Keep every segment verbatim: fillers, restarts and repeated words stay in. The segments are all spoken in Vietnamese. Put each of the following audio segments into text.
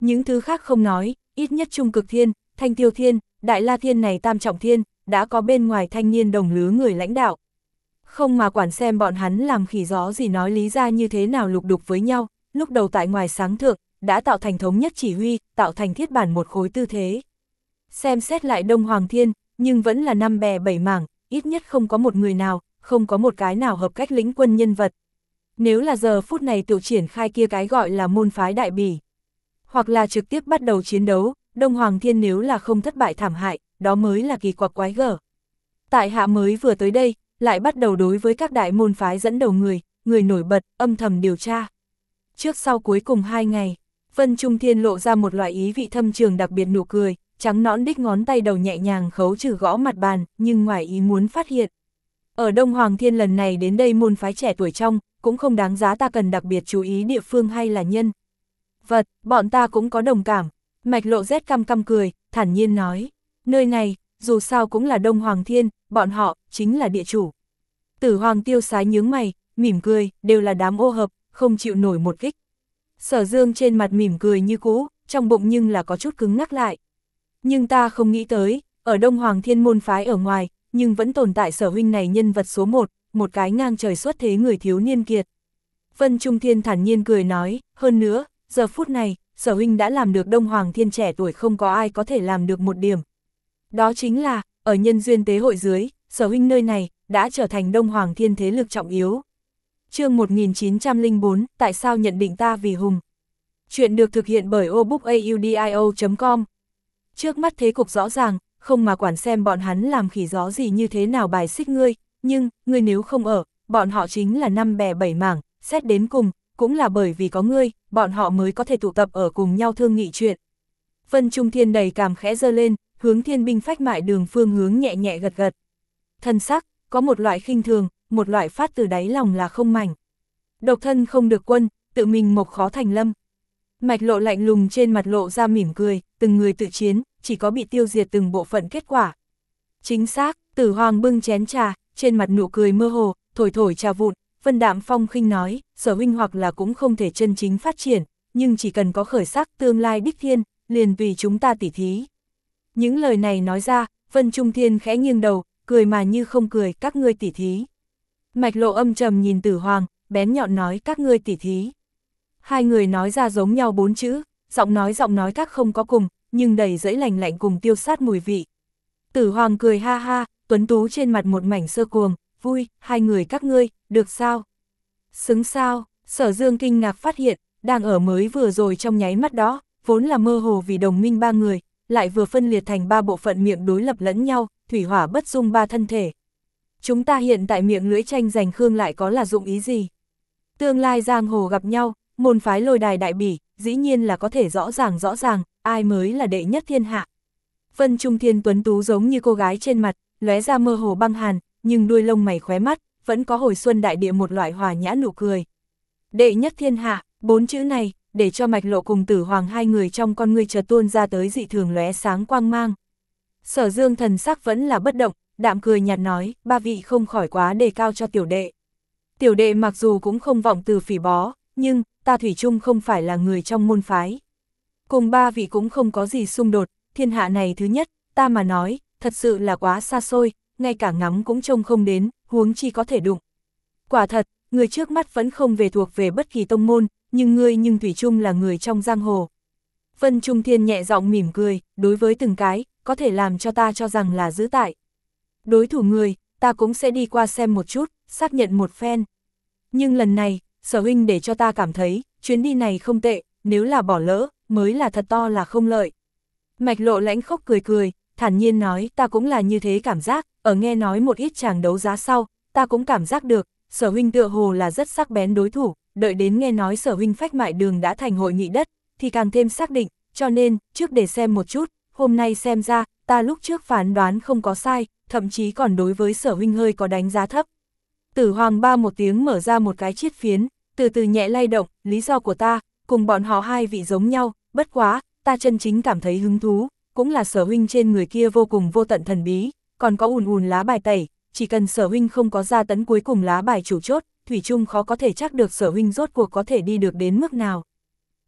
Những thứ khác không nói, ít nhất Trung Cực Thiên, Thanh Tiêu Thiên, Đại La Thiên này tam trọng thiên, đã có bên ngoài thanh niên đồng lứa người lãnh đạo. Không mà quản xem bọn hắn làm khỉ gió gì nói lý ra như thế nào lục đục với nhau, lúc đầu tại ngoài sáng thượng, đã tạo thành thống nhất chỉ huy, tạo thành thiết bản một khối tư thế. Xem xét lại Đông Hoàng Thiên, nhưng vẫn là năm bè bảy mảng, ít nhất không có một người nào, không có một cái nào hợp cách lĩnh quân nhân vật. Nếu là giờ phút này tự triển khai kia cái gọi là môn phái đại bỉ, hoặc là trực tiếp bắt đầu chiến đấu, Đông Hoàng Thiên nếu là không thất bại thảm hại, đó mới là kỳ quặc quái gở. Tại hạ mới vừa tới đây, lại bắt đầu đối với các đại môn phái dẫn đầu người, người nổi bật, âm thầm điều tra. Trước sau cuối cùng hai ngày, Vân Trung Thiên lộ ra một loại ý vị thâm trường đặc biệt nụ cười, trắng nõn đích ngón tay đầu nhẹ nhàng khấu trừ gõ mặt bàn, nhưng ngoài ý muốn phát hiện. Ở Đông Hoàng Thiên lần này đến đây môn phái trẻ tuổi trong, cũng không đáng giá ta cần đặc biệt chú ý địa phương hay là nhân vật, bọn ta cũng có đồng cảm. Mạch Lộ rét căm căm cười, thản nhiên nói, nơi này, dù sao cũng là Đông Hoàng Thiên, bọn họ, chính là địa chủ. Tử Hoàng tiêu sái nhướng mày, mỉm cười, đều là đám ô hợp, không chịu nổi một kích. Sở Dương trên mặt mỉm cười như cũ, trong bụng nhưng là có chút cứng ngắc lại. Nhưng ta không nghĩ tới, ở Đông Hoàng Thiên môn phái ở ngoài, nhưng vẫn tồn tại Sở huynh này nhân vật số một, một cái ngang trời xuất thế người thiếu niên kiệt. Vân Trung Thiên thản nhiên cười nói, hơn nữa, giờ phút này, Sở huynh đã làm được Đông Hoàng Thiên trẻ tuổi không có ai có thể làm được một điểm. Đó chính là, ở nhân duyên tế hội dưới, Sở huynh nơi này, đã trở thành Đông Hoàng Thiên thế lực trọng yếu. Chương một nghìn chín trăm lẻ bốn, tại sao nhận định ta vì hùng? Chuyện được thực hiện bởi obookaudio chấm com. Trước mắt thế cục rõ ràng, không mà quản xem bọn hắn làm khỉ gió gì như thế nào bài xích ngươi, nhưng, ngươi nếu không ở, bọn họ chính là năm bè bảy mảng, xét đến cùng, cũng là bởi vì có ngươi, bọn họ mới có thể tụ tập ở cùng nhau thương nghị chuyện. Vân Trung Thiên đầy cảm khẽ giơ lên, hướng Thiên binh phách mại đường phương hướng nhẹ nhẹ gật gật. Thân sắc, có một loại khinh thường, một loại phát từ đáy lòng là không mảnh. Độc thân không được quân, tự mình mộc khó thành lâm. Mạch Lộ lạnh lùng trên mặt lộ ra mỉm cười, từng người tự chiến, chỉ có bị tiêu diệt từng bộ phận kết quả. Chính xác, Tử Hoàng bưng chén trà, trên mặt nụ cười mơ hồ, thổi thổi trà vụn, Vân Đạm Phong khinh nói, Sở huynh hoặc là cũng không thể chân chính phát triển, nhưng chỉ cần có khởi sắc tương lai đích thiên, liền tùy chúng ta tỉ thí. Những lời này nói ra, Vân Trung Thiên khẽ nghiêng đầu, cười mà như không cười, các ngươi tỉ thí. Mạch Lộ âm trầm nhìn Tử Hoàng, bén nhọn nói các ngươi tỉ thí. Hai người nói ra giống nhau bốn chữ, giọng nói giọng nói các không có cùng, nhưng đầy dẫy lành lạnh cùng tiêu sát mùi vị. Tử Hoàng cười ha ha, tuấn tú trên mặt một mảnh sơ cuồng, vui, hai người các ngươi, được sao? Xứng sao? Sở Dương kinh ngạc phát hiện, đang ở mới vừa rồi trong nháy mắt đó, vốn là mơ hồ vì đồng minh ba người, lại vừa phân liệt thành ba bộ phận miệng đối lập lẫn nhau, thủy hỏa bất dung ba thân thể. Chúng ta hiện tại miệng lưỡi tranh giành khương lại có là dụng ý gì? Tương lai giang hồ gặp nhau, môn phái lôi đài đại bỉ, dĩ nhiên là có thể rõ ràng rõ ràng, ai mới là đệ nhất thiên hạ. Vân Trung Thiên tuấn tú giống như cô gái trên mặt, lóe ra mơ hồ băng hàn, nhưng đuôi lông mày khóe mắt, vẫn có hồi xuân đại địa một loại hòa nhã nụ cười. Đệ nhất thiên hạ, bốn chữ này, để cho Mạch Lộ cùng Tử Hoàng hai người trong con ngươi chợt tuôn ra tới dị thường lóe sáng quang mang. Sở Dương thần sắc vẫn là bất động, đạm cười nhạt nói, ba vị không khỏi quá đề cao cho tiểu đệ. Tiểu đệ mặc dù cũng không vọng từ phỉ bó, nhưng, ta thủy chung không phải là người trong môn phái. Cùng ba vị cũng không có gì xung đột, thiên hạ này thứ nhất, ta mà nói, thật sự là quá xa xôi, ngay cả ngắm cũng trông không đến, huống chi có thể đụng. Quả thật, người trước mắt vẫn không về thuộc về bất kỳ tông môn, nhưng ngươi nhưng thủy chung là người trong giang hồ. Vân Trung Thiên nhẹ giọng mỉm cười, đối với từng cái, có thể làm cho ta cho rằng là giữ tại. Đối thủ người, ta cũng sẽ đi qua xem một chút, xác nhận một phen. Nhưng lần này, Sở huynh để cho ta cảm thấy, chuyến đi này không tệ, nếu là bỏ lỡ, mới là thật to là không lợi. Mạch Lộ lãnh khốc cười cười, thản nhiên nói, ta cũng là như thế cảm giác, ở nghe nói một ít chàng đấu giá sau, ta cũng cảm giác được, Sở huynh tựa hồ là rất sắc bén đối thủ, đợi đến nghe nói Sở huynh phách mại đường đã thành hội nghị đất, thì càng thêm xác định, cho nên, trước để xem một chút, hôm nay xem ra, ta lúc trước phán đoán không có sai, thậm chí còn đối với Sở huynh hơi có đánh giá thấp. Tử Hoàng ba một tiếng mở ra một cái chiết phiến, từ từ nhẹ lay động, lý do của ta, cùng bọn họ hai vị giống nhau, bất quá, ta chân chính cảm thấy hứng thú, cũng là Sở huynh trên người kia vô cùng vô tận thần bí, còn có ùn ùn lá bài tẩy, chỉ cần Sở huynh không có ra tấn cuối cùng lá bài chủ chốt, thủy chung khó có thể chắc được Sở huynh rốt cuộc có thể đi được đến mức nào.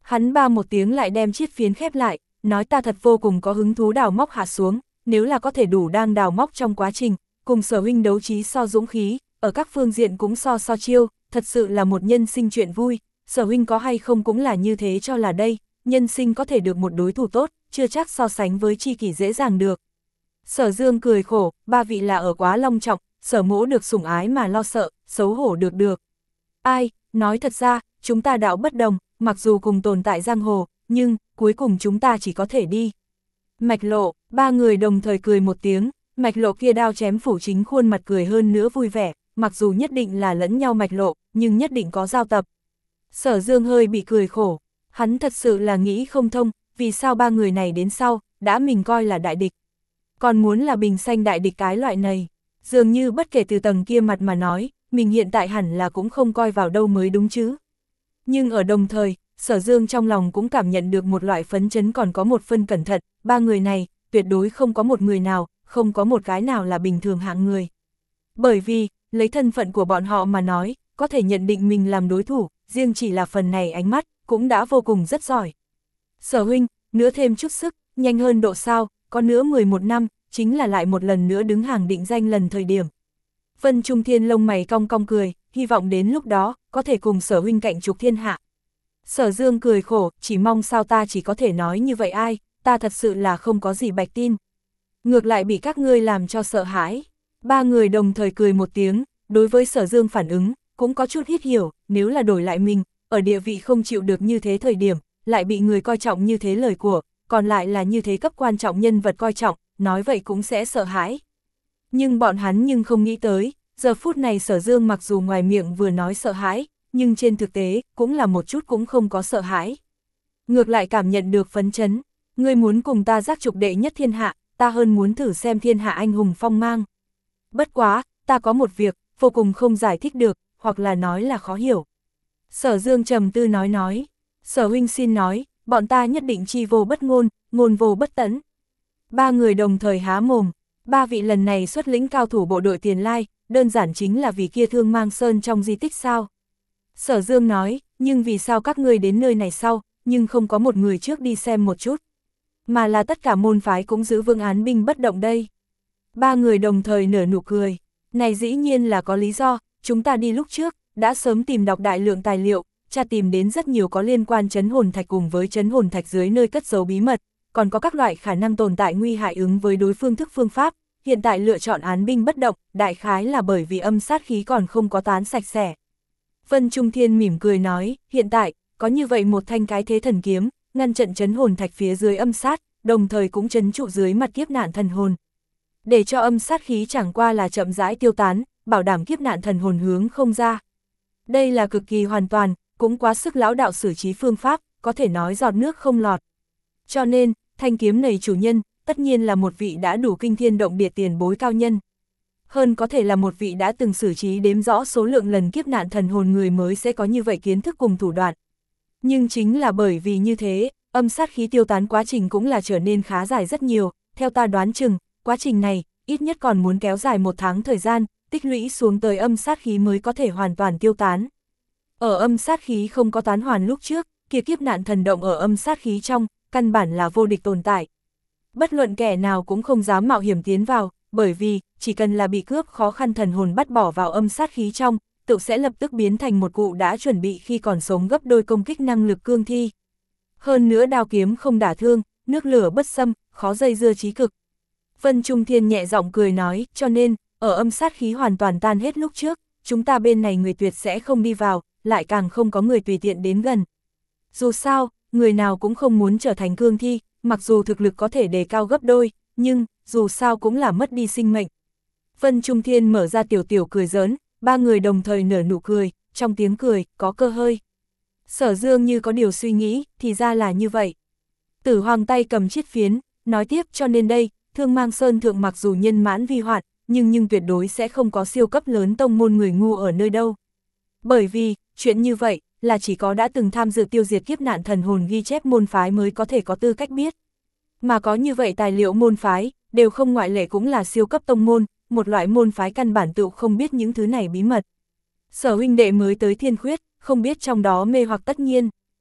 Hắn ba một tiếng lại đem chiếc phiến khép lại, nói ta thật vô cùng có hứng thú đào móc hạ xuống, nếu là có thể đủ đang đào móc trong quá trình, cùng Sở huynh đấu trí so dũng khí, ở các phương diện cũng so so chiêu, thật sự là một nhân sinh chuyện vui, Sở huynh có hay không cũng là như thế cho là đây, nhân sinh có thể được một đối thủ tốt, chưa chắc so sánh với tri kỷ dễ dàng được. Sở Dương cười khổ, ba vị là ở quá long trọng, Sở mỗ được sủng ái mà lo sợ, xấu hổ được được. Ai, nói thật ra, chúng ta đạo bất đồng, mặc dù cùng tồn tại giang hồ, nhưng, cuối cùng chúng ta chỉ có thể đi. Mạch Lộ, ba người đồng thời cười một tiếng, Mạch Lộ kia đao chém phủ chính khuôn mặt cười hơn nữa vui vẻ, mặc dù nhất định là lẫn nhau Mạch Lộ, nhưng nhất định có giao tập. Sở Dương hơi bị cười khổ, hắn thật sự là nghĩ không thông, vì sao ba người này đến sau, đã mình coi là đại địch. Còn muốn là bình xanh đại địch cái loại này, dường như bất kể từ tầng kia mặt mà nói, mình hiện tại hẳn là cũng không coi vào đâu mới đúng chứ. Nhưng ở đồng thời, Sở Dương trong lòng cũng cảm nhận được một loại phấn chấn còn có một phân cẩn thận, ba người này, tuyệt đối không có một người nào, không có một cái nào là bình thường hạng người. Bởi vì, lấy thân phận của bọn họ mà nói, có thể nhận định mình làm đối thủ, riêng chỉ là phần này ánh mắt, cũng đã vô cùng rất giỏi. Sở huynh, nữa thêm chút sức, nhanh hơn độ sao, có nữa mười một năm, chính là lại một lần nữa đứng hàng định danh lần thời điểm. Vân Trung Thiên lông mày cong cong cười, hy vọng đến lúc đó, có thể cùng Sở huynh cạnh trục thiên hạ. Sở Dương cười khổ, chỉ mong sao ta chỉ có thể nói như vậy ai, ta thật sự là không có gì bạch tin. Ngược lại bị các ngươi làm cho sợ hãi. Ba người đồng thời cười một tiếng, đối với Sở Dương phản ứng, cũng có chút hít hiểu, nếu là đổi lại mình, ở địa vị không chịu được như thế thời điểm, lại bị người coi trọng như thế lời của, còn lại là như thế cấp quan trọng nhân vật coi trọng, nói vậy cũng sẽ sợ hãi. Nhưng bọn hắn nhưng không nghĩ tới, giờ phút này Sở Dương mặc dù ngoài miệng vừa nói sợ hãi, nhưng trên thực tế, cũng là một chút cũng không có sợ hãi. Ngược lại cảm nhận được phấn chấn, ngươi muốn cùng ta giác trục đệ nhất thiên hạ, ta hơn muốn thử xem thiên hạ anh hùng phong mang. Bất quá, ta có một việc, vô cùng không giải thích được, hoặc là nói là khó hiểu. Sở Dương trầm tư nói nói, Sở huynh xin nói, bọn ta nhất định chi vô bất ngôn, ngôn vô bất tẫn. Ba người đồng thời há mồm, ba vị lần này xuất lĩnh cao thủ bộ đội Tiền Lai, đơn giản chính là vì kia Thương Mang Sơn trong di tích sao. Sở Dương nói, nhưng vì sao các ngươi đến nơi này sau, nhưng không có một người trước đi xem một chút, mà là tất cả môn phái cũng giữ vững án binh bất động đây. Ba người đồng thời nở nụ cười, này dĩ nhiên là có lý do, chúng ta đi lúc trước, đã sớm tìm đọc đại lượng tài liệu, tra tìm đến rất nhiều có liên quan trấn hồn thạch cùng với trấn hồn thạch dưới nơi cất giấu bí mật, còn có các loại khả năng tồn tại nguy hại ứng với đối phương thức phương pháp, hiện tại lựa chọn án binh bất động, đại khái là bởi vì âm sát khí còn không có tán sạch sẽ. Vân Trung Thiên mỉm cười nói, hiện tại, có như vậy một thanh cái thế thần kiếm, ngăn trận trấn hồn thạch phía dưới âm sát, đồng thời cũng trấn trụ dưới mặt kiếp nạn thần hồn. Để cho âm sát khí chẳng qua là chậm rãi tiêu tán, bảo đảm kiếp nạn thần hồn hướng không ra. Đây là cực kỳ hoàn toàn, cũng quá sức lão đạo xử trí phương pháp, có thể nói giọt nước không lọt. Cho nên, thanh kiếm này chủ nhân, tất nhiên là một vị đã đủ kinh thiên động địa tiền bối cao nhân. Hơn có thể là một vị đã từng xử trí đếm rõ số lượng lần kiếp nạn thần hồn người mới sẽ có như vậy kiến thức cùng thủ đoạn. Nhưng chính là bởi vì như thế, âm sát khí tiêu tán quá trình cũng là trở nên khá dài rất nhiều, theo ta đoán chừng, quá trình này, ít nhất còn muốn kéo dài một tháng thời gian, tích lũy xuống tới âm sát khí mới có thể hoàn toàn tiêu tán. Ở âm sát khí không có tán hoàn lúc trước, kia kiếp nạn thần động ở âm sát khí trong, căn bản là vô địch tồn tại. Bất luận kẻ nào cũng không dám mạo hiểm tiến vào, bởi vì, chỉ cần là bị cướp khó khăn thần hồn bắt bỏ vào âm sát khí trong, tự sẽ lập tức biến thành một cụ đã chuẩn bị khi còn sống gấp đôi công kích năng lực cương thi. Hơn nữa đao kiếm không đả thương, nước lửa bất xâm, khó dây dưa chí cực. Vân Trung Thiên nhẹ giọng cười nói, cho nên, ở âm sát khí hoàn toàn tan hết lúc trước, chúng ta bên này người tuyệt sẽ không đi vào, lại càng không có người tùy tiện đến gần. Dù sao, người nào cũng không muốn trở thành cương thi, mặc dù thực lực có thể đề cao gấp đôi, nhưng, dù sao cũng là mất đi sinh mệnh. Vân Trung Thiên mở ra tiểu tiểu cười giỡn, ba người đồng thời nở nụ cười, trong tiếng cười, có cơ hơi. Sở Dương như có điều suy nghĩ, thì ra là như vậy. Tử Hoàng tay cầm chiếc phiến, nói tiếp cho nên đây, Thương Mang Sơn thượng mặc dù nhân mãn vi hoạt, nhưng nhưng tuyệt đối sẽ không có siêu cấp lớn tông môn người ngu ở nơi đâu. Bởi vì, chuyện như vậy, là chỉ có đã từng tham dự tiêu diệt kiếp nạn thần hồn ghi chép môn phái mới có thể có tư cách biết. Mà có như vậy tài liệu môn phái, đều không ngoại lệ cũng là siêu cấp tông môn, một loại môn phái căn bản tự không biết những thứ này bí mật. Sở huynh đệ mới tới Thiên Khuyết, không biết trong đó mê hoặc tất nhiên.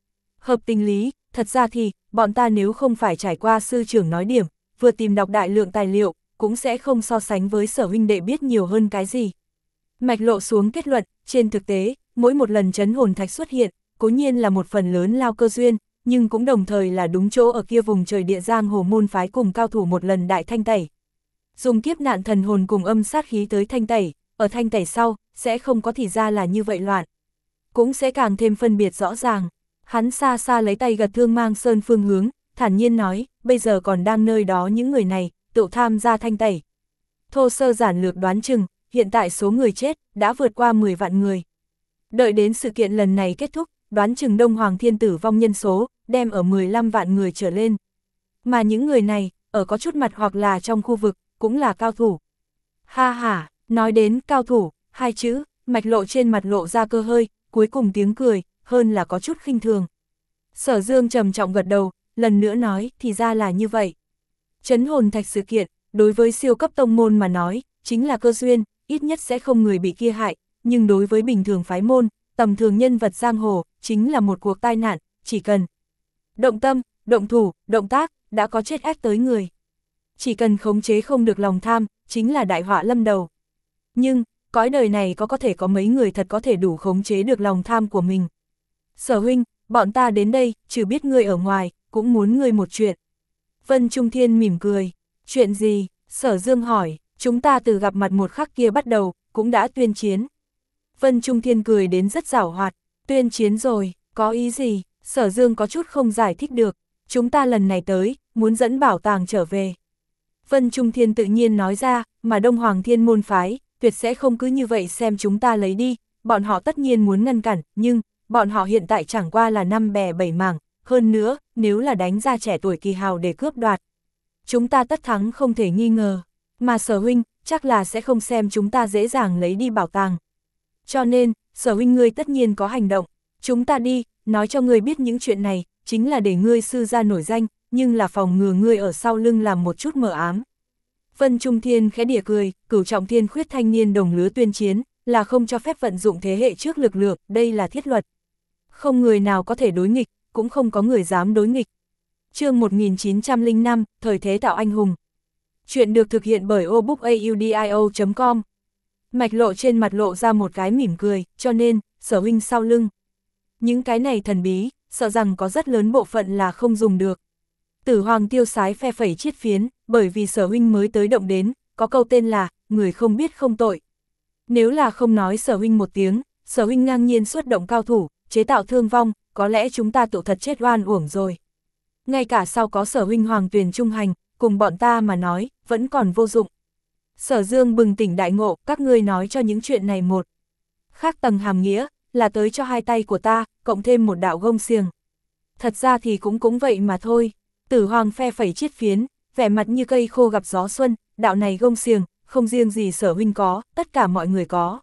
Hợp tình lý, thật ra thì, bọn ta nếu không phải trải qua sư trưởng nói điểm, vừa tìm đọc đại lượng tài liệu, cũng sẽ không so sánh với Sở huynh đệ biết nhiều hơn cái gì. Mạch Lộ xuống kết luận, trên thực tế, mỗi một lần trấn hồn thạch xuất hiện, cố nhiên là một phần lớn lao cơ duyên, nhưng cũng đồng thời là đúng chỗ ở kia vùng trời địa giang hồ môn phái cùng cao thủ một lần đại thanh tẩy. Dùng kiếp nạn thần hồn cùng âm sát khí tới thanh tẩy, ở thanh tẩy sau, sẽ không có thì ra là như vậy loạn. Cũng sẽ càng thêm phân biệt rõ ràng. Hắn xa xa lấy tay gật Thương Mang Sơn phương hướng, thản nhiên nói, bây giờ còn đang nơi đó những người này, tự tham gia thanh tẩy. Thô sơ giản lược đoán chừng, hiện tại số người chết, đã vượt qua mười vạn người. Đợi đến sự kiện lần này kết thúc, đoán chừng Đông Hoàng Thiên tử vong nhân số, đem ở mười lăm vạn người trở lên. Mà những người này, ở có chút mặt hoặc là trong khu vực, cũng là cao thủ. Ha ha, nói đến cao thủ, hai chữ, Mạch Lộ trên mặt lộ ra cơ hơi, cuối cùng tiếng cười, hơn là có chút khinh thường. Sở Dương trầm trọng gật đầu, lần nữa nói, thì ra là như vậy. Trấn hồn thạch sự kiện, đối với siêu cấp tông môn mà nói, chính là cơ duyên, ít nhất sẽ không người bị kia hại, nhưng đối với bình thường phái môn, tầm thường nhân vật giang hồ, chính là một cuộc tai nạn, chỉ cần động tâm, động thủ, động tác, đã có chết ách tới người. Chỉ cần khống chế không được lòng tham, chính là đại họa lâm đầu. Nhưng, cõi đời này có có thể có mấy người thật có thể đủ khống chế được lòng tham của mình. Sở huynh, bọn ta đến đây, trừ biết ngươi ở ngoài, cũng muốn ngươi một chuyện. Vân Trung Thiên mỉm cười. Chuyện gì? Sở Dương hỏi. Chúng ta từ gặp mặt một khắc kia bắt đầu, cũng đã tuyên chiến. Vân Trung Thiên cười đến rất giảo hoạt. Tuyên chiến rồi, có ý gì? Sở Dương có chút không giải thích được. Chúng ta lần này tới, muốn dẫn bảo tàng trở về. Vân Trung Thiên tự nhiên nói ra, mà Đông Hoàng Thiên môn phái, tuyệt sẽ không cứ như vậy xem chúng ta lấy đi. Bọn họ tất nhiên muốn ngăn cản, nhưng, bọn họ hiện tại chẳng qua là năm bè bảy mảng. Hơn nữa, nếu là đánh ra trẻ tuổi kỳ hào để cướp đoạt, chúng ta tất thắng không thể nghi ngờ. Mà Sở huynh, chắc là sẽ không xem chúng ta dễ dàng lấy đi bảo tàng. Cho nên, Sở huynh ngươi tất nhiên có hành động. Chúng ta đi, nói cho ngươi biết những chuyện này, chính là để ngươi sư ra nổi danh, nhưng là phòng ngừa ngươi ở sau lưng làm một chút mờ ám. Vân Trung Thiên khẽ đỉa cười, Cửu Trọng Thiên khuyết thanh niên đồng lứa tuyên chiến, là không cho phép vận dụng thế hệ trước lực lượng, đây là thiết luật. Không người nào có thể đối nghịch, cũng không có người dám đối nghịch. Chương một nghìn chín trăm lẻ năm, Thời thế tạo anh hùng. Chuyện được thực hiện bởi obookaudio chấm com. Mạch Lộ trên mặt lộ ra một cái mỉm cười, cho nên, Sở huynh sau lưng. Những cái này thần bí, sợ rằng có rất lớn bộ phận là không dùng được. Tử Hoàng tiêu sái phe phẩy chiết phiến, bởi vì Sở huynh mới tới động đến, có câu tên là, người không biết không tội. Nếu là không nói Sở huynh một tiếng, Sở huynh ngang nhiên xuất động cao thủ, chế tạo thương vong, có lẽ chúng ta tụ thật chết oan uổng rồi. Ngay cả sau có Sở huynh Hoàng Tuyền trung hành, cùng bọn ta mà nói, vẫn còn vô dụng. Sở Dương bừng tỉnh đại ngộ, các ngươi nói cho những chuyện này một khác tầng hàm nghĩa, là tới cho hai tay của ta, cộng thêm một đạo gông xiềng. Thật ra thì cũng cũng vậy mà thôi. Tử Hoàng phe phẩy chiết phiến, vẻ mặt như cây khô gặp gió xuân, đạo này gông xiềng, không riêng gì Sở huynh có, tất cả mọi người có.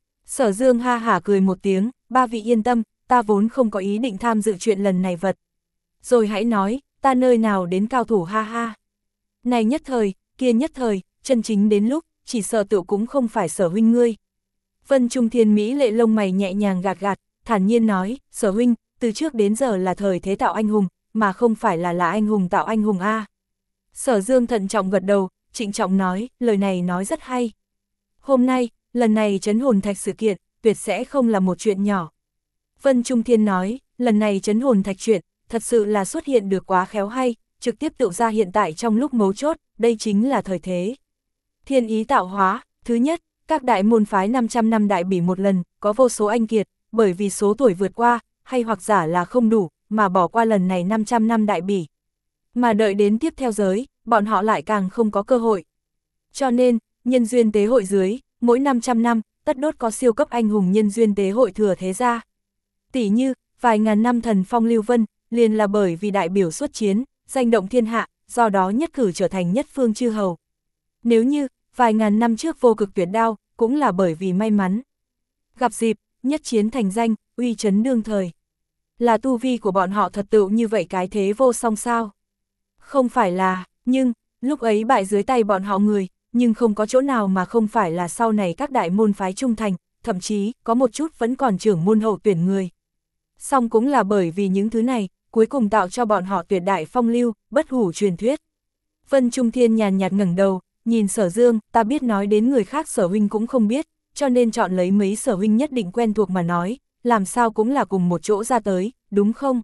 Sở Dương ha hả cười một tiếng, ba vị yên tâm, ta vốn không có ý định tham dự chuyện lần này vật. Rồi hãy nói, ta nơi nào đến cao thủ ha ha. Này nhất thời, kia nhất thời, chân chính đến lúc, chỉ sợ tựu cũng không phải Sở huynh ngươi. Vân Trung Thiên Mỹ lệ lông mày nhẹ nhàng gạt gạt, thản nhiên nói, Sở huynh, từ trước đến giờ là thời thế tạo anh hùng, mà không phải là là anh hùng tạo anh hùng a. Sở Dương thận trọng gật đầu, trịnh trọng nói, lời này nói rất hay. Hôm nay, lần này trấn hồn thạch sự kiện, tuyệt sẽ không là một chuyện nhỏ. Vân Trung Thiên nói, lần này trấn hồn thạch chuyện, thật sự là xuất hiện được quá khéo hay, trực tiếp tự ra hiện tại trong lúc mấu chốt, đây chính là thời thế. Thiên ý tạo hóa, thứ nhất, các đại môn phái năm trăm năm đại bỉ một lần, có vô số anh kiệt, bởi vì số tuổi vượt qua, hay hoặc giả là không đủ, mà bỏ qua lần này năm trăm năm đại bỉ. Mà đợi đến tiếp theo giới, bọn họ lại càng không có cơ hội. Cho nên, nhân duyên tế hội dưới, mỗi năm trăm năm, tất đốt có siêu cấp anh hùng nhân duyên tế hội thừa thế gia. Tỷ như, vài ngàn năm thần phong Lưu Vân, liền là bởi vì đại biểu xuất chiến, danh động thiên hạ, do đó nhất cử trở thành nhất phương chư hầu. Nếu như, vài ngàn năm trước vô cực tuyệt đao, cũng là bởi vì may mắn. Gặp dịp, nhất chiến thành danh, uy chấn đương thời. Là tu vi của bọn họ thật tựu như vậy cái thế vô song sao? Không phải là, nhưng, lúc ấy bại dưới tay bọn họ người, nhưng không có chỗ nào mà không phải là sau này các đại môn phái trung thành, thậm chí, có một chút vẫn còn trưởng môn hậu tuyển người. Song cũng là bởi vì những thứ này, cuối cùng tạo cho bọn họ tuyệt đại phong lưu, bất hủ truyền thuyết. Vân Trung Thiên nhàn nhạt ngẩng đầu, nhìn Sở Dương, ta biết nói đến người khác Sở huynh cũng không biết, cho nên chọn lấy mấy Sở huynh nhất định quen thuộc mà nói, làm sao cũng là cùng một chỗ ra tới, đúng không?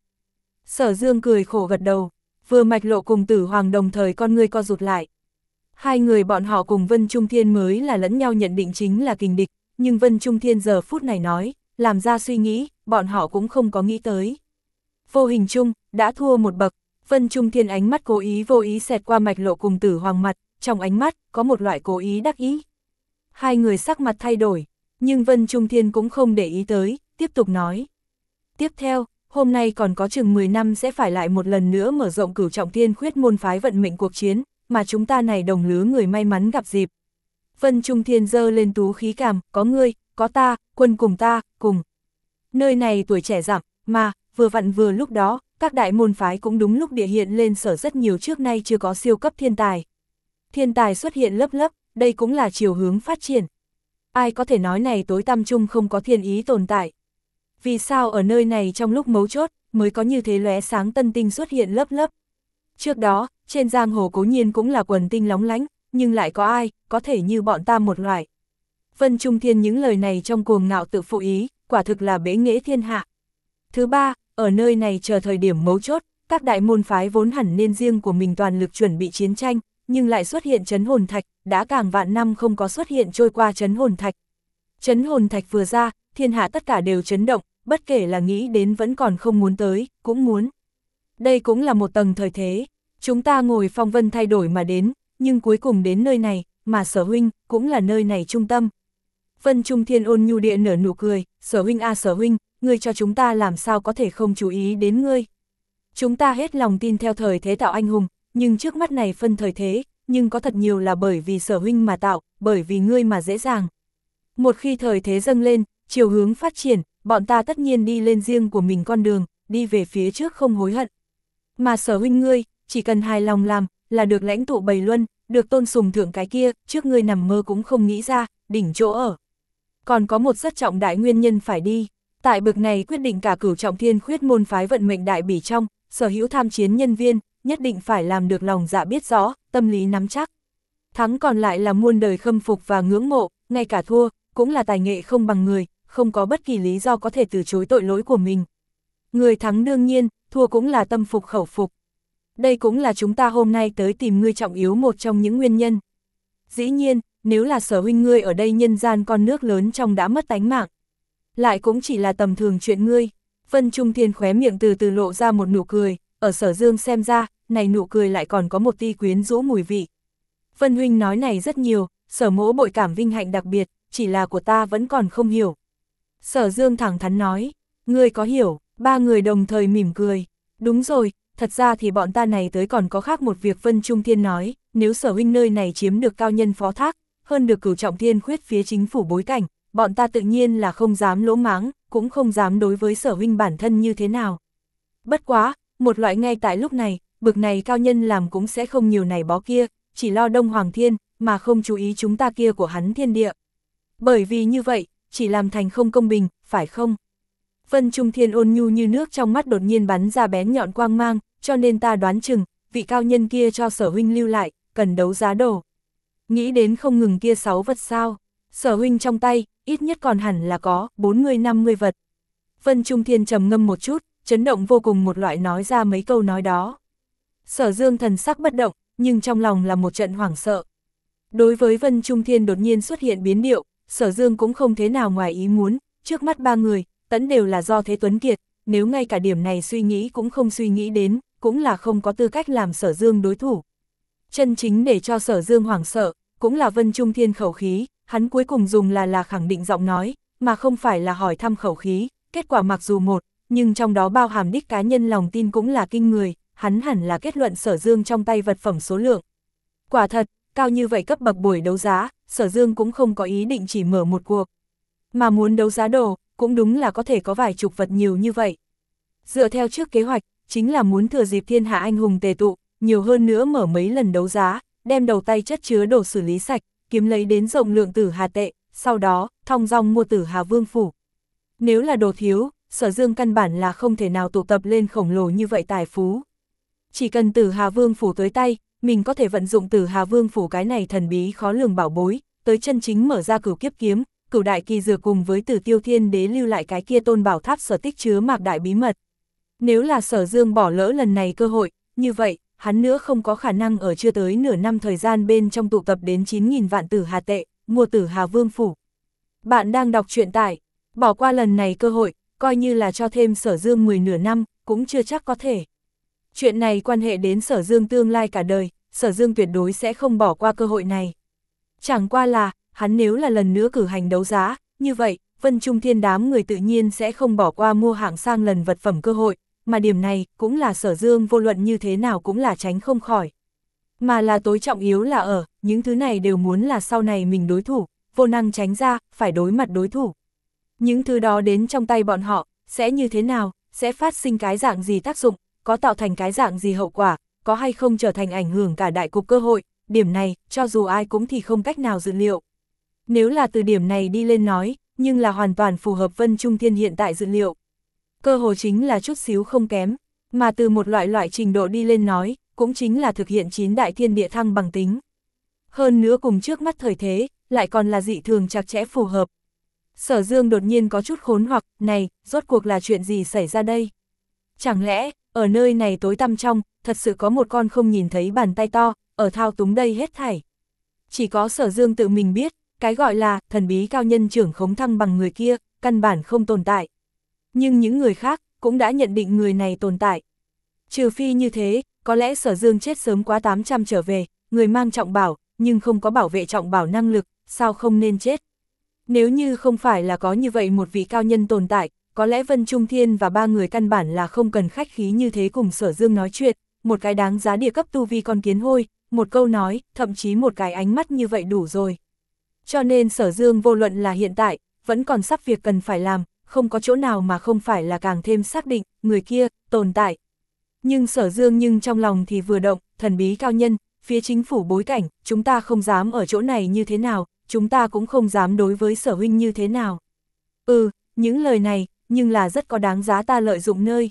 Sở Dương cười khổ gật đầu, vừa Mạch Lộ cùng Tử Hoàng đồng thời con ngươi co rụt lại. Hai người bọn họ cùng Vân Trung Thiên mới là lẫn nhau nhận định chính là kình địch, nhưng Vân Trung Thiên giờ phút này nói, làm ra suy nghĩ, bọn họ cũng không có nghĩ tới. Vô hình chung, đã thua một bậc, Vân Trung Thiên ánh mắt cố ý vô ý xẹt qua Mạch Lộ cùng Tử Hoàng mặt, trong ánh mắt, có một loại cố ý đắc ý. Hai người sắc mặt thay đổi, nhưng Vân Trung Thiên cũng không để ý tới, tiếp tục nói. Tiếp theo, hôm nay còn có chừng mười năm sẽ phải lại một lần nữa mở rộng Cửu Trọng Thiên Khuyết môn phái vận mệnh cuộc chiến, mà chúng ta này đồng lứa người may mắn gặp dịp. Vân Trung Thiên giơ lên tú khí cảm, có ngươi, có ta, quân cùng ta, cùng. Nơi này tuổi trẻ dặm, mà, vừa vặn vừa lúc đó, các đại môn phái cũng đúng lúc địa hiện lên sở rất nhiều trước nay chưa có siêu cấp thiên tài. Thiên tài xuất hiện lớp lớp, đây cũng là chiều hướng phát triển. Ai có thể nói này tối tăm chung không có thiên ý tồn tại. Vì sao ở nơi này trong lúc mấu chốt, mới có như thế lóe sáng tân tinh xuất hiện lớp lớp. Trước đó, trên giang hồ cố nhiên cũng là quần tinh lóng lánh, nhưng lại có ai, có thể như bọn ta một loại. Vân Trung Thiên những lời này trong cuồng ngạo tự phụ ý, quả thực là bế nghệ thiên hạ. Thứ ba, ở nơi này chờ thời điểm mấu chốt, các đại môn phái vốn hẳn nên riêng của mình toàn lực chuẩn bị chiến tranh, nhưng lại xuất hiện trấn hồn thạch, đã càng vạn năm không có xuất hiện trôi qua trấn hồn thạch. Trấn hồn thạch vừa ra, thiên hạ tất cả đều chấn động, bất kể là nghĩ đến vẫn còn không muốn tới, cũng muốn. Đây cũng là một tầng thời thế, chúng ta ngồi phong vân thay đổi mà đến, nhưng cuối cùng đến nơi này, mà Sở huynh, cũng là nơi này trung tâm. Vân Trung Thiên ôn nhu địa nở nụ cười, Sở huynh a à Sở huynh, ngươi cho chúng ta làm sao có thể không chú ý đến ngươi. Chúng ta hết lòng tin theo thời thế tạo anh hùng, nhưng trước mắt này phân thời thế, nhưng có thật nhiều là bởi vì Sở huynh mà tạo, bởi vì ngươi mà dễ dàng. Một khi thời thế dâng lên, chiều hướng phát triển, bọn ta tất nhiên đi lên riêng của mình con đường, đi về phía trước không hối hận. Mà Sở huynh ngươi, chỉ cần hài lòng làm, là được lãnh tụ bầy luân, được tôn sùng thượng cái kia, trước ngươi nằm mơ cũng không nghĩ ra, đỉnh chỗ ở. Còn có một rất trọng đại nguyên nhân phải đi, tại bực này quyết định cả Cửu Trọng Thiên Khuyết môn phái vận mệnh đại bỉ trong, sở hữu tham chiến nhân viên, nhất định phải làm được lòng dạ biết rõ, tâm lý nắm chắc. Thắng còn lại là muôn đời khâm phục và ngưỡng mộ, ngay cả thua, cũng là tài nghệ không bằng người, không có bất kỳ lý do có thể từ chối tội lỗi của mình. Người thắng đương nhiên, thua cũng là tâm phục khẩu phục. Đây cũng là chúng ta hôm nay tới tìm ngươi trọng yếu một trong những nguyên nhân. Dĩ nhiên, nếu là Sở huynh ngươi ở đây nhân gian con nước lớn trong đã mất tánh mạng, lại cũng chỉ là tầm thường chuyện ngươi. Vân Trung Thiên khóe miệng từ từ lộ ra một nụ cười, ở Sở Dương xem ra, này nụ cười lại còn có một ti quyến rũ mùi vị. Vân huynh nói này rất nhiều, Sở mỗ bội cảm vinh hạnh đặc biệt, chỉ là của ta vẫn còn không hiểu. Sở Dương thẳng thắn nói, ngươi có hiểu, ba người đồng thời mỉm cười. Đúng rồi, thật ra thì bọn ta này tới còn có khác một việc. Vân Trung Thiên nói, nếu Sở huynh nơi này chiếm được cao nhân phó thác, hơn được Cửu Trọng Thiên Khuyết phía chính phủ bối cảnh, bọn ta tự nhiên là không dám lỗ máng, cũng không dám đối với Sở huynh bản thân như thế nào. Bất quá, một loại ngay tại lúc này, bực này cao nhân làm cũng sẽ không nhiều này bó kia, chỉ lo Đông Hoàng Thiên, mà không chú ý chúng ta kia của hắn thiên địa. Bởi vì như vậy, chỉ làm thành không công bình, phải không? Vân Trung Thiên ôn nhu như nước trong mắt đột nhiên bắn ra bén nhọn quang mang, cho nên ta đoán chừng, vị cao nhân kia cho Sở huynh lưu lại, cần đấu giá đồ. Nghĩ đến không ngừng kia sáu vật sao, Sở huynh trong tay, ít nhất còn hẳn là có, bốn mươi năm mươi vật. Vân Trung Thiên trầm ngâm một chút, chấn động vô cùng một loại nói ra mấy câu nói đó. Sở Dương thần sắc bất động, nhưng trong lòng là một trận hoảng sợ. Đối với Vân Trung Thiên đột nhiên xuất hiện biến điệu, Sở Dương cũng không thế nào ngoài ý muốn, trước mắt ba người, tẫn đều là do Thế Tuấn Kiệt, nếu ngay cả điểm này suy nghĩ cũng không suy nghĩ đến, cũng là không có tư cách làm Sở Dương đối thủ. Chân chính để cho Sở Dương hoảng sợ, cũng là Vân Trung Thiên khẩu khí, hắn cuối cùng dùng là là khẳng định giọng nói, mà không phải là hỏi thăm khẩu khí, kết quả mặc dù một, nhưng trong đó bao hàm đích cá nhân lòng tin cũng là kinh người, hắn hẳn là kết luận Sở Dương trong tay vật phẩm số lượng. Quả thật, cao như vậy cấp bậc buổi đấu giá, Sở Dương cũng không có ý định chỉ mở một cuộc. Mà muốn đấu giá đồ, cũng đúng là có thể có vài chục vật nhiều như vậy. Dựa theo trước kế hoạch, chính là muốn thừa dịp thiên hạ anh hùng tề tụ, nhiều hơn nữa mở mấy lần đấu giá, đem đầu tay chất chứa đồ xử lý sạch, kiếm lấy đến rộng lượng tử hà tệ, sau đó, thong dong mua tử hà vương phủ. Nếu là đồ thiếu, Sở Dương căn bản là không thể nào tụ tập lên khổng lồ như vậy tài phú. Chỉ cần Tử Hà Vương phủ tới tay, mình có thể vận dụng Tử Hà Vương phủ cái này thần bí khó lường bảo bối, tới chân chính mở ra cửu kiếp kiếm, cửu đại kỳ dược cùng với Tử Tiêu Thiên Đế lưu lại cái kia tôn bảo tháp sở tích chứa mạc đại bí mật. Nếu là Sở Dương bỏ lỡ lần này cơ hội, như vậy, hắn nữa không có khả năng ở chưa tới nửa năm thời gian bên trong tụ tập đến chín nghìn vạn Tử Hà tệ, mua Tử Hà Vương phủ. Bạn đang đọc truyện tại, bỏ qua lần này cơ hội, coi như là cho thêm Sở Dương mười nửa năm, cũng chưa chắc có thể. Chuyện này quan hệ đến Sở Dương tương lai cả đời, Sở Dương tuyệt đối sẽ không bỏ qua cơ hội này. Chẳng qua là, hắn nếu là lần nữa cử hành đấu giá, như vậy, Vân Trung Thiên đám người tự nhiên sẽ không bỏ qua mua hạng sang lần vật phẩm cơ hội, mà điểm này cũng là Sở Dương vô luận như thế nào cũng là tránh không khỏi. Mà là tối trọng yếu là ở, những thứ này đều muốn là sau này mình đối thủ, vô năng tránh ra, phải đối mặt đối thủ. Những thứ đó đến trong tay bọn họ, sẽ như thế nào, sẽ phát sinh cái dạng gì tác dụng, có tạo thành cái dạng gì hậu quả, có hay không trở thành ảnh hưởng cả đại cục cơ hội, điểm này, cho dù ai cũng thì không cách nào dự liệu. Nếu là từ điểm này đi lên nói, nhưng là hoàn toàn phù hợp Vân Trung Thiên hiện tại dự liệu. Cơ hồ chính là chút xíu không kém, mà từ một loại loại trình độ đi lên nói, cũng chính là thực hiện chín đại thiên địa thăng bằng tính. Hơn nữa cùng trước mắt thời thế, lại còn là dị thường chặt chẽ phù hợp. Sở Dương đột nhiên có chút khốn hoặc, này, rốt cuộc là chuyện gì xảy ra đây? Chẳng lẽ, ở nơi này tối tăm trong, thật sự có một con không nhìn thấy bàn tay to, ở thao túng đây hết thảy. Chỉ có Sở Dương tự mình biết, cái gọi là thần bí cao nhân trưởng khống thăng bằng người kia, căn bản không tồn tại. Nhưng những người khác, cũng đã nhận định người này tồn tại. Trừ phi như thế, có lẽ Sở Dương chết sớm quá tám trăm trở về, người mang trọng bảo, nhưng không có bảo vệ trọng bảo năng lực, sao không nên chết. Nếu như không phải là có như vậy một vị cao nhân tồn tại, có lẽ Vân Trung Thiên và ba người căn bản là không cần khách khí như thế cùng Sở Dương nói chuyện, một cái đáng giá địa cấp tu vi con kiến hôi, một câu nói, thậm chí một cái ánh mắt như vậy đủ rồi. Cho nên Sở Dương vô luận là hiện tại, vẫn còn sắp việc cần phải làm, không có chỗ nào mà không phải là càng thêm xác định, người kia, tồn tại. Nhưng Sở Dương nhưng trong lòng thì vừa động, thần bí cao nhân, phía chính phủ bối cảnh, chúng ta không dám ở chỗ này như thế nào, chúng ta cũng không dám đối với Sở huynh như thế nào. Ừ, những lời này, nhưng là rất có đáng giá ta lợi dụng nơi.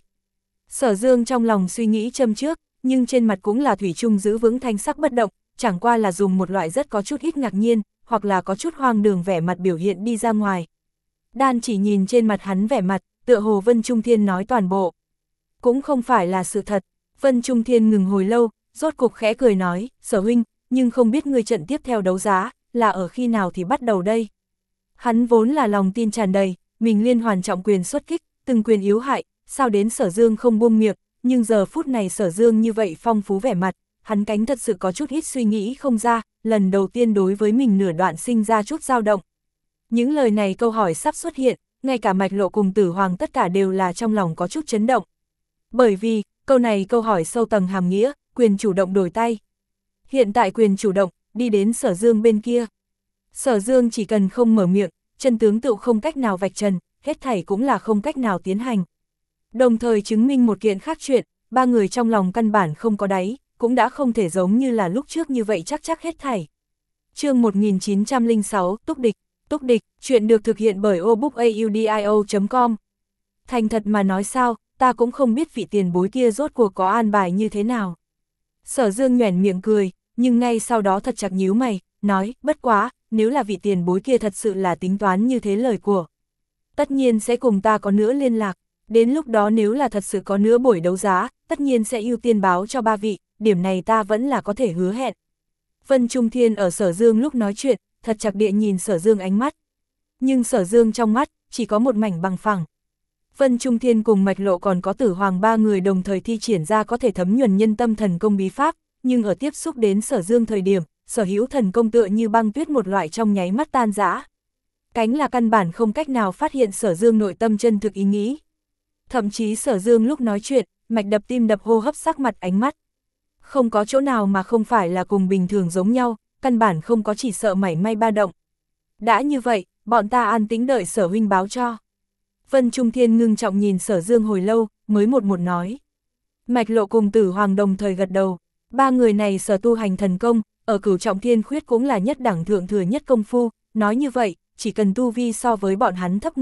Sở Dương trong lòng suy nghĩ châm trước, nhưng trên mặt cũng là thủy chung giữ vững thanh sắc bất động, chẳng qua là dùng một loại rất có chút ít ngạc nhiên, hoặc là có chút hoang đường vẻ mặt biểu hiện đi ra ngoài. Đan chỉ nhìn trên mặt hắn vẻ mặt, tựa hồ Vân Trung Thiên nói toàn bộ. Cũng không phải là sự thật, Vân Trung Thiên ngừng hồi lâu, rốt cục khẽ cười nói, Sở huynh, nhưng không biết ngươi trận tiếp theo đấu giá, là ở khi nào thì bắt đầu đây. Hắn vốn là lòng tin tràn đầy, mình liên hoàn trọng quyền xuất kích, từng quyền yếu hại, sao đến Sở Dương không buông miệng, nhưng giờ phút này Sở Dương như vậy phong phú vẻ mặt, hắn cánh thật sự có chút ít suy nghĩ không ra, lần đầu tiên đối với mình nửa đoạn sinh ra chút dao động. Những lời này câu hỏi sắp xuất hiện, ngay cả Mạch Lộ cùng Tử Hoàng tất cả đều là trong lòng có chút chấn động. Bởi vì, câu này câu hỏi sâu tầng hàm nghĩa, quyền chủ động đổi tay. Hiện tại quyền chủ động, đi đến Sở Dương bên kia. Sở Dương chỉ cần không mở miệng, chân tướng tựu không cách nào vạch trần, hết thảy cũng là không cách nào tiến hành. Đồng thời chứng minh một kiện khác chuyện, ba người trong lòng căn bản không có đáy, cũng đã không thể giống như là lúc trước như vậy chắc chắc hết thảy. Chương một nghìn chín trăm lẻ sáu, Túc Địch. Túc Địch, chuyện được thực hiện bởi obookaudio chấm com. Thành thật mà nói sao, ta cũng không biết vị tiền bối kia rốt cuộc có an bài như thế nào. Sở Dương nhoẻn miệng cười, nhưng ngay sau đó thật chặt nhíu mày, nói, bất quá, nếu là vị tiền bối kia thật sự là tính toán như thế lời của. Tất nhiên sẽ cùng ta có nữa liên lạc, đến lúc đó nếu là thật sự có nữa buổi đấu giá, tất nhiên sẽ ưu tiên báo cho ba vị, điểm này ta vẫn là có thể hứa hẹn. Vân Trung Thiên ở Sở Dương lúc nói chuyện, thật chặt địa nhìn Sở Dương ánh mắt. Nhưng Sở Dương trong mắt, chỉ có một mảnh bằng phẳng. Vân Trung Thiên cùng Mạch Lộ còn có Tử Hoàng ba người đồng thời thi triển ra có thể thấm nhuần nhân tâm thần công bí pháp, nhưng ở tiếp xúc đến Sở Dương thời điểm, sở hữu thần công tựa như băng tuyết một loại trong nháy mắt tan rã. Cánh là căn bản không cách nào phát hiện Sở Dương nội tâm chân thực ý nghĩ. Thậm chí Sở Dương lúc nói chuyện, mạch đập tim đập hô hấp sắc mặt ánh mắt. Không có chỗ nào mà không phải là cùng bình thường giống nhau, căn bản không có chỉ sợ mảy may ba động. Đã như vậy, bọn ta an tĩnh đợi Sở huynh báo cho. Vân Trung Thiên ngưng trọng nhìn Sở Dương hồi lâu, mới một một nói. Mạch Lộ cùng Tử Hoàng đồng thời gật đầu. Ba người này sở tu hành thần công, ở Cửu Trọng Thiên Khuyết cũng là nhất đẳng thượng thừa nhất công phu, nói như vậy, chỉ cần tu vi so với bọn hắn thấp người,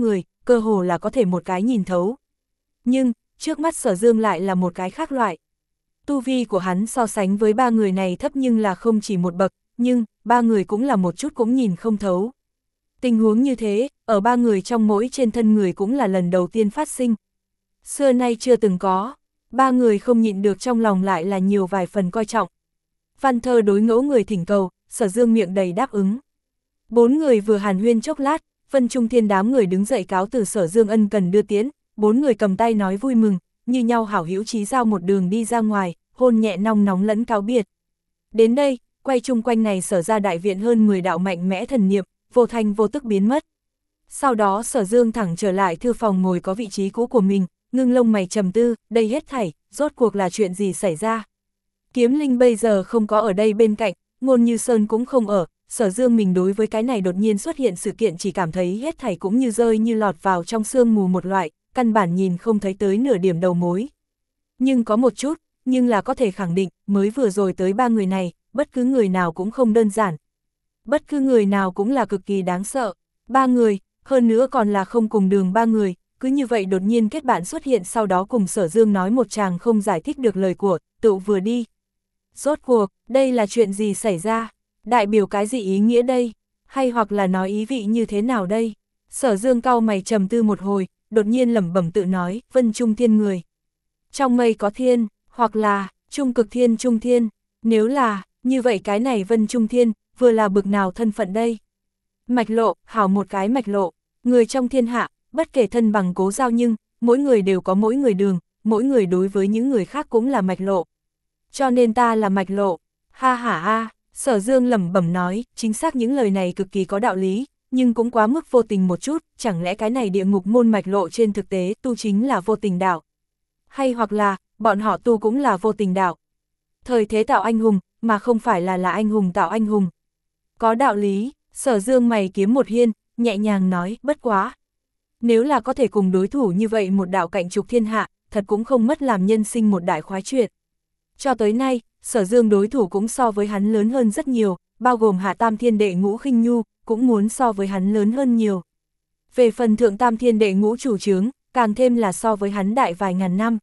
cơ hồ là có thể một cái nhìn thấu. Nhưng, trước mắt Sở Dương lại là một cái khác loại. Tu vi của hắn so sánh với ba người này thấp nhưng là không chỉ một bậc, nhưng, ba người cũng là một chút cũng nhìn không thấu. Tình huống như thế, ở ba người trong mỗi trên thân người cũng là lần đầu tiên phát sinh. Xưa nay chưa từng có, ba người không nhịn được trong lòng lại là nhiều vài phần coi trọng. Văn Thơ đối ngẫu người thỉnh cầu, Sở Dương miệng đầy đáp ứng. Bốn người vừa hàn huyên chốc lát, Vân Trung Thiên đám người đứng dậy cáo từ Sở Dương ân cần đưa tiễn, bốn người cầm tay nói vui mừng, như nhau hảo hữu chí giao một đường đi ra ngoài, hôn nhẹ nong nóng lẫn cáo biệt. Đến đây, quay chung quanh này Sở ra đại viện hơn mười đạo mạnh mẽ thần niệm, vô thanh vô tức biến mất. Sau đó Sở Dương thẳng trở lại thư phòng ngồi có vị trí cũ của mình, ngưng lông mày trầm tư, đây hết thảy, rốt cuộc là chuyện gì xảy ra. Kiếm Linh bây giờ không có ở đây bên cạnh, Ngôn Như Sơn cũng không ở, Sở Dương mình đối với cái này đột nhiên xuất hiện sự kiện chỉ cảm thấy hết thảy cũng như rơi như lọt vào trong sương mù một loại, căn bản nhìn không thấy tới nửa điểm đầu mối. Nhưng có một chút, nhưng là có thể khẳng định, mới vừa rồi tới ba người này, bất cứ người nào cũng không đơn giản. Bất cứ người nào cũng là cực kỳ đáng sợ. Ba người, hơn nữa còn là không cùng đường ba người, cứ như vậy đột nhiên kết bạn xuất hiện sau đó cùng Sở Dương nói một chàng không giải thích được lời của, tự vừa đi. Rốt cuộc, đây là chuyện gì xảy ra? Đại biểu cái gì ý nghĩa đây? Hay hoặc là nói ý vị như thế nào đây? Sở Dương cau mày trầm tư một hồi, đột nhiên lẩm bẩm tự nói, Vân Trung Thiên người. Trong mây có thiên, hoặc là, Trung Cực Thiên Trung Thiên, nếu là, như vậy cái này Vân Trung Thiên, vừa là bực nào thân phận đây? Mạch lộ, hảo một cái mạch lộ, người trong thiên hạ, bất kể thân bằng cố giao nhưng, mỗi người đều có mỗi người đường, mỗi người đối với những người khác cũng là mạch lộ. Cho nên ta là mạch lộ, ha ha ha, Sở Dương lẩm bẩm nói, chính xác những lời này cực kỳ có đạo lý, nhưng cũng quá mức vô tình một chút, chẳng lẽ cái này địa ngục môn mạch lộ trên thực tế tu chính là vô tình đạo? Hay hoặc là, bọn họ tu cũng là vô tình đạo? Thời thế tạo anh hùng, mà không phải là là anh hùng tạo anh hùng. Có đạo lý, Sở Dương mày kiếm một hiên, nhẹ nhàng nói, bất quá. Nếu là có thể cùng đối thủ như vậy một đạo cạnh trục thiên hạ, thật cũng không mất làm nhân sinh một đại khoái chuyện. Cho tới nay, Sở Dương đối thủ cũng so với hắn lớn hơn rất nhiều, bao gồm Hạ Tam Thiên Đệ Ngũ Khinh Nhu, cũng muốn so với hắn lớn hơn nhiều. Về phần Thượng Tam Thiên Đệ Ngũ chủ chướng, càng thêm là so với hắn đại vài ngàn năm.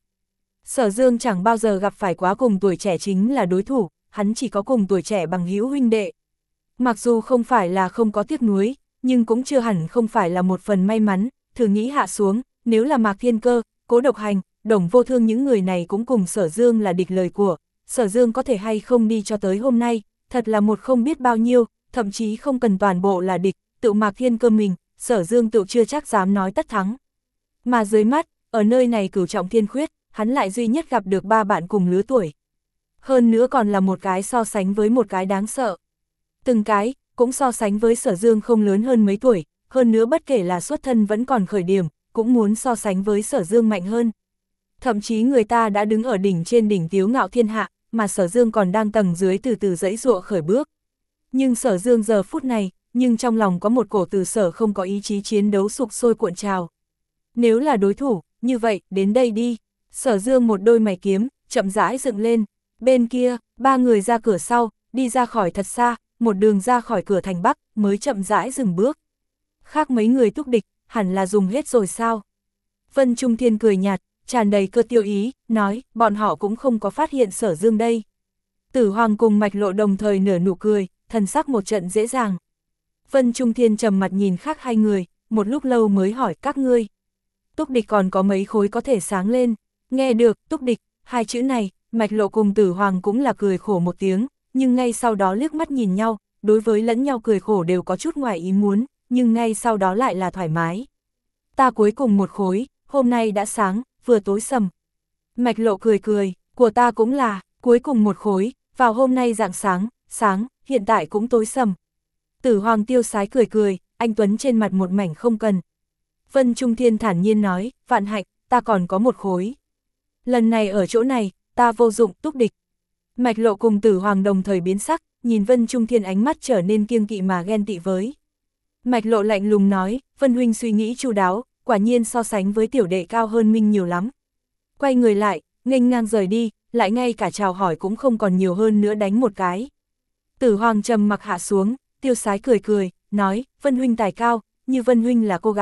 Sở Dương chẳng bao giờ gặp phải quá cùng tuổi trẻ chính là đối thủ, hắn chỉ có cùng tuổi trẻ bằng hữu huynh đệ. Mặc dù không phải là không có tiếc nuối, nhưng cũng chưa hẳn không phải là một phần may mắn, thử nghĩ hạ xuống, nếu là Mạc Thiên Cơ, Cố Độc Hành, Đồng Vô Thương những người này cũng cùng Sở Dương là địch lời của, Sở Dương có thể hay không đi cho tới hôm nay, thật là một không biết bao nhiêu, thậm chí không cần toàn bộ là địch, tự Mạc Thiên Cơ mình, Sở Dương tự chưa chắc dám nói tất thắng. Mà dưới mắt, ở nơi này cửu trọng thiên khuyết, hắn lại duy nhất gặp được ba bạn cùng lứa tuổi. Hơn nữa còn là một cái so sánh với một cái đáng sợ. Từng cái, cũng so sánh với Sở Dương không lớn hơn mấy tuổi, hơn nữa bất kể là xuất thân vẫn còn khởi điểm, cũng muốn so sánh với Sở Dương mạnh hơn. Thậm chí người ta đã đứng ở đỉnh trên đỉnh tiếu ngạo thiên hạ, mà Sở Dương còn đang tầng dưới từ từ dãy dụa khởi bước. Nhưng Sở Dương giờ phút này, nhưng trong lòng có một cổ từ sở không có ý chí chiến đấu sục sôi cuộn trào. Nếu là đối thủ, như vậy, đến đây đi. Sở Dương một đôi mày kiếm, chậm rãi dựng lên. Bên kia, ba người ra cửa sau, đi ra khỏi thật xa, một đường ra khỏi cửa thành Bắc, mới chậm rãi dừng bước. Khác mấy người túc địch, hẳn là dùng hết rồi sao? Vân Trung Thiên cười nhạt, tràn đầy cơ tiêu ý, nói, bọn họ cũng không có phát hiện Sở Dương đây. Tử Hoàng cùng Mạch Lộ đồng thời nở nụ cười, thần sắc một trận dễ dàng. Vân Trung Thiên trầm mặt nhìn khác hai người, một lúc lâu mới hỏi các ngươi. Túc địch còn có mấy khối có thể sáng lên, nghe được, túc địch, hai chữ này, Mạch Lộ cùng Tử Hoàng cũng là cười khổ một tiếng, nhưng ngay sau đó liếc mắt nhìn nhau, đối với lẫn nhau cười khổ đều có chút ngoài ý muốn, nhưng ngay sau đó lại là thoải mái. Ta cuối cùng một khối, hôm nay đã sáng, vừa tối sầm. Mạch Lộ cười cười, của ta cũng là, cuối cùng một khối, vào hôm nay rạng sáng, sáng, hiện tại cũng tối sầm. Tử Hoàng tiêu sái cười cười, anh Tuấn trên mặt một mảnh không cần. Vân Trung Thiên thản nhiên nói, vạn hạnh, ta còn có một khối. Lần này ở chỗ này, ta vô dụng, túc địch. Mạch Lộ cùng Tử Hoàng đồng thời biến sắc, nhìn Vân Trung Thiên ánh mắt trở nên kiêng kỵ mà ghen tị với. Mạch Lộ lạnh lùng nói, Vân huynh suy nghĩ chu đáo, quả nhiên so sánh với tiểu đệ cao hơn minh nhiều lắm. Quay người lại, nghênh ngang rời đi, lại ngay cả chào hỏi cũng không còn nhiều hơn nữa đánh một cái. Tử Hoàng trầm mặc hạ xuống, tiêu sái cười cười, nói, Vân huynh tài cao, như Vân huynh là cô gái,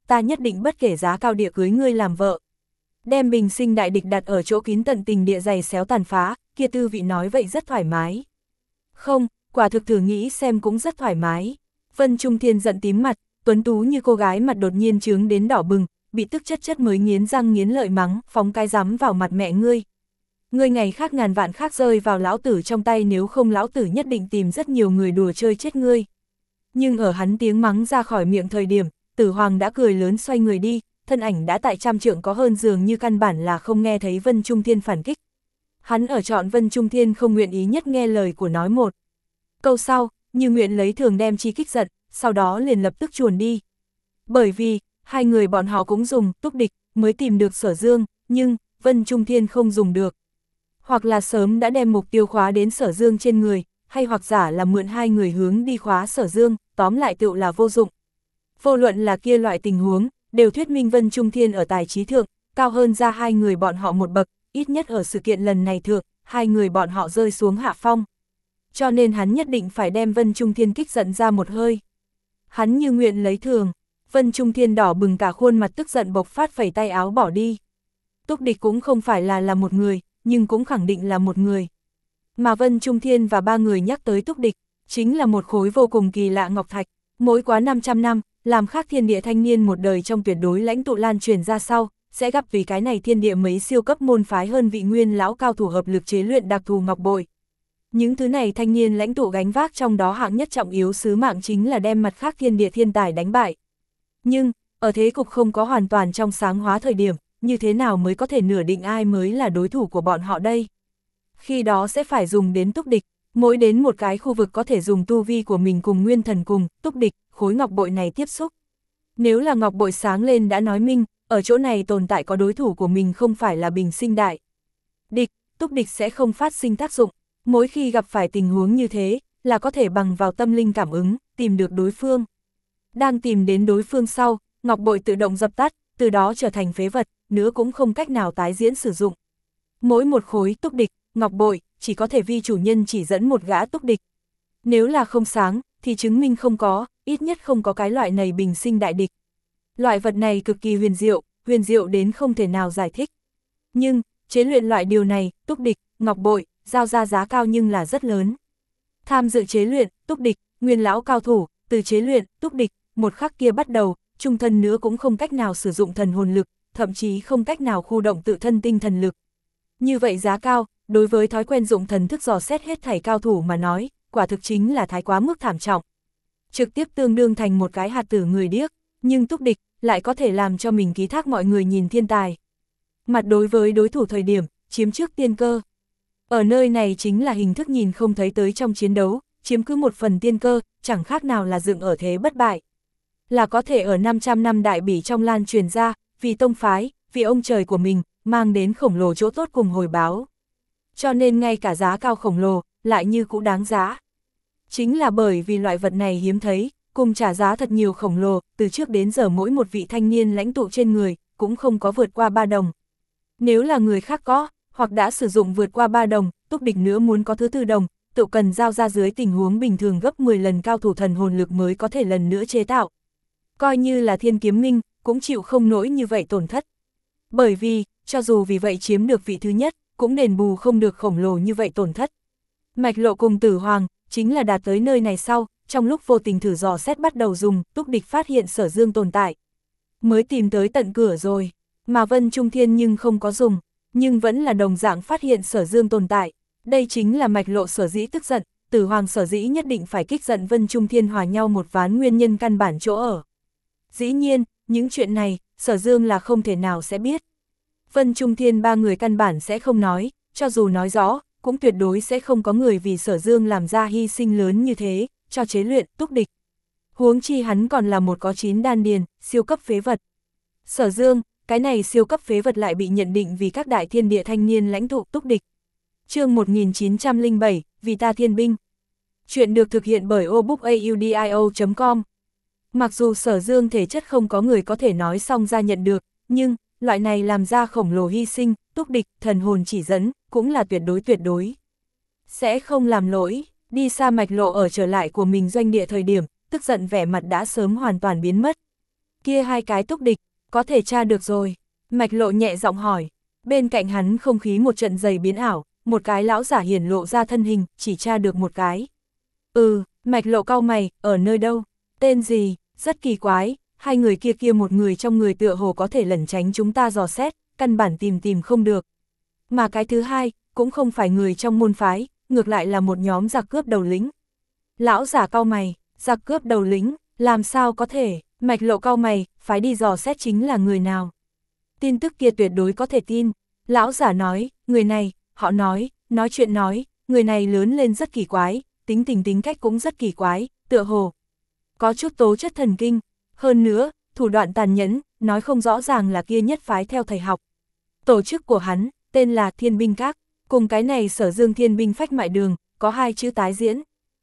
ta nhất định bất kể giá cao địa cưới ngươi làm vợ. Đem bình sinh đại địch đặt ở chỗ kín tận tình địa dày xéo tàn phá, kia tư vị nói vậy rất thoải mái. Không, quả thực thử nghĩ xem cũng rất thoải mái. Vân Trung Thiên giận tím mặt, tuấn tú như cô gái mặt đột nhiên trướng đến đỏ bừng, bị tức chất chất mới nghiến răng nghiến lợi mắng, phóng cái rắm vào mặt mẹ ngươi. Ngươi ngày khác ngàn vạn khác rơi vào lão tử trong tay, nếu không lão tử nhất định tìm rất nhiều người đùa chơi chết ngươi. Nhưng ở hắn tiếng mắng ra khỏi miệng thời điểm, Tử Hoàng đã cười lớn xoay người đi, thân ảnh đã tại trăm trượng có hơn, dường như căn bản là không nghe thấy Vân Trung Thiên phản kích. Hắn ở trọn Vân Trung Thiên không nguyện ý nhất nghe lời của nói một câu sau, như nguyện lấy thường đem chi kích giận, sau đó liền lập tức chuồn đi. Bởi vì, hai người bọn họ cũng dùng túc địch mới tìm được Sở Dương, nhưng Vân Trung Thiên không dùng được. Hoặc là sớm đã đem mục tiêu khóa đến Sở Dương trên người, hay hoặc giả là mượn hai người hướng đi khóa Sở Dương, tóm lại tựu là vô dụng. Vô luận là kia loại tình huống, đều thuyết minh Vân Trung Thiên ở tài trí thượng, cao hơn ra hai người bọn họ một bậc, ít nhất ở sự kiện lần này thượng, hai người bọn họ rơi xuống hạ phong. Cho nên hắn nhất định phải đem Vân Trung Thiên kích giận ra một hơi. Hắn như nguyện lấy thường, Vân Trung Thiên đỏ bừng cả khuôn mặt tức giận bộc phát, phẩy tay áo bỏ đi. Túc địch cũng không phải là là một người, nhưng cũng khẳng định là một người. Mà Vân Trung Thiên và ba người nhắc tới túc địch, chính là một khối vô cùng kỳ lạ ngọc thạch, mỗi quá năm trăm năm, làm khác thiên địa thanh niên một đời trong tuyệt đối lãnh tụ lan truyền ra sau, sẽ gặp vì cái này thiên địa mấy siêu cấp môn phái hơn vị nguyên lão cao thủ hợp lực chế luyện đặc thù ngọc bội. Những thứ này thanh niên lãnh tụ gánh vác trong đó hạng nhất trọng yếu sứ mạng chính là đem mặt khác thiên địa thiên tài đánh bại. Nhưng, ở thế cục không có hoàn toàn trong sáng hóa thời điểm, như thế nào mới có thể nửa định ai mới là đối thủ của bọn họ đây? Khi đó sẽ phải dùng đến túc địch, mỗi đến một cái khu vực có thể dùng tu vi của mình cùng nguyên thần cùng túc địch, khối ngọc bội này tiếp xúc. Nếu là ngọc bội sáng lên đã nói minh, ở chỗ này tồn tại có đối thủ của mình không phải là bình sinh đại địch, túc địch sẽ không phát sinh tác dụng. Mỗi khi gặp phải tình huống như thế, là có thể bằng vào tâm linh cảm ứng, tìm được đối phương. Đang tìm đến đối phương sau, ngọc bội tự động dập tắt, từ đó trở thành phế vật, nữa cũng không cách nào tái diễn sử dụng. Mỗi một khối túc địch, ngọc bội, chỉ có thể vi chủ nhân chỉ dẫn một gã túc địch. Nếu là không sáng, thì chứng minh không có, ít nhất không có cái loại này bình sinh đại địch. Loại vật này cực kỳ huyền diệu, huyền diệu đến không thể nào giải thích. Nhưng, chế luyện loại điều này, túc địch, ngọc bội, giao ra giá cao nhưng là rất lớn. Tham dự chế luyện, túc địch, nguyên lão cao thủ, từ chế luyện, túc địch, một khắc kia bắt đầu, trung thân nữa cũng không cách nào sử dụng thần hồn lực, thậm chí không cách nào khu động tự thân tinh thần lực. Như vậy giá cao, đối với thói quen dụng thần thức dò xét hết thảy cao thủ mà nói, quả thực chính là thái quá mức thảm trọng. Trực tiếp tương đương thành một cái hạt tử người điếc, nhưng túc địch lại có thể làm cho mình ký thác mọi người nhìn thiên tài. Mặt đối với đối thủ thời điểm, chiếm trước tiên cơ. Ở nơi này chính là hình thức nhìn không thấy tới trong chiến đấu, chiếm cứ một phần tiên cơ, chẳng khác nào là dựng ở thế bất bại. Là có thể ở năm trăm năm đại bỉ trong lan truyền ra, vì tông phái, vì ông trời của mình, mang đến khổng lồ chỗ tốt cùng hồi báo. Cho nên ngay cả giá cao khổng lồ, lại như cũng đáng giá. Chính là bởi vì loại vật này hiếm thấy, cùng trả giá thật nhiều khổng lồ, từ trước đến giờ mỗi một vị thanh niên lãnh tụ trên người, cũng không có vượt qua ba đồng. Nếu là người khác có, hoặc đã sử dụng vượt qua ba đồng, túc địch nữa muốn có thứ tư đồng, tự cần giao ra dưới tình huống bình thường gấp mười lần cao thủ thần hồn lực mới có thể lần nữa chế tạo. Coi như là Thiên Kiếm Minh, cũng chịu không nổi như vậy tổn thất. Bởi vì, cho dù vì vậy chiếm được vị thứ nhất, cũng đền bù không được khổng lồ như vậy tổn thất. Mạch Lộ cùng Tử Hoàng, chính là đạt tới nơi này sau, trong lúc vô tình thử dò xét bắt đầu dùng, túc địch phát hiện Sở Dương tồn tại. Mới tìm tới tận cửa rồi, mà Vân Trung Thiên nhưng không có dùng, nhưng vẫn là đồng dạng phát hiện Sở Dương tồn tại. Đây chính là Mạch Lộ sở dĩ tức giận, Tử Hoàng sở dĩ nhất định phải kích giận Vân Trung Thiên hòa nhau một ván nguyên nhân căn bản chỗ ở. Dĩ nhiên, những chuyện này, Sở Dương là không thể nào sẽ biết. Vân Trung Thiên ba người căn bản sẽ không nói, cho dù nói rõ, cũng tuyệt đối sẽ không có người vì Sở Dương làm ra hy sinh lớn như thế, cho chế luyện, túc địch. Huống chi hắn còn là một có chín đan điền, siêu cấp phế vật. Sở Dương, cái này siêu cấp phế vật lại bị nhận định vì các đại thiên địa thanh niên lãnh tụ túc địch. Chương một nghìn chín trăm lẻ bảy, Vì ta thiên binh. Chuyện được thực hiện bởi obookaudio chấm com. Mặc dù Sở Dương thể chất không có người có thể nói xong ra nhận được, nhưng, loại này làm ra khổng lồ hy sinh, túc địch, thần hồn chỉ dẫn, cũng là tuyệt đối tuyệt đối. Sẽ không làm lỗi, đi xa Mạch Lộ ở trở lại của mình doanh địa thời điểm, tức giận vẻ mặt đã sớm hoàn toàn biến mất. Kia hai cái túc địch, có thể tra được rồi. Mạch Lộ nhẹ giọng hỏi. Bên cạnh hắn không khí một trận dày biến ảo, một cái lão giả hiển lộ ra thân hình, chỉ tra được một cái. Ừ, Mạch Lộ cau mày, ở nơi đâu? Tên gì? Rất kỳ quái, hai người kia kia một người trong người tựa hồ có thể lẩn tránh chúng ta dò xét, căn bản tìm tìm không được. Mà cái thứ hai, cũng không phải người trong môn phái, ngược lại là một nhóm giặc cướp đầu lĩnh. Lão giả cau mày, giặc cướp đầu lĩnh, làm sao có thể? Mạch Lộ cau mày, phái đi dò xét chính là người nào? Tin tức kia tuyệt đối có thể tin. Lão giả nói, người này, họ nói, nói chuyện nói, người này lớn lên rất kỳ quái, tính tình tính cách cũng rất kỳ quái, tựa hồ có chút tố chất thần kinh, hơn nữa, thủ đoạn tàn nhẫn, nói không rõ ràng là kia nhất phái theo thầy học. Tổ chức của hắn, tên là Thiên Binh Các, cùng cái này Sở Dương Thiên Binh Phách Mại Đường, có hai chữ tái diễn.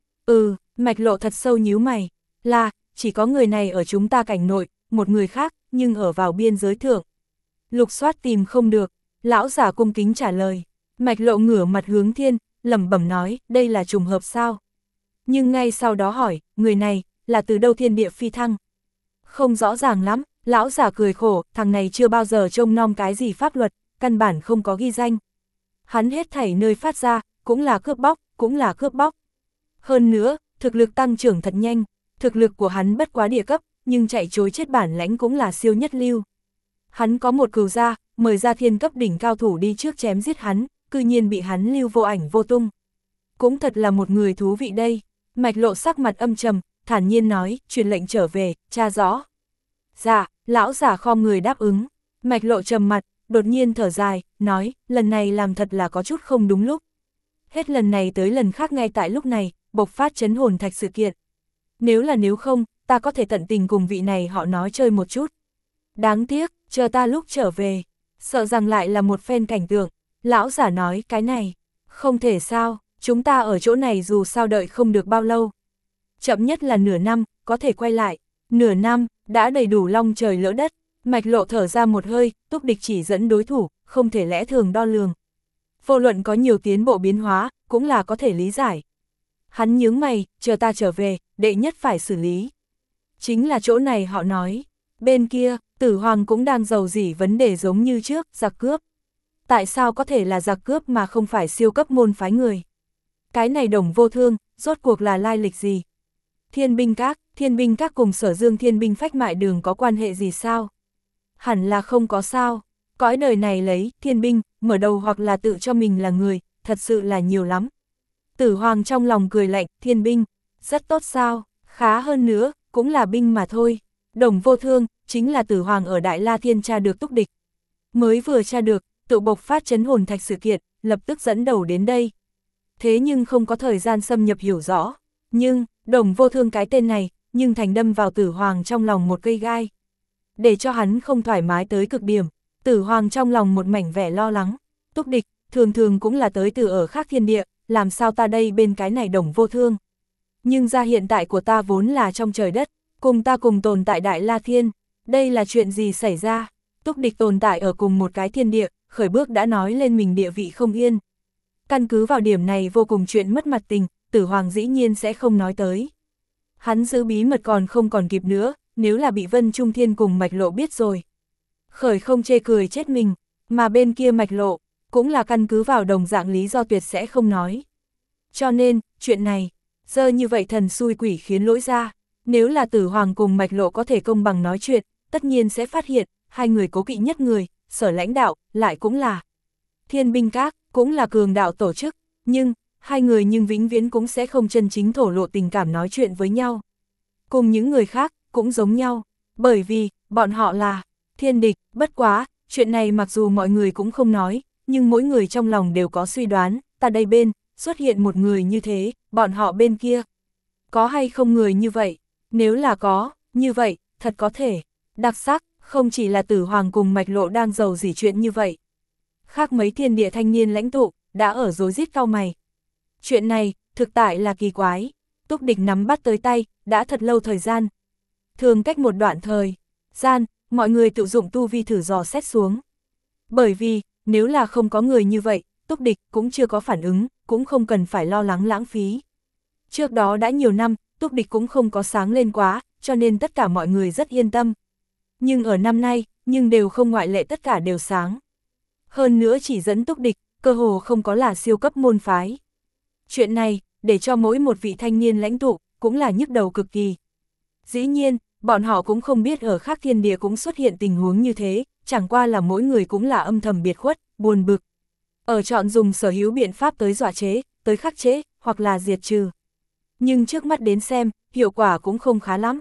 Ừ, Mạch Lộ thật sâu nhíu mày, là, chỉ có người này ở chúng ta cảnh nội, một người khác, nhưng ở vào biên giới thượng. Lục soát tìm không được, lão giả cung kính trả lời. Mạch Lộ ngửa mặt hướng thiên, lẩm bẩm nói, đây là trùng hợp sao? Nhưng ngay sau đó hỏi, người này, là từ đâu thiên địa phi thăng? Không rõ ràng lắm, lão giả cười khổ, thằng này chưa bao giờ trông nom cái gì pháp luật, căn bản không có ghi danh. Hắn hết thảy nơi phát ra, cũng là cướp bóc, cũng là cướp bóc. Hơn nữa, thực lực tăng trưởng thật nhanh, thực lực của hắn bất quá địa cấp, nhưng chạy trối chết bản lãnh cũng là siêu nhất lưu. Hắn có một cừu gia, mời ra thiên cấp đỉnh cao thủ đi trước chém giết hắn, cư nhiên bị hắn lưu vô ảnh vô tung. Cũng thật là một người thú vị đây. Mạch Lộ sắc mặt âm trầm, thản nhiên nói, truyền lệnh trở về, tra rõ. Dạ, lão giả khom người đáp ứng. Mạch Lộ trầm mặt, đột nhiên thở dài, nói, lần này làm thật là có chút không đúng lúc. Hết lần này tới lần khác ngay tại lúc này, bộc phát chấn hồn thạch sự kiện. Nếu là nếu không, ta có thể tận tình cùng vị này họ nói chơi một chút. Đáng tiếc, chờ ta lúc trở về, sợ rằng lại là một phen cảnh tượng. Lão giả nói, cái này, không thể sao, chúng ta ở chỗ này dù sao đợi không được bao lâu. Chậm nhất là nửa năm, có thể quay lại. Nửa năm, đã đầy đủ long trời lỡ đất. Mạch Lộ thở ra một hơi, túc địch chỉ dẫn đối thủ, không thể lẽ thường đo lường. Vô luận có nhiều tiến bộ biến hóa, cũng là có thể lý giải. Hắn nhướng mày, chờ ta trở về, đệ nhất phải xử lý. Chính là chỗ này họ nói. Bên kia, Tử Hoàng cũng đang giàu dỉ vấn đề giống như trước, giặc cướp. Tại sao có thể là giặc cướp mà không phải siêu cấp môn phái người? Cái này Đồng Vô Thương, rốt cuộc là lai lịch gì? Thiên Binh Các, Thiên Binh Các cùng Sở Dương Thiên Binh Phách Mại Đường có quan hệ gì sao? Hẳn là không có sao. Cõi đời này lấy, thiên binh, mở đầu hoặc là tự cho mình là người, thật sự là nhiều lắm. Tử Hoàng trong lòng cười lạnh, thiên binh, rất tốt sao, khá hơn nữa, cũng là binh mà thôi. Đồng Vô Thương, chính là Tử Hoàng ở Đại La Thiên tra được túc địch. Mới vừa tra được, tự bộc phát chấn hồn thạch sự kiện, lập tức dẫn đầu đến đây. Thế nhưng không có thời gian xâm nhập hiểu rõ. Nhưng, Đồng Vô Thương cái tên này, nhưng thành đâm vào Tử Hoàng trong lòng một cây gai. Để cho hắn không thoải mái tới cực điểm, Tử Hoàng trong lòng một mảnh vẻ lo lắng. Túc địch, thường thường cũng là tới từ ở khác thiên địa, làm sao ta đây bên cái này Đồng Vô Thương. Nhưng ra hiện tại của ta vốn là trong trời đất, cùng ta cùng tồn tại Đại La Thiên, đây là chuyện gì xảy ra? Túc địch tồn tại ở cùng một cái thiên địa, khởi bước đã nói lên mình địa vị không yên. Căn cứ vào điểm này vô cùng chuyện mất mặt tình, Tử Hoàng dĩ nhiên sẽ không nói tới. Hắn giữ bí mật còn không còn kịp nữa, nếu là bị Vân Trung Thiên cùng Mạch Lộ biết rồi. Khởi không chê cười chết mình, mà bên kia Mạch Lộ, cũng là căn cứ vào đồng dạng lý do tuyệt sẽ không nói. Cho nên, chuyện này, giờ như vậy thần xui quỷ khiến lỗi ra, nếu là Tử Hoàng cùng Mạch Lộ có thể công bằng nói chuyện, tất nhiên sẽ phát hiện, hai người cố kỵ nhất người, Sở lãnh đạo, lại cũng là Thiên Binh Các, cũng là cường đạo tổ chức, nhưng, hai người nhưng vĩnh viễn cũng sẽ không chân chính thổ lộ tình cảm nói chuyện với nhau. Cùng những người khác, cũng giống nhau, bởi vì, bọn họ là thiên địch, bất quá, chuyện này mặc dù mọi người cũng không nói, nhưng mỗi người trong lòng đều có suy đoán, ta đây bên, xuất hiện một người như thế, bọn họ bên kia. Có hay không người như vậy? Nếu là có, như vậy, thật có thể. Đặc sắc, không chỉ là Tử Hoàng cùng Mạch Lộ đang giàu dỉ chuyện như vậy. Khác mấy thiên địa thanh niên lãnh tụ, đã ở rối rít cau mày. Chuyện này, thực tại là kỳ quái. Túc địch nắm bắt tới tay, đã thật lâu thời gian. Thường cách một đoạn thời gian, mọi người tự dụng tu vi thử dò xét xuống. Bởi vì, nếu là không có người như vậy, Túc địch cũng chưa có phản ứng, cũng không cần phải lo lắng lãng phí. Trước đó đã nhiều năm, Túc địch cũng không có sáng lên quá, cho nên tất cả mọi người rất yên tâm. Nhưng ở năm nay, nhưng đều không ngoại lệ tất cả đều sáng. Hơn nữa chỉ dẫn túc địch, cơ hồ không có là siêu cấp môn phái. Chuyện này, để cho mỗi một vị thanh niên lãnh tụ, cũng là nhức đầu cực kỳ. Dĩ nhiên, bọn họ cũng không biết ở khác thiên địa cũng xuất hiện tình huống như thế, chẳng qua là mỗi người cũng là âm thầm biệt khuất, buồn bực. Ở chọn dùng sở hữu biện pháp tới dọa chế, tới khắc chế, hoặc là diệt trừ. Nhưng trước mắt đến xem, hiệu quả cũng không khá lắm.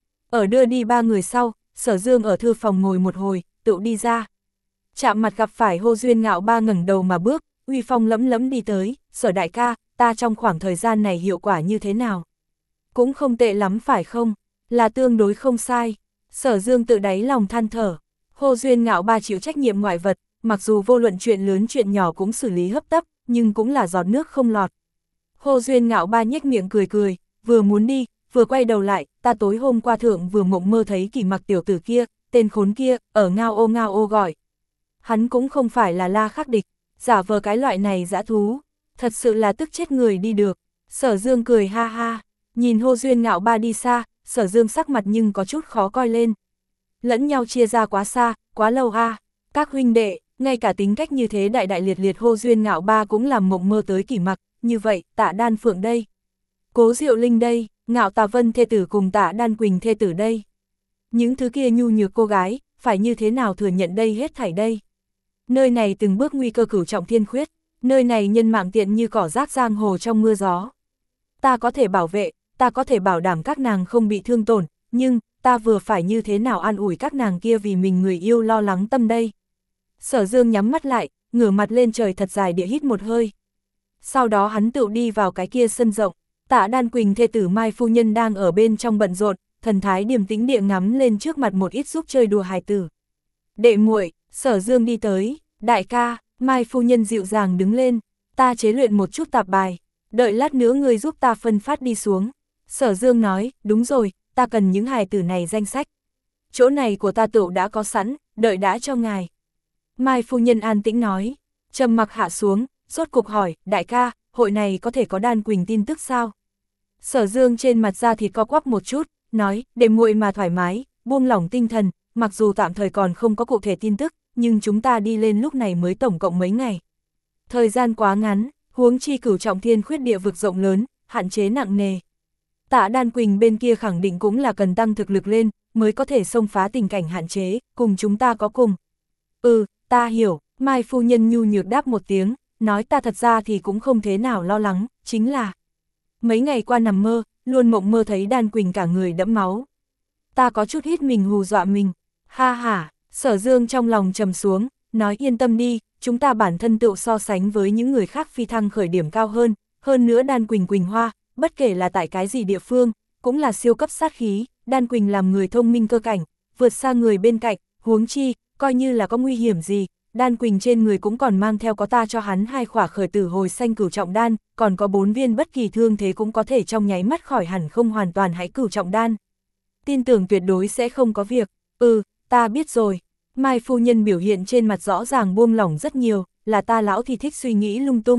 Ở đưa đi ba người sau, Sở Dương ở thư phòng ngồi một hồi, tự đi ra. Chạm mặt gặp phải Hồ Duyên Ngạo Ba ngẩng đầu mà bước, uy phong lẫm lẫm đi tới, Sở đại ca, ta trong khoảng thời gian này hiệu quả như thế nào? Cũng không tệ lắm phải không? Là tương đối không sai. Sở Dương tự đáy lòng than thở. Hồ Duyên Ngạo Ba chịu trách nhiệm ngoại vật, mặc dù vô luận chuyện lớn chuyện nhỏ cũng xử lý hấp tấp, nhưng cũng là giọt nước không lọt. Hồ Duyên Ngạo Ba nhếch miệng cười cười, vừa muốn đi, vừa quay đầu lại, ta tối hôm qua thượng vừa mộng mơ thấy Kỷ Mặc tiểu tử kia, tên khốn kia, ở ngao ô ngao ô gọi. Hắn cũng không phải là La Khắc địch, giả vờ cái loại này dã thú, thật sự là tức chết người đi được. Sở Dương cười ha ha, nhìn Hồ Duyên Ngạo Ba đi xa, Sở Dương sắc mặt nhưng có chút khó coi lên. Lẫn nhau chia ra quá xa, quá lâu ha, các huynh đệ, ngay cả tính cách như thế đại đại liệt liệt Hồ Duyên Ngạo Ba cũng làm mộng mơ tới Kỷ Mặc, như vậy, Tạ Đan Phượng đây, Cố Diệu Linh đây, Ngạo Tà Vân thê tử cùng Tạ Đan Quỳnh thê tử đây. Những thứ kia nhu nhược cô gái, phải như thế nào thừa nhận đây hết thảy đây. Nơi này từng bước nguy cơ cửu trọng thiên khuyết, nơi này nhân mạng tiện như cỏ rác giang hồ trong mưa gió. Ta có thể bảo vệ, ta có thể bảo đảm các nàng không bị thương tổn, nhưng, ta vừa phải như thế nào an ủi các nàng kia vì mình người yêu lo lắng tâm đây. Sở Dương nhắm mắt lại, ngửa mặt lên trời thật dài địa hít một hơi. Sau đó hắn tự đi vào cái kia sân rộng, Tạ Đan Quỳnh thê tử Mai phu nhân đang ở bên trong bận rộn, thần thái điềm tĩnh địa ngắm lên trước mặt một ít giúp chơi đùa hài tử. Đệ muội, Sở Dương đi tới, đại ca, Mai phu nhân dịu dàng đứng lên, ta chế luyện một chút tạp bài, đợi lát nữa ngươi giúp ta phân phát đi xuống. Sở Dương nói, đúng rồi, ta cần những hài tử này danh sách. Chỗ này của ta tựu đã có sẵn, đợi đã cho ngài. Mai phu nhân an tĩnh nói, trầm mặc hạ xuống, rốt cục hỏi, đại ca, hội này có thể có Đan Quỳnh tin tức sao? Sở Dương trên mặt da thịt co quắp một chút, nói, để muội mà thoải mái, buông lỏng tinh thần, mặc dù tạm thời còn không có cụ thể tin tức, nhưng chúng ta đi lên lúc này mới tổng cộng mấy ngày. Thời gian quá ngắn, huống chi cửu trọng thiên khuyết địa vực rộng lớn, hạn chế nặng nề. Tạ Đan Quỳnh bên kia khẳng định cũng là cần tăng thực lực lên, mới có thể xông phá tình cảnh hạn chế, cùng chúng ta có cùng. Ừ, ta hiểu, Mai phu nhân nhu nhược đáp một tiếng, nói ta thật ra thì cũng không thế nào lo lắng, chính là mấy ngày qua nằm mơ, luôn mộng mơ thấy Đan Quỳnh cả người đẫm máu. Ta có chút hít mình hù dọa mình, ha ha, Sở Dương trong lòng trầm xuống, nói yên tâm đi, chúng ta bản thân tự so sánh với những người khác phi thăng khởi điểm cao hơn, hơn nữa Đan Quỳnh Quỳnh Hoa, bất kể là tại cái gì địa phương, cũng là siêu cấp sát khí, Đan Quỳnh làm người thông minh cơ cảnh, vượt xa người bên cạnh, huống chi, coi như là có nguy hiểm gì, Đan Quỳnh trên người cũng còn mang theo có ta cho hắn hai khỏa khởi tử hồi xanh cửu trọng đan, còn có bốn viên bất kỳ thương thế cũng có thể trong nháy mắt khỏi hẳn không hoàn toàn hãy cửu trọng đan. Tin tưởng tuyệt đối sẽ không có việc, ừ, ta biết rồi. Mai phu nhân biểu hiện trên mặt rõ ràng buông lỏng rất nhiều, là ta lão thì thích suy nghĩ lung tung.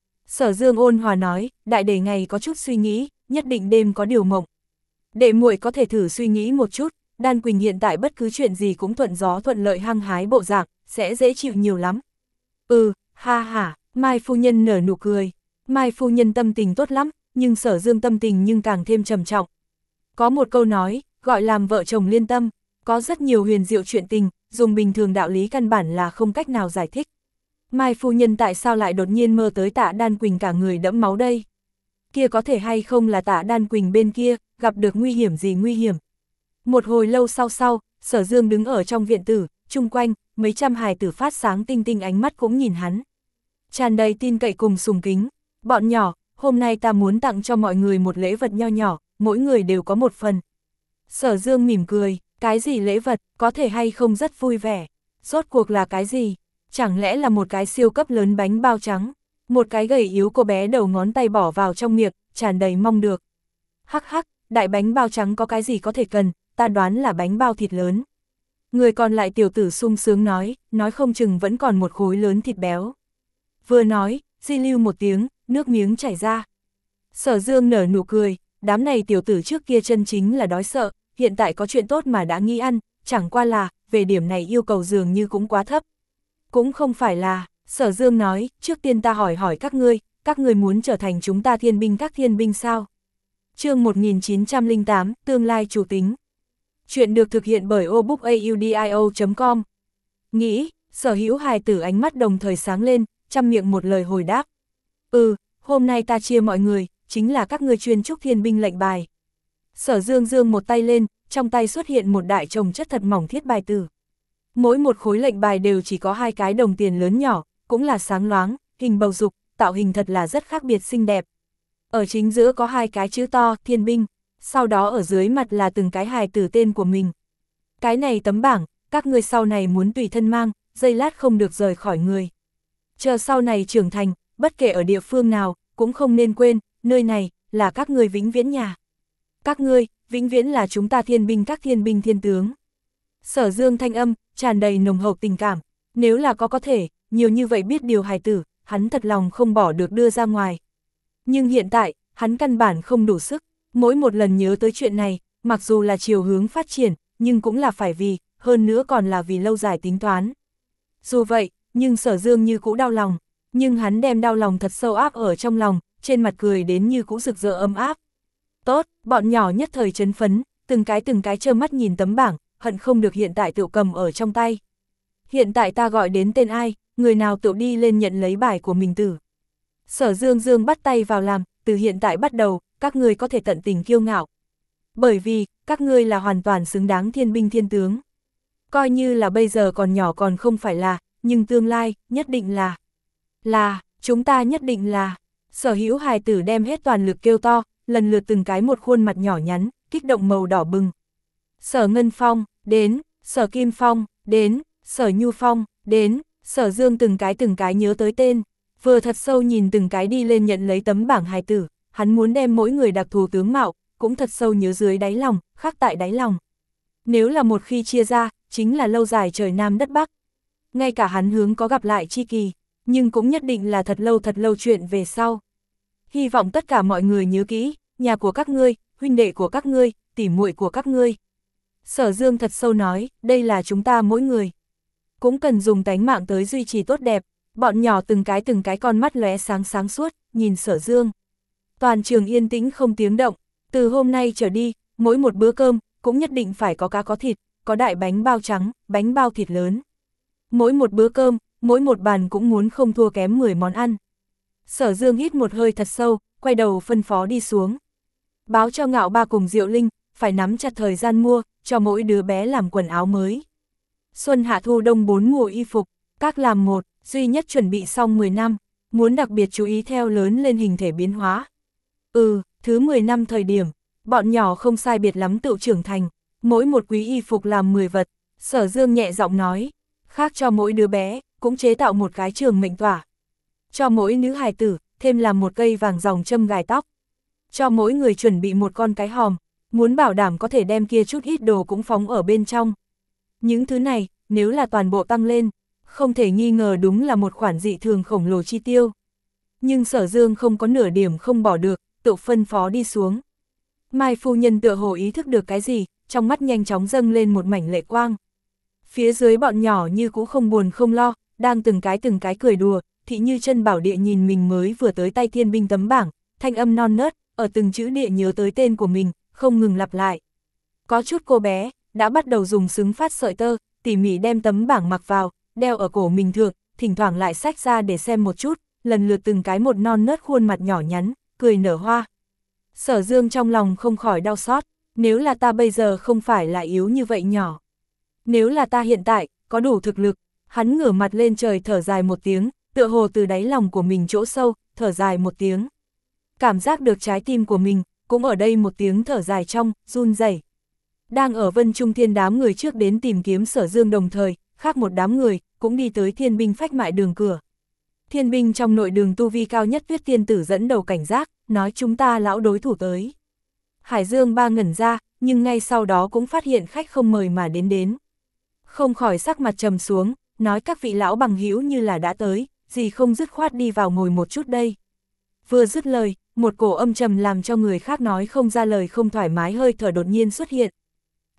Sở Dương ôn hòa nói, đại đệ ngày có chút suy nghĩ, nhất định đêm có điều mộng. Đệ muội có thể thử suy nghĩ một chút, Đan Quỳnh hiện tại bất cứ chuyện gì cũng thuận gió thuận lợi hăng hái bộ dạng, sẽ dễ chịu nhiều lắm. Ừ, ha ha, Mai phu nhân nở nụ cười. Mai phu nhân tâm tình tốt lắm, nhưng Sở Dương tâm tình nhưng càng thêm trầm trọng. Có một câu nói, gọi làm vợ chồng liên tâm, có rất nhiều huyền diệu chuyện tình, dùng bình thường đạo lý căn bản là không cách nào giải thích. Mai phu nhân tại sao lại đột nhiên mơ tới Tạ Đan Quỳnh cả người đẫm máu đây? Kia có thể hay không là Tạ Đan Quỳnh bên kia, gặp được nguy hiểm gì nguy hiểm? Một hồi lâu sau sau, Sở Dương đứng ở trong viện tử, chung quanh, mấy trăm hài tử phát sáng tinh tinh ánh mắt cũng nhìn hắn. Tràn đầy tin cậy cùng sùng kính. Bọn nhỏ, hôm nay ta muốn tặng cho mọi người một lễ vật nho nhỏ, mỗi người đều có một phần. Sở Dương mỉm cười, cái gì lễ vật, có thể hay không rất vui vẻ. Rốt cuộc là cái gì? Chẳng lẽ là một cái siêu cấp lớn bánh bao trắng? Một cái gầy yếu cô bé đầu ngón tay bỏ vào trong miệng, tràn đầy mong được. Hắc hắc, đại bánh bao trắng có cái gì có thể cần, ta đoán là bánh bao thịt lớn. Người còn lại tiểu tử sung sướng nói, nói không chừng vẫn còn một khối lớn thịt béo. Vừa nói, di lưu một tiếng, nước miếng chảy ra. Sở Dương nở nụ cười, đám này tiểu tử trước kia chân chính là đói sợ, hiện tại có chuyện tốt mà đã nghĩ ăn, chẳng qua là, về điểm này yêu cầu dường như cũng quá thấp. Cũng không phải là, Sở Dương nói, trước tiên ta hỏi hỏi các ngươi, các ngươi muốn trở thành chúng ta thiên binh các thiên binh sao? Chương một nghìn chín trăm lẻ tám, tương lai chủ tính. Chuyện được thực hiện bởi obookaudio chấm com. Nghĩ, Sở Hữu hài tử ánh mắt đồng thời sáng lên, trăm miệng một lời hồi đáp. Ừ, hôm nay ta chia mọi người, chính là các ngươi chuyên trúc thiên binh lệnh bài. Sở Dương dương một tay lên, trong tay xuất hiện một đại chồng chất thật mỏng thiết bài tử. Mỗi một khối lệnh bài đều chỉ có hai cái đồng tiền lớn nhỏ, cũng là sáng loáng, hình bầu dục, tạo hình thật là rất khác biệt xinh đẹp. Ở chính giữa có hai cái chữ to, thiên binh, sau đó ở dưới mặt là từng cái hài tử tên của mình. Cái này tấm bảng, các ngươi sau này muốn tùy thân mang, giây lát không được rời khỏi người. Chờ sau này trưởng thành, bất kể ở địa phương nào, cũng không nên quên, nơi này, là các ngươi vĩnh viễn nhà. Các ngươi, vĩnh viễn là chúng ta thiên binh các thiên binh thiên tướng. Sở Dương thanh âm, tràn đầy nồng hậu tình cảm, nếu là có có thể, nhiều như vậy biết điều hài tử, hắn thật lòng không bỏ được đưa ra ngoài. Nhưng hiện tại, hắn căn bản không đủ sức, mỗi một lần nhớ tới chuyện này, mặc dù là chiều hướng phát triển, nhưng cũng là phải vì, hơn nữa còn là vì lâu dài tính toán. Dù vậy, nhưng Sở Dương như cũ đau lòng, nhưng hắn đem đau lòng thật sâu áp ở trong lòng, trên mặt cười đến như cũ rực rỡ ấm áp. Tốt, bọn nhỏ nhất thời chấn phấn, từng cái từng cái trơ mắt nhìn tấm bảng, hận không được hiện tại tự cầm ở trong tay. Hiện tại ta gọi đến tên ai, người nào tự đi lên nhận lấy bài của mình tử. Sở Dương Dương bắt tay vào làm, từ hiện tại bắt đầu, các ngươi có thể tận tình kiêu ngạo. Bởi vì, các ngươi là hoàn toàn xứng đáng thiên binh thiên tướng. Coi như là bây giờ còn nhỏ còn không phải là, nhưng tương lai, nhất định là. Là, chúng ta nhất định là. Sở Hữu hài tử đem hết toàn lực kêu to, lần lượt từng cái một khuôn mặt nhỏ nhắn, kích động màu đỏ bừng. Sở Ngân Phong, đến, Sở Kim Phong, đến, Sở Nhu Phong, đến, Sở Dương từng cái từng cái nhớ tới tên, vừa thật sâu nhìn từng cái đi lên nhận lấy tấm bảng hài tử, hắn muốn đem mỗi người đặc thù tướng mạo, cũng thật sâu nhớ dưới đáy lòng, khắc tại đáy lòng. Nếu là một khi chia ra, chính là lâu dài trời Nam đất Bắc. Ngay cả hắn hướng có gặp lại chi kỳ, nhưng cũng nhất định là thật lâu thật lâu chuyện về sau. Hy vọng tất cả mọi người nhớ kỹ, nhà của các ngươi, huynh đệ của các ngươi, tỉ muội của các ngươi. Sở Dương thật sâu nói, đây là chúng ta mỗi người. Cũng cần dùng tánh mạng tới duy trì tốt đẹp, bọn nhỏ từng cái từng cái con mắt lóe sáng sáng suốt, nhìn Sở Dương. Toàn trường yên tĩnh không tiếng động, từ hôm nay trở đi, mỗi một bữa cơm, cũng nhất định phải có cá có thịt, có đại bánh bao trắng, bánh bao thịt lớn. Mỗi một bữa cơm, mỗi một bàn cũng muốn không thua kém mười món ăn. Sở Dương hít một hơi thật sâu, quay đầu phân phó đi xuống. Báo cho Ngạo Ba cùng Diệu Linh, phải nắm chặt thời gian mua, cho mỗi đứa bé làm quần áo mới. Xuân hạ thu đông bốn mùa y phục, các làm một, duy nhất chuẩn bị xong mười năm, muốn đặc biệt chú ý theo lớn lên hình thể biến hóa. Ừ, thứ mười năm thời điểm, bọn nhỏ không sai biệt lắm tự trưởng thành, mỗi một quý y phục làm mười vật, Sở Dương nhẹ giọng nói, khác cho mỗi đứa bé, cũng chế tạo một cái trường mệnh tỏa. Cho mỗi nữ hài tử, thêm làm một cây vàng ròng châm gài tóc. Cho mỗi người chuẩn bị một con cái hòm, muốn bảo đảm có thể đem kia chút ít đồ cũng phóng ở bên trong. Những thứ này, nếu là toàn bộ tăng lên, không thể nghi ngờ đúng là một khoản dị thường khổng lồ chi tiêu. Nhưng Sở Dương không có nửa điểm không bỏ được, tự phân phó đi xuống. Mai phu nhân tựa hồ ý thức được cái gì, trong mắt nhanh chóng dâng lên một mảnh lệ quang. Phía dưới bọn nhỏ như cũ không buồn không lo, đang từng cái từng cái cười đùa, Thị Như Chân bảo địa nhìn mình mới vừa tới tay thiên binh tấm bảng, thanh âm non nớt, ở từng chữ địa nhớ tới tên của mình, không ngừng lặp lại. Có chút cô bé, đã bắt đầu dùng xứng phát sợi tơ, tỉ mỉ đem tấm bảng mặc vào, đeo ở cổ mình thượng, thỉnh thoảng lại xách ra để xem một chút, lần lượt từng cái một non nớt khuôn mặt nhỏ nhắn, cười nở hoa. Sở Dương trong lòng không khỏi đau xót, nếu là ta bây giờ không phải là yếu như vậy nhỏ. Nếu là ta hiện tại, có đủ thực lực, hắn ngửa mặt lên trời thở dài một tiếng, tựa hồ từ đáy lòng của mình chỗ sâu, thở dài một tiếng. Cảm giác được trái tim của mình, cũng ở đây một tiếng thở dài trong, run rẩy. Đang ở Vân Trung Thiên đám người trước đến tìm kiếm Sở Dương đồng thời, khác một đám người, cũng đi tới thiên binh phách mại đường cửa. Thiên binh trong nội đường tu vi cao nhất Tuyết Tiên Tử dẫn đầu cảnh giác, nói chúng ta lão đối thủ tới. Hải Dương ba ngẩn ra, nhưng ngay sau đó cũng phát hiện khách không mời mà đến đến. Không khỏi sắc mặt trầm xuống, nói các vị lão bằng hữu như là đã tới, gì không dứt khoát đi vào ngồi một chút đây. Vừa dứt lời, một cổ âm trầm làm cho người khác nói không ra lời không thoải mái hơi thở đột nhiên xuất hiện.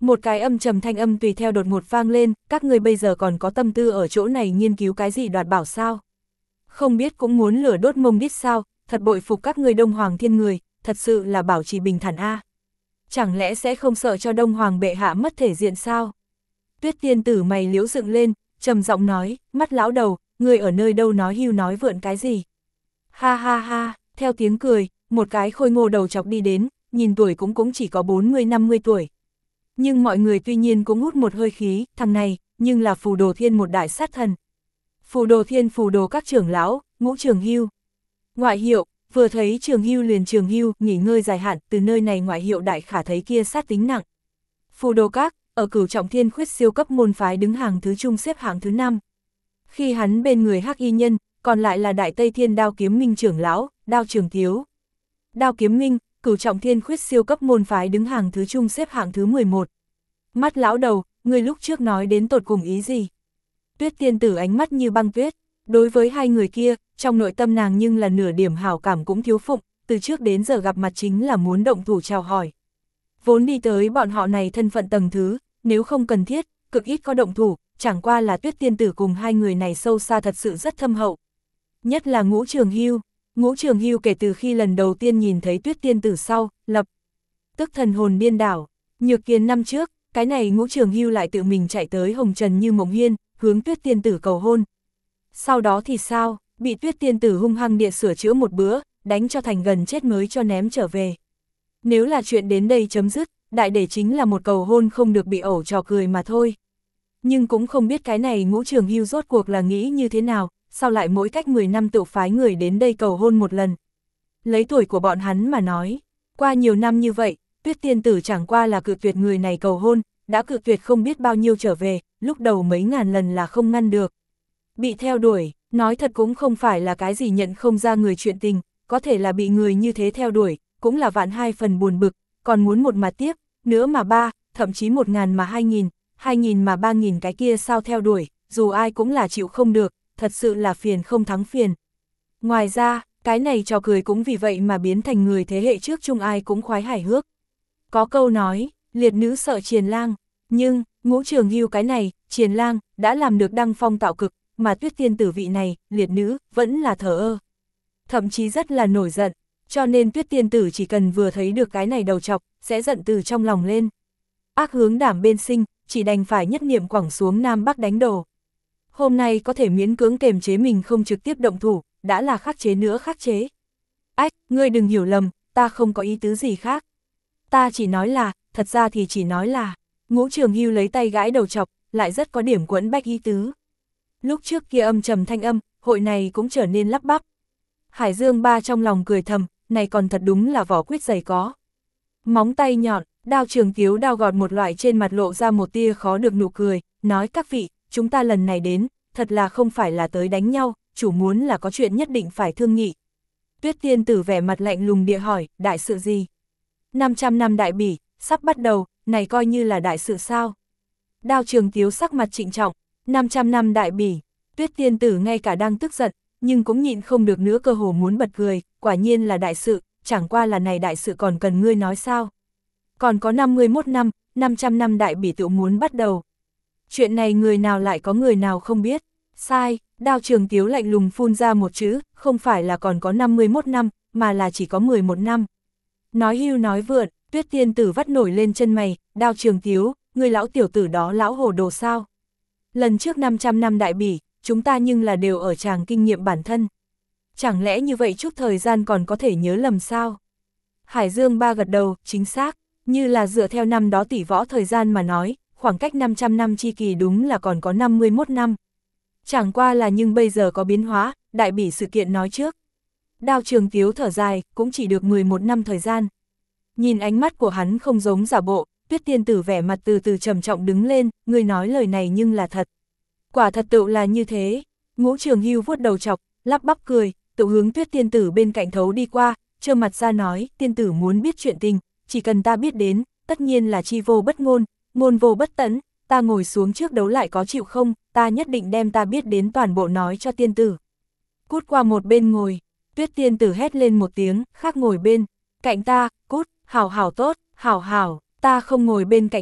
Một cái âm trầm thanh âm tùy theo đột ngột vang lên, các người bây giờ còn có tâm tư ở chỗ này nghiên cứu cái gì đoạt bảo sao? Không biết cũng muốn lửa đốt mông đít sao, thật bội phục các người Đông Hoàng thiên người, thật sự là bảo trì bình thản a. Chẳng lẽ sẽ không sợ cho Đông Hoàng bệ hạ mất thể diện sao? Tuyết tiên tử mày liễu dựng lên, trầm giọng nói, mắt lão đầu, người ở nơi đâu nói hưu nói vượn cái gì? Ha ha ha, theo tiếng cười, một cái khôi ngô đầu chọc đi đến, nhìn tuổi cũng cũng chỉ có bốn mươi năm mươi tuổi. Nhưng mọi người tuy nhiên cũng hút một hơi khí, thằng này, nhưng là Phù Đồ Thiên một đại sát thần. Phù Đồ Thiên phù đồ các trưởng lão, Ngũ Trường Hưu. Ngoại hiệu, vừa thấy Trường Hưu liền Trường Hưu, nghỉ ngơi dài hạn, từ nơi này ngoại hiệu đại khả thấy kia sát tính nặng. Phù Đồ Các, ở Cửu Trọng Thiên khuyết siêu cấp môn phái đứng hàng thứ trung xếp hạng thứ năm. Khi hắn bên người Hắc Y Nhân, còn lại là Đại Tây Thiên Đao Kiếm Minh trưởng lão, Đao Trường Tiếu. Đao Kiếm Minh, Cửu Trọng Thiên khuyết siêu cấp môn phái đứng hàng thứ trung xếp hạng thứ mười một. Mắt lão đầu, người lúc trước nói đến tột cùng ý gì? Tuyết tiên tử ánh mắt như băng tuyết, đối với hai người kia, trong nội tâm nàng nhưng là nửa điểm hảo cảm cũng thiếu phụng, từ trước đến giờ gặp mặt chính là muốn động thủ chào hỏi. Vốn đi tới bọn họ này thân phận tầng thứ, nếu không cần thiết, cực ít có động thủ, chẳng qua là Tuyết tiên tử cùng hai người này sâu xa thật sự rất thâm hậu. Nhất là Ngũ Trường Hưu, Ngũ Trường Hưu kể từ khi lần đầu tiên nhìn thấy Tuyết tiên tử sau, lập tức thần hồn điên đảo. Nhược Kiền năm trước, cái này Ngũ Trường Hưu lại tự mình chạy tới Hồng Trần Như Mộng Hiên, hướng Tuyết tiên tử cầu hôn. Sau đó thì sao, bị Tuyết tiên tử hung hăng địa sửa chữa một bữa, đánh cho thành gần chết mới cho ném trở về. Nếu là chuyện đến đây chấm dứt, đại để chính là một cầu hôn không được bị ẩu trò cười mà thôi. Nhưng cũng không biết cái này Ngũ Trường Hưu rốt cuộc là nghĩ như thế nào, sao lại mỗi cách mười năm tự phái người đến đây cầu hôn một lần. Lấy tuổi của bọn hắn mà nói, qua nhiều năm như vậy, Tuyết tiên tử chẳng qua là cự tuyệt người này cầu hôn, đã cự tuyệt không biết bao nhiêu trở về, lúc đầu mấy ngàn lần là không ngăn được. Bị theo đuổi, nói thật cũng không phải là cái gì nhận không ra người chuyện tình, có thể là bị người như thế theo đuổi, cũng là vạn hai phần buồn bực, còn muốn một mà tiếp, nữa mà ba, thậm chí một ngàn mà hai nghìn, hai nghìn mà ba nghìn cái kia sao theo đuổi, dù ai cũng là chịu không được, thật sự là phiền không thắng phiền. Ngoài ra, cái này trò cười cũng vì vậy mà biến thành người thế hệ trước chung ai cũng khoái hài hước. Có câu nói, liệt nữ sợ triền lang, nhưng, Ngũ Trường Hưu cái này, triền lang, đã làm được đăng phong tạo cực, mà Tuyết tiên tử vị này, liệt nữ, vẫn là thờ ơ. Thậm chí rất là nổi giận, cho nên Tuyết tiên tử chỉ cần vừa thấy được cái này đầu chọc, sẽ giận từ trong lòng lên. Ác hướng đảm bên sinh, chỉ đành phải nhất niệm quẳng xuống Nam Bắc đánh đổ. Hôm nay có thể miễn cưỡng kềm chế mình không trực tiếp động thủ, đã là khắc chế nữa khắc chế. Ách, ngươi đừng hiểu lầm, ta không có ý tứ gì khác. Ta chỉ nói là, thật ra thì chỉ nói là, Ngũ Trường Hưu lấy tay gãi đầu chọc, lại rất có điểm quẫn bách ý tứ. Lúc trước kia âm trầm thanh âm, hội này cũng trở nên lắp bắp. Hải Dương Ba trong lòng cười thầm, này còn thật đúng là vỏ quyết dày có. Móng tay nhọn, Đao Trường Tiếu đao gọt một loại trên mặt lộ ra một tia khó được nụ cười, nói các vị, chúng ta lần này đến, thật là không phải là tới đánh nhau, chủ muốn là có chuyện nhất định phải thương nghị. Tuyết tiên tử vẻ mặt lạnh lùng địa hỏi, đại sự gì? năm trăm năm đại bỉ, sắp bắt đầu, này coi như là đại sự sao? Đao Trường Tiếu sắc mặt trịnh trọng, năm trăm năm đại bỉ, Tuyết tiên tử ngay cả đang tức giận, nhưng cũng nhịn không được nữa cơ hồ muốn bật cười, quả nhiên là đại sự, chẳng qua là này đại sự còn cần ngươi nói sao? Còn có năm mươi mốt năm, năm trăm năm đại bỉ tự muốn bắt đầu. Chuyện này người nào lại có người nào không biết, sai, Đao Trường Tiếu lạnh lùng phun ra một chữ, không phải là còn có năm mươi mốt năm, mà là chỉ có mười một năm. Nói hưu nói vượn, Tuyết tiên tử vắt nổi lên chân mày, Đao Trường Tiếu, người lão tiểu tử đó lão hồ đồ sao? Lần trước năm trăm năm đại bỉ, chúng ta nhưng là đều ở tràng kinh nghiệm bản thân. Chẳng lẽ như vậy chút thời gian còn có thể nhớ lầm sao? Hải Dương Ba gật đầu, chính xác, như là dựa theo năm đó tỷ võ thời gian mà nói, khoảng cách năm trăm năm chi kỳ đúng là còn có năm mươi mốt năm. Chẳng qua là nhưng bây giờ có biến hóa, đại bỉ sự kiện nói trước. Đao Trường Tiếu thở dài, cũng chỉ được mười một năm thời gian. Nhìn ánh mắt của hắn không giống giả bộ, Tuyết tiên tử vẻ mặt từ từ trầm trọng đứng lên, người nói lời này nhưng là thật. Quả thật tựu là như thế. Ngũ Trường Hưu vuốt đầu chọc, lắp bắp cười, tự hướng Tuyết tiên tử bên cạnh thấu đi qua, trơ mặt ra nói, tiên tử muốn biết chuyện tình, chỉ cần ta biết đến, tất nhiên là chi vô bất ngôn, ngôn vô bất tẫn, ta ngồi xuống trước đấu lại có chịu không, ta nhất định đem ta biết đến toàn bộ nói cho tiên tử. Cút qua một bên ngồi, Tuyết tiên tử hét lên một tiếng, khác ngồi bên cạnh ta, cút, hảo hảo tốt, hảo hảo, ta không ngồi bên cạnh ngươi,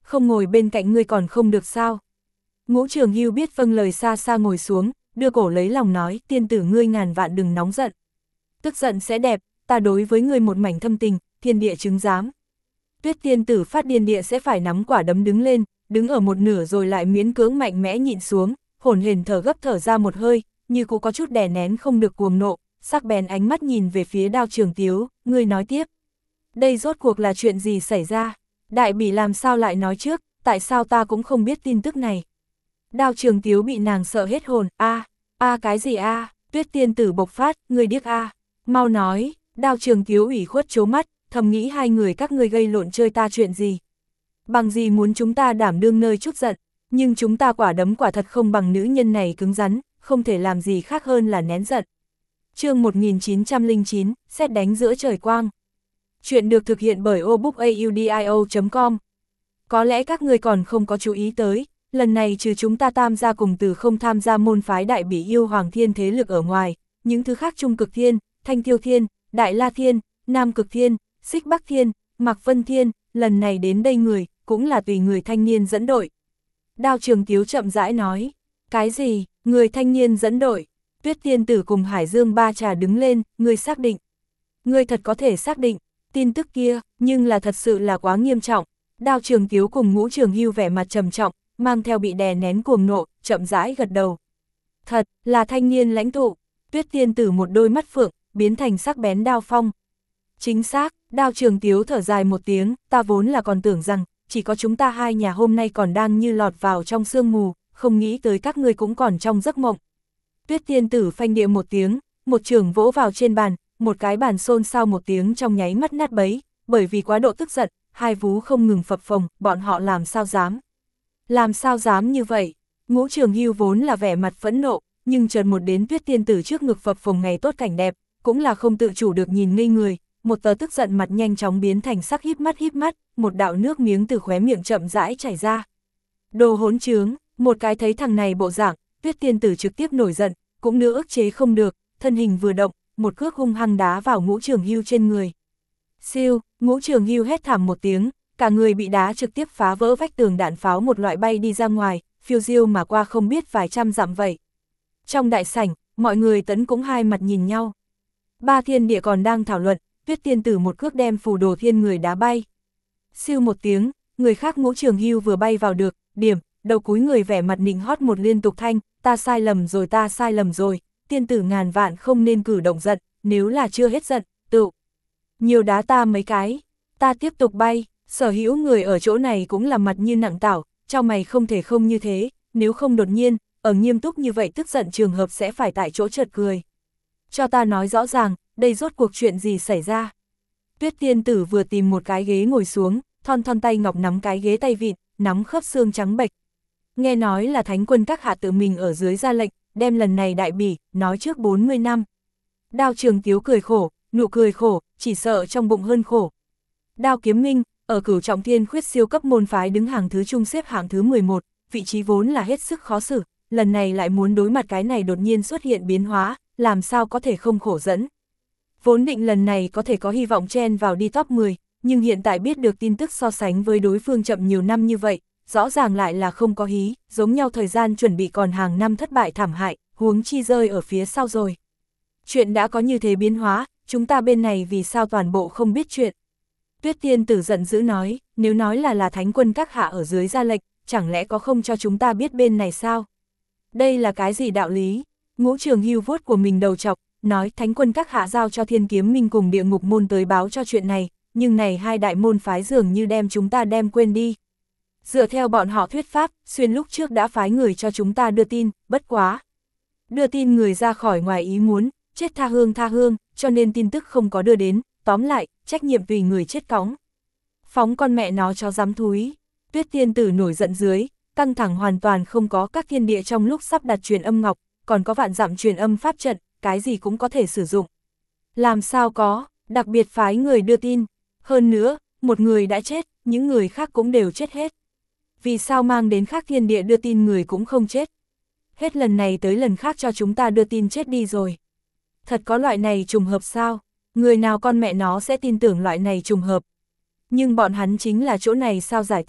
không ngồi bên cạnh ngươi còn không được sao. Ngũ Trường Hưu biết vâng lời, xa xa ngồi xuống, đưa cổ lấy lòng nói, tiên tử ngươi ngàn vạn đừng nóng giận. Tức giận sẽ đẹp, ta đối với ngươi một mảnh thâm tình, thiên địa chứng giám. Tuyết tiên tử phát điên địa sẽ phải nắm quả đấm đứng lên, đứng ở một nửa rồi lại miễn cưỡng mạnh mẽ nhịn xuống, hổn hển thở gấp thở ra một hơi, như cũng có chút đè nén không được cuồng nộ, sắc bén ánh mắt nhìn về phía Đao Trường Tiếu, ngươi nói tiếp. Đây rốt cuộc là chuyện gì xảy ra? Đại bỉ làm sao lại nói trước, tại sao ta cũng không biết tin tức này? Đao Trường Tiếu bị nàng sợ hết hồn, a, a cái gì a? Tuyết tiên tử bộc phát, ngươi điếc a, mau nói. Đao Trường Tiếu ủy khuất trố mắt, thầm nghĩ hai người các ngươi gây lộn chơi ta chuyện gì? Bằng gì muốn chúng ta đảm đương nơi chút giận, nhưng chúng ta quả đấm quả thật không bằng nữ nhân này cứng rắn, không thể làm gì khác hơn là nén giận. Chương một nghìn chín trăm lẻ chín, sét đánh giữa trời quang. Chuyện được thực hiện bởi obookaudio chấm com. Có lẽ các ngươi còn không có chú ý tới, lần này trừ chúng ta tam gia cùng từ không tham gia môn phái Đại Bỉ Yêu Hoàng Thiên thế lực ở ngoài, những thứ khác Trung Cực Thiên, Thanh Tiêu Thiên, Đại La Thiên, Nam Cực Thiên, Xích Bắc Thiên, Mạc Vân Thiên, lần này đến đây người, cũng là tùy người thanh niên dẫn đội. Đao Trường Tiếu chậm rãi nói, cái gì, người thanh niên dẫn đội? Tuyết tiên tử cùng Hải Dương Ba Trà đứng lên, ngươi xác định. Ngươi thật có thể xác định, tin tức kia, nhưng là thật sự là quá nghiêm trọng. Đao Trường Tiếu cùng Ngũ Trường Hưu vẻ mặt trầm trọng, mang theo bị đè nén cuồng nộ, chậm rãi gật đầu. Thật, là thanh niên lãnh tụ. Tuyết tiên tử một đôi mắt phượng, biến thành sắc bén đao phong. Chính xác, Đao Trường Tiếu thở dài một tiếng, ta vốn là còn tưởng rằng, chỉ có chúng ta hai nhà hôm nay còn đang như lọt vào trong sương mù, không nghĩ tới các ngươi cũng còn trong giấc mộng. Tuyết tiên tử phanh địa một tiếng, một chưởng vỗ vào trên bàn, một cái bàn xôn xao một tiếng trong nháy mắt nát bấy, bởi vì quá độ tức giận, hai vú không ngừng phập phồng, bọn họ làm sao dám. Làm sao dám như vậy? Ngũ Trường Hưu vốn là vẻ mặt phẫn nộ, nhưng chợt một đến Tuyết tiên tử trước ngực phập phồng ngày tốt cảnh đẹp, cũng là không tự chủ được nhìn ngây người, một tờ tức giận mặt nhanh chóng biến thành sắc híp mắt híp mắt, một đạo nước miếng từ khóe miệng chậm rãi chảy ra. Đồ hỗn trướng, một cái thấy thằng này bộ dạng, Tuyết tiên tử trực tiếp nổi giận, cũng nữa ức chế không được, thân hình vừa động, một cước hung hăng đá vào Ngũ Trường Hưu trên người. Siêu, Ngũ Trường Hưu hét thảm một tiếng, cả người bị đá trực tiếp phá vỡ vách tường, đạn pháo một loại bay đi ra ngoài, phiêu diêu mà qua không biết vài trăm dặm vậy. Trong đại sảnh, mọi người tẫn cũng hai mặt nhìn nhau. Ba thiên địa còn đang thảo luận, Tuyết tiên tử một cước đem Phù Đồ Thiên người đá bay. Siêu một tiếng, người khác Ngũ Trường Hưu vừa bay vào được, điểm, đầu cúi người vẻ mặt nịnh hót một liên tục thanh, ta sai lầm rồi, ta sai lầm rồi, tiên tử ngàn vạn không nên cử động giận, nếu là chưa hết giận, tự nhiều đá ta mấy cái, ta tiếp tục bay. Sở hữu người ở chỗ này cũng là mặt như nặng tảo, chau mày không thể không như thế, nếu không đột nhiên, ở nghiêm túc như vậy tức giận trường hợp sẽ phải tại chỗ chợt cười. Cho ta nói rõ ràng, đây rốt cuộc chuyện gì xảy ra. Tuyết tiên tử vừa tìm một cái ghế ngồi xuống, thon thon tay ngọc nắm cái ghế tay vịn, nắm khớp xương trắng bệch. Nghe nói là Thánh quân các hạ tự mình ở dưới ra lệnh, đem lần này đại bỉ, nói trước bốn mươi năm. Đao Trường Tiếu cười khổ, nụ cười khổ, chỉ sợ trong bụng hơn khổ. Đao Kiếm Minh, ở Cửu Trọng Thiên Khuyết siêu cấp môn phái đứng hàng thứ trung xếp hạng thứ mười một, vị trí vốn là hết sức khó xử, lần này lại muốn đối mặt cái này đột nhiên xuất hiện biến hóa, làm sao có thể không khổ dẫn. Vốn định lần này có thể có hy vọng chen vào đi top mười, nhưng hiện tại biết được tin tức so sánh với đối phương chậm nhiều năm như vậy, rõ ràng lại là không có hí, giống nhau thời gian chuẩn bị còn hàng năm thất bại thảm hại, huống chi rơi ở phía sau rồi. Chuyện đã có như thế biến hóa, chúng ta bên này vì sao toàn bộ không biết chuyện. Tuyết tiên tử giận dữ nói, nếu nói là là Thánh quân các hạ ở dưới ra lệnh, chẳng lẽ có không cho chúng ta biết bên này sao? Đây là cái gì đạo lý? Ngũ Trường Hưu vuốt của mình đầu chọc, nói Thánh quân các hạ giao cho Thiên Kiếm Minh cùng Địa Ngục môn tới báo cho chuyện này, nhưng này hai đại môn phái dường như đem chúng ta đem quên đi. Dựa theo bọn họ thuyết pháp, xuyên lúc trước đã phái người cho chúng ta đưa tin, bất quá. Đưa tin người ra khỏi ngoài ý muốn, chết tha hương tha hương, cho nên tin tức không có đưa đến, tóm lại, trách nhiệm tùy người chết cóng. Phóng con mẹ nó cho dám thúi. Tuyết tiên tử nổi giận dưới, căng thẳng hoàn toàn không có các thiên địa trong lúc sắp đặt truyền âm ngọc, còn có vạn dặm truyền âm pháp trận, cái gì cũng có thể sử dụng. Làm sao có, đặc biệt phái người đưa tin. Hơn nữa, một người đã chết, những người khác cũng đều chết hết. Vì sao mang đến khác thiên địa đưa tin người cũng không chết? Hết lần này tới lần khác cho chúng ta đưa tin chết đi rồi. Thật có loại này trùng hợp sao? Người nào con mẹ nó sẽ tin tưởng loại này trùng hợp? Nhưng bọn hắn chính là chỗ này sao giải thích?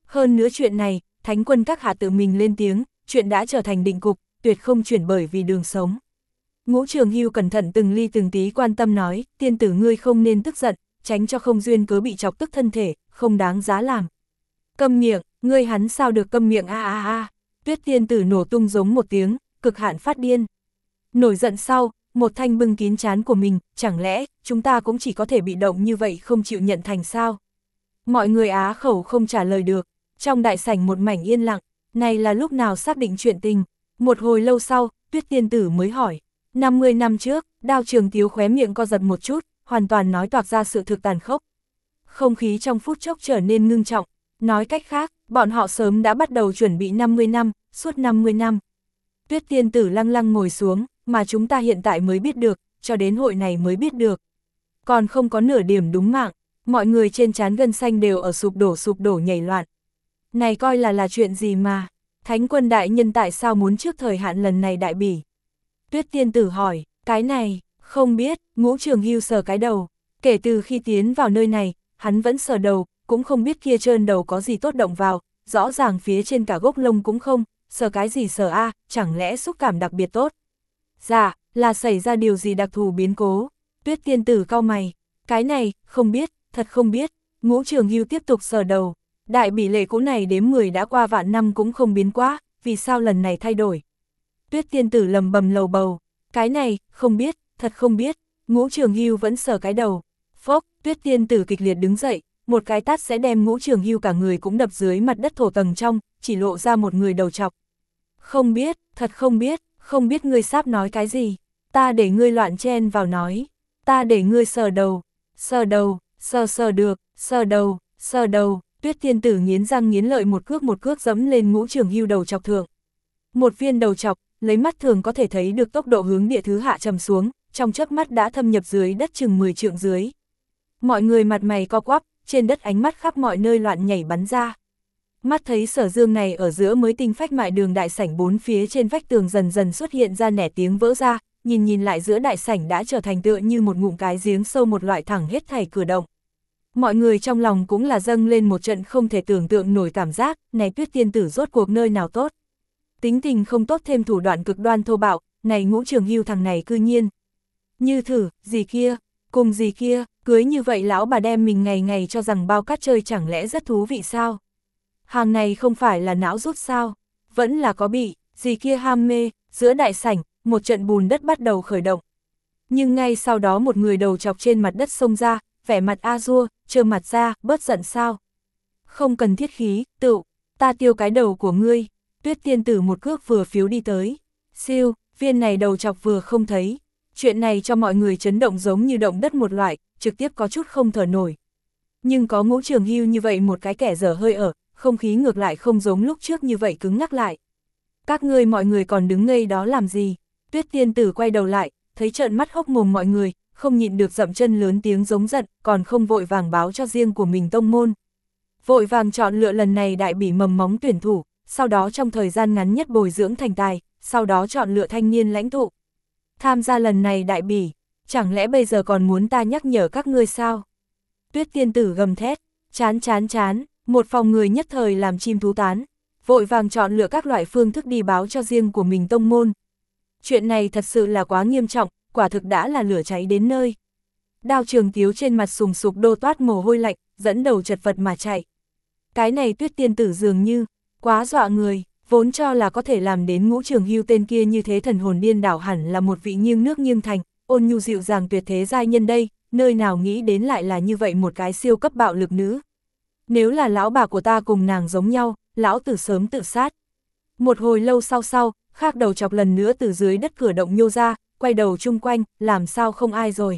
Hơn nữa chuyện này, thánh quân các hạ tự mình lên tiếng, chuyện đã trở thành định cục, tuyệt không chuyển bởi vì đường sống. Ngũ Trường Hưu cẩn thận từng ly từng tí quan tâm nói, tiên tử ngươi không nên tức giận, tránh cho không duyên cớ bị chọc tức thân thể, không đáng giá làm. Câm miệng, ngươi hắn sao được câm miệng a a a. Tuyết tiên tử nổ tung giống một tiếng, cực hạn phát điên. Nổi giận sau, một thanh bưng kín trán của mình, chẳng lẽ chúng ta cũng chỉ có thể bị động như vậy không chịu nhận thành sao? Mọi người á khẩu không trả lời được, trong đại sảnh một mảnh yên lặng, này là lúc nào xác định chuyện tình. Một hồi lâu sau, Tuyết tiên tử mới hỏi, năm mươi năm trước, Đao Trường Tiếu khóe miệng co giật một chút, hoàn toàn nói toạc ra sự thực tàn khốc. Không khí trong phút chốc trở nên ngưng trọng, nói cách khác, bọn họ sớm đã bắt đầu chuẩn bị năm mươi năm, suốt năm mươi năm. Tuyết tiên tử lăng lăng ngồi xuống, mà chúng ta hiện tại mới biết được, cho đến hội này mới biết được. Còn không có nửa điểm đúng mạng, mọi người trên trán gân xanh đều ở sụp đổ sụp đổ nhảy loạn. Này coi là là chuyện gì mà, thánh quân đại nhân tại sao muốn trước thời hạn lần này đại bỉ? Tuyết tiên tử hỏi, cái này, không biết. Ngũ Trường Hưu sờ cái đầu, kể từ khi tiến vào nơi này, hắn vẫn sờ đầu, cũng không biết kia trơn đầu có gì tốt động vào, rõ ràng phía trên cả gốc lông cũng không, sờ cái gì sờ a, chẳng lẽ xúc cảm đặc biệt tốt? Dạ, là xảy ra điều gì đặc thù biến cố? Tuyết tiên tử cau mày, cái này, không biết, thật không biết. Ngũ Trường Hưu tiếp tục sờ đầu, đại bỉ lệ cũ này đếm mười đã qua vạn năm cũng không biến quá, vì sao lần này thay đổi? Tuyết tiên tử lầm bầm lầu bầu, cái này, không biết, thật không biết. Ngũ Trường Hưu vẫn sờ cái đầu. Phốc, Tuyết tiên tử kịch liệt đứng dậy, một cái tát sẽ đem Ngũ Trường Hưu cả người cũng đập dưới mặt đất thổ tầng trong, chỉ lộ ra một người đầu chọc. Không biết, thật không biết, không biết ngươi sắp nói cái gì. Ta để ngươi loạn chen vào nói. Ta để ngươi sờ đầu, sờ đầu, sờ sờ được, sờ đầu, sờ đầu. Tuyết tiên tử nghiến răng nghiến lợi một cước một cước dẫm lên Ngũ Trường Hưu đầu chọc thượng. Một viên đầu chọc, lấy mắt thường có thể thấy được tốc độ hướng địa thứ hạ trầm xuống, trong chớp mắt đã thâm nhập dưới đất chừng mười trượng dưới. Mọi người mặt mày co quắp, trên đất ánh mắt khắp mọi nơi loạn nhảy bắn ra. Mắt thấy Sở Dương này ở giữa mới tinh phách mại đường đại sảnh bốn phía trên vách tường dần dần xuất hiện ra nẻ tiếng vỡ ra, nhìn nhìn lại giữa đại sảnh đã trở thành tựa như một ngụm cái giếng sâu một loại thẳng hết thảy cửa động. Mọi người trong lòng cũng là dâng lên một trận không thể tưởng tượng nổi cảm giác, này Tuyết tiên tử rốt cuộc nơi nào tốt. Tính tình không tốt thêm thủ đoạn cực đoan thô bạo, này Ngũ Trường Hưu thằng này cư nhiên. Như thử, gì kia, cùng gì kia, cưới như vậy lão bà đem mình ngày ngày cho rằng bao cát chơi chẳng lẽ rất thú vị sao? Hàng này không phải là não rút sao? Vẫn là có bị, gì kia ham mê, giữa đại sảnh, một trận bùn đất bắt đầu khởi động. Nhưng ngay sau đó một người đầu chọc trên mặt đất xông ra, vẻ mặt a dua, trơ mặt ra, bớt giận sao? Không cần thiết khí, tự, ta tiêu cái đầu của ngươi. Tuyết tiên tử một cước vừa phiếu đi tới. Siêu, viên này đầu chọc vừa không thấy. Chuyện này cho mọi người chấn động giống như động đất một loại, trực tiếp có chút không thở nổi. Nhưng có Ngũ Trường Hưu như vậy một cái kẻ dở hơi ở, không khí ngược lại không giống lúc trước như vậy cứng ngắc lại. Các ngươi mọi người còn đứng ngây đó làm gì? Tuyết tiên tử quay đầu lại, thấy trợn mắt hốc mồm mọi người, không nhịn được dậm chân lớn tiếng giống giận, còn không vội vàng báo cho riêng của mình tông môn. Vội vàng chọn lựa lần này đại bỉ mầm móng tuyển thủ, sau đó trong thời gian ngắn nhất bồi dưỡng thành tài, sau đó chọn lựa thanh niên lãnh tụ. Tham gia lần này đại bỉ, chẳng lẽ bây giờ còn muốn ta nhắc nhở các ngươi sao? Tuyết tiên tử gầm thét, chán chán chán, một phòng người nhất thời làm chim thú tán, vội vàng chọn lựa các loại phương thức đi báo cho riêng của mình tông môn. Chuyện này thật sự là quá nghiêm trọng, quả thực đã là lửa cháy đến nơi. Đao Trường Tiếu trên mặt sùng sục đô toát mồ hôi lạnh, dẫn đầu chật vật mà chạy. Cái này Tuyết tiên tử dường như, quá dọa người, vốn cho là có thể làm đến Ngũ Trường Hưu tên kia như thế thần hồn điên đảo hẳn là một vị nghiêng nước nghiêng thành, ôn nhu dịu dàng tuyệt thế giai nhân đây, nơi nào nghĩ đến lại là như vậy một cái siêu cấp bạo lực nữ. Nếu là lão bà của ta cùng nàng giống nhau, lão tử sớm tự sát. Một hồi lâu sau sau, khác đầu chọc lần nữa từ dưới đất cửa động nhô ra, quay đầu chung quanh, làm sao không ai rồi.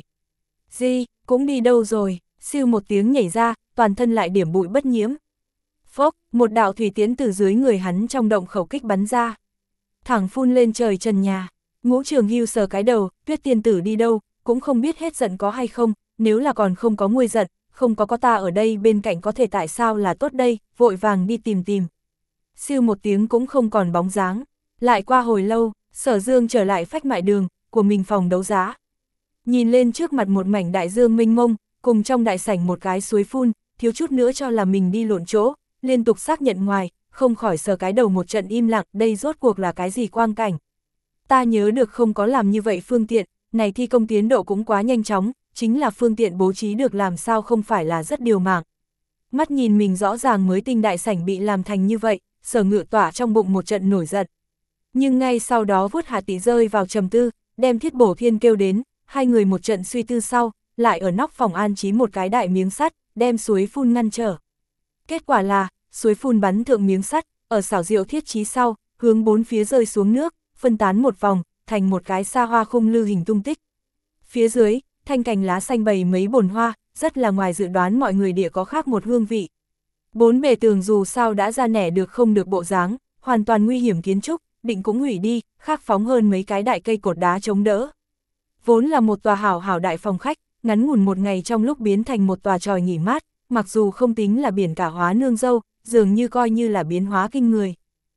Di, cũng đi đâu rồi, siêu một tiếng nhảy ra, toàn thân lại điểm bụi bất nhiễm. Phốc, một đạo thủy tiến từ dưới người hắn trong động khẩu kích bắn ra. Thẳng phun lên trời trần nhà. Ngũ Trường Hưu sờ cái đầu, Tuyết tiên tử đi đâu, cũng không biết hết giận có hay không, nếu là còn không có nguôi giận, không có có ta ở đây bên cạnh có thể tại sao là tốt đây, vội vàng đi tìm tìm. Siêu một tiếng cũng không còn bóng dáng. Lại qua hồi lâu, Sở Dương trở lại phách mại đường của mình phòng đấu giá. Nhìn lên trước mặt một mảnh đại dương mênh mông, cùng trong đại sảnh một cái suối phun, thiếu chút nữa cho là mình đi lộn chỗ, liên tục xác nhận ngoài, không khỏi sờ cái đầu một trận im lặng, đây rốt cuộc là cái gì quang cảnh. Ta nhớ được không có làm như vậy phương tiện, này thi công tiến độ cũng quá nhanh chóng, chính là phương tiện bố trí được làm sao không phải là rất điều mảng. Mắt nhìn mình rõ ràng mới tinh đại sảnh bị làm thành như vậy, Sở Ngự Tỏa trong bụng một trận nổi giận. Nhưng ngay sau đó vuốt Hạ Tỷ rơi vào trầm tư, đem Thiết Bổ Thiên kêu đến, hai người một trận suy tư sau, lại ở nóc phòng an trí một cái đại miếng sắt, đem suối phun ngăn trở. Kết quả là, suối phun bắn thượng miếng sắt, ở xảo diệu thiết trí sau, hướng bốn phía rơi xuống nước, phân tán một vòng, thành một cái xa hoa khung lư hình tung tích. Phía dưới, thanh cành lá xanh bầy mấy bồn hoa, rất là ngoài dự đoán mọi người địa có khác một hương vị. Bốn bề tường dù sao đã ra nẻ được không được bộ dáng, hoàn toàn nguy hiểm kiến trúc, định cũng hủy đi, khác phóng hơn mấy cái đại cây cột đá chống đỡ. Vốn là một tòa hảo hảo đại phòng khách, ngắn ngủn một ngày trong lúc biến thành một tòa tròi nghỉ mát, mặc dù không tính là biển cả hóa nương dâu, dường như coi như là biến hóa kinh người.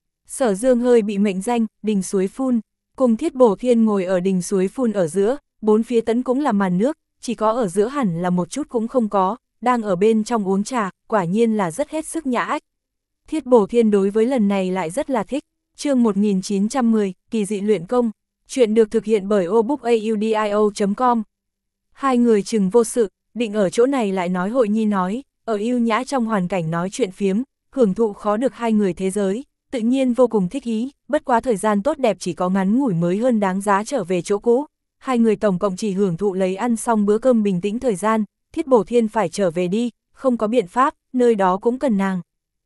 Sở Dương hơi bị mệnh danh, đình suối phun, cùng Thiết Bổ Thiên ngồi ở đình suối phun ở giữa, bốn phía tấn cũng là màn nước, chỉ có ở giữa hẳn là một chút cũng không có, đang ở bên trong uống trà, quả nhiên là rất hết sức nhã ách. Thiết Bổ Thiên đối với lần này lại rất là thích. Chương một nghìn chín trăm mười, kỳ dị luyện công, chuyện được thực hiện bởi obookaudio chấm com. Hai người chừng vô sự, định ở chỗ này lại nói hội nhi nói, ở yêu nhã trong hoàn cảnh nói chuyện phiếm, hưởng thụ khó được hai người thế giới, tự nhiên vô cùng thích ý, bất quá thời gian tốt đẹp chỉ có ngắn ngủi mới hơn đáng giá trở về chỗ cũ. Hai người tổng cộng chỉ hưởng thụ lấy ăn xong bữa cơm bình tĩnh thời gian, Thiết Bổ Thiên phải trở về đi, không có biện pháp, nơi đó cũng cần nàng.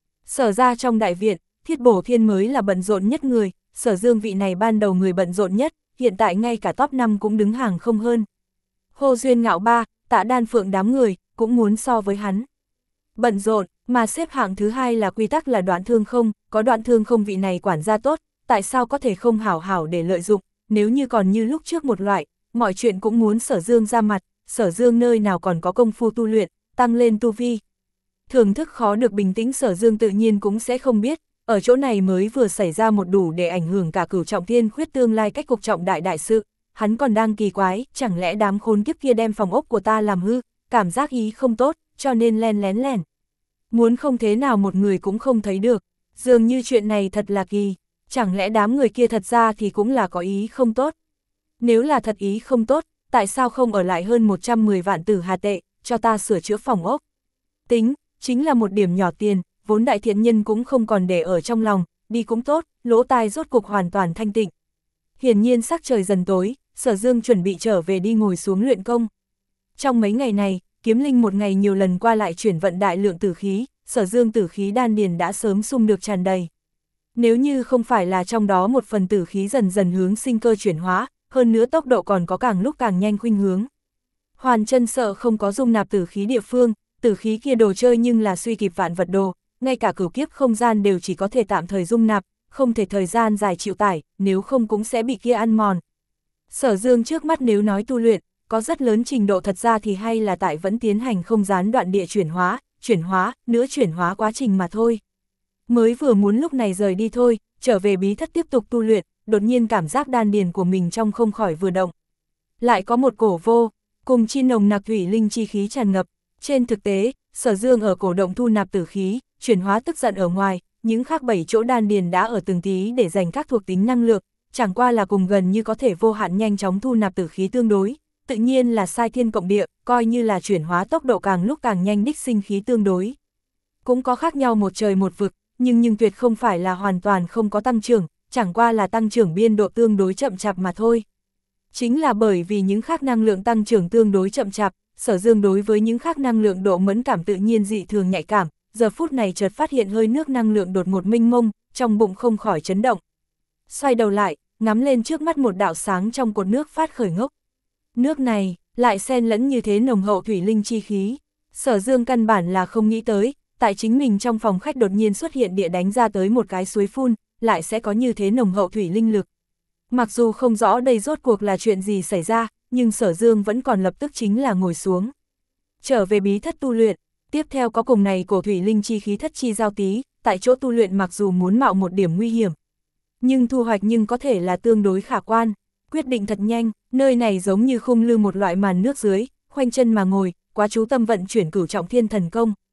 Sở ra trong đại viện, Thiết Bổ Thiên mới là bận rộn nhất người, Sở Dương vị này ban đầu người bận rộn nhất, hiện tại ngay cả top năm cũng đứng hàng không hơn. Hồ Duyên Ngạo Ba, Tạ Đan Phượng đám người, cũng muốn so với hắn. Bận rộn, mà xếp hạng thứ hai là quy tắc là Đoạn Thương Không, có Đoạn Thương Không vị này quản gia tốt, tại sao có thể không hảo hảo để lợi dụng, nếu như còn như lúc trước một loại, mọi chuyện cũng muốn Sở Dương ra mặt, Sở Dương nơi nào còn có công phu tu luyện, tăng lên tu vi. Thưởng thức khó được bình tĩnh Sở Dương tự nhiên cũng sẽ không biết, ở chỗ này mới vừa xảy ra một đủ để ảnh hưởng cả Cửu Trọng Thiên khuyết tương lai cách cục trọng đại đại sự, hắn còn đang kỳ quái, chẳng lẽ đám khốn kiếp kia đem phòng ốc của ta làm hư, cảm giác ý không tốt, cho nên len lén lẻn. Muốn không thế nào một người cũng không thấy được, dường như chuyện này thật là kỳ, chẳng lẽ đám người kia thật ra thì cũng là có ý không tốt. Nếu là thật ý không tốt, tại sao không ở lại hơn một trăm mười vạn tử hà tệ, cho ta sửa chữa phòng ốc? Tính, chính là một điểm nhỏ tiền, vốn đại thiện nhân cũng không còn để ở trong lòng, đi cũng tốt, lỗ tai rốt cục hoàn toàn thanh tịnh. Hiển nhiên sắc trời dần tối, Sở Dương chuẩn bị trở về đi ngồi xuống luyện công. Trong mấy ngày này, kiếm linh một ngày nhiều lần qua lại chuyển vận đại lượng tử khí, Sở Dương tử khí đan điền đã sớm sung được tràn đầy. Nếu như không phải là trong đó một phần tử khí dần dần hướng sinh cơ chuyển hóa, hơn nữa tốc độ còn có càng lúc càng nhanh khuynh hướng. Hoàn chân sợ không có dung nạp tử khí địa phương, tử khí kia đồ chơi nhưng là suy kịp vạn vật đồ, ngay cả cửu kiếp không gian đều chỉ có thể tạm thời dung nạp, không thể thời gian dài chịu tải, nếu không cũng sẽ bị kia ăn mòn. Sở Dương trước mắt nếu nói tu luyện, có rất lớn trình độ thật ra thì hay là tại vẫn tiến hành không gián đoạn địa chuyển hóa, chuyển hóa, nữa chuyển hóa quá trình mà thôi. Mới vừa muốn lúc này rời đi thôi, trở về bí thất tiếp tục tu luyện, đột nhiên cảm giác đan điền của mình trong không khỏi vừa động. Lại có một cổ vô, cùng chi nồng nặc thủy linh chi khí tràn ngập, trên thực tế, Sở Dương ở cổ động thu nạp tử khí, chuyển hóa tức giận ở ngoài, những khác bảy chỗ đan điền đã ở từng tí để dành các thuộc tính năng lượng, chẳng qua là cùng gần như có thể vô hạn nhanh chóng thu nạp tử khí tương đối, tự nhiên là sai thiên cộng địa, coi như là chuyển hóa tốc độ càng lúc càng nhanh đích sinh khí tương đối. Cũng có khác nhau một trời một vực, nhưng nhưng tuyệt không phải là hoàn toàn không có tăng trưởng, chẳng qua là tăng trưởng biên độ tương đối chậm chạp mà thôi. Chính là bởi vì những khác năng lượng tăng trưởng tương đối chậm chạp, Sở Dương đối với những khác năng lượng độ mẫn cảm tự nhiên dị thường nhạy cảm, giờ phút này chợt phát hiện hơi nước năng lượng đột ngột mênh mông, trong bụng không khỏi chấn động. Xoay đầu lại, ngắm lên trước mắt một đạo sáng trong cột nước phát khởi ngốc. Nước này, lại xen lẫn như thế nồng hậu thủy linh chi khí. Sở Dương căn bản là không nghĩ tới, tại chính mình trong phòng khách đột nhiên xuất hiện địa đánh ra tới một cái suối phun, lại sẽ có như thế nồng hậu thủy linh lực. Mặc dù không rõ đây rốt cuộc là chuyện gì xảy ra, nhưng Sở Dương vẫn còn lập tức chính là ngồi xuống. Trở về bí thất tu luyện, tiếp theo có cùng này cổ thủy linh chi khí thất chi giao tí, tại chỗ tu luyện mặc dù muốn mạo một điểm nguy hiểm, nhưng thu hoạch nhưng có thể là tương đối khả quan. Quyết định thật nhanh, nơi này giống như khung lư một loại màn nước dưới, khoanh chân mà ngồi, quá chú tâm vận chuyển cửu trọng thiên thần công.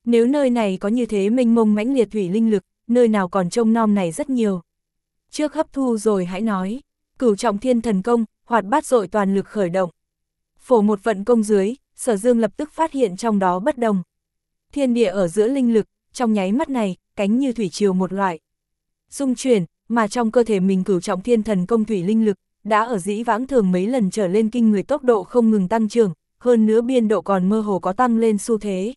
Nếu nơi này có như thế mênh mông mãnh liệt thủy linh lực, nơi nào còn trông nom này rất nhiều. Trước hấp thu rồi hãy nói, Cửu Trọng Thiên Thần Công, hoạt bát dội toàn lực khởi động. Phổ một vận công dưới, Sở Dương lập tức phát hiện trong đó bất đồng. Thiên địa ở giữa linh lực, trong nháy mắt này, cánh như thủy triều một loại. Dung chuyển, mà trong cơ thể mình Cửu Trọng Thiên Thần Công thủy linh lực, đã ở dĩ vãng thường mấy lần trở lên kinh người tốc độ không ngừng tăng trưởng, hơn nữa biên độ còn mơ hồ có tăng lên xu thế.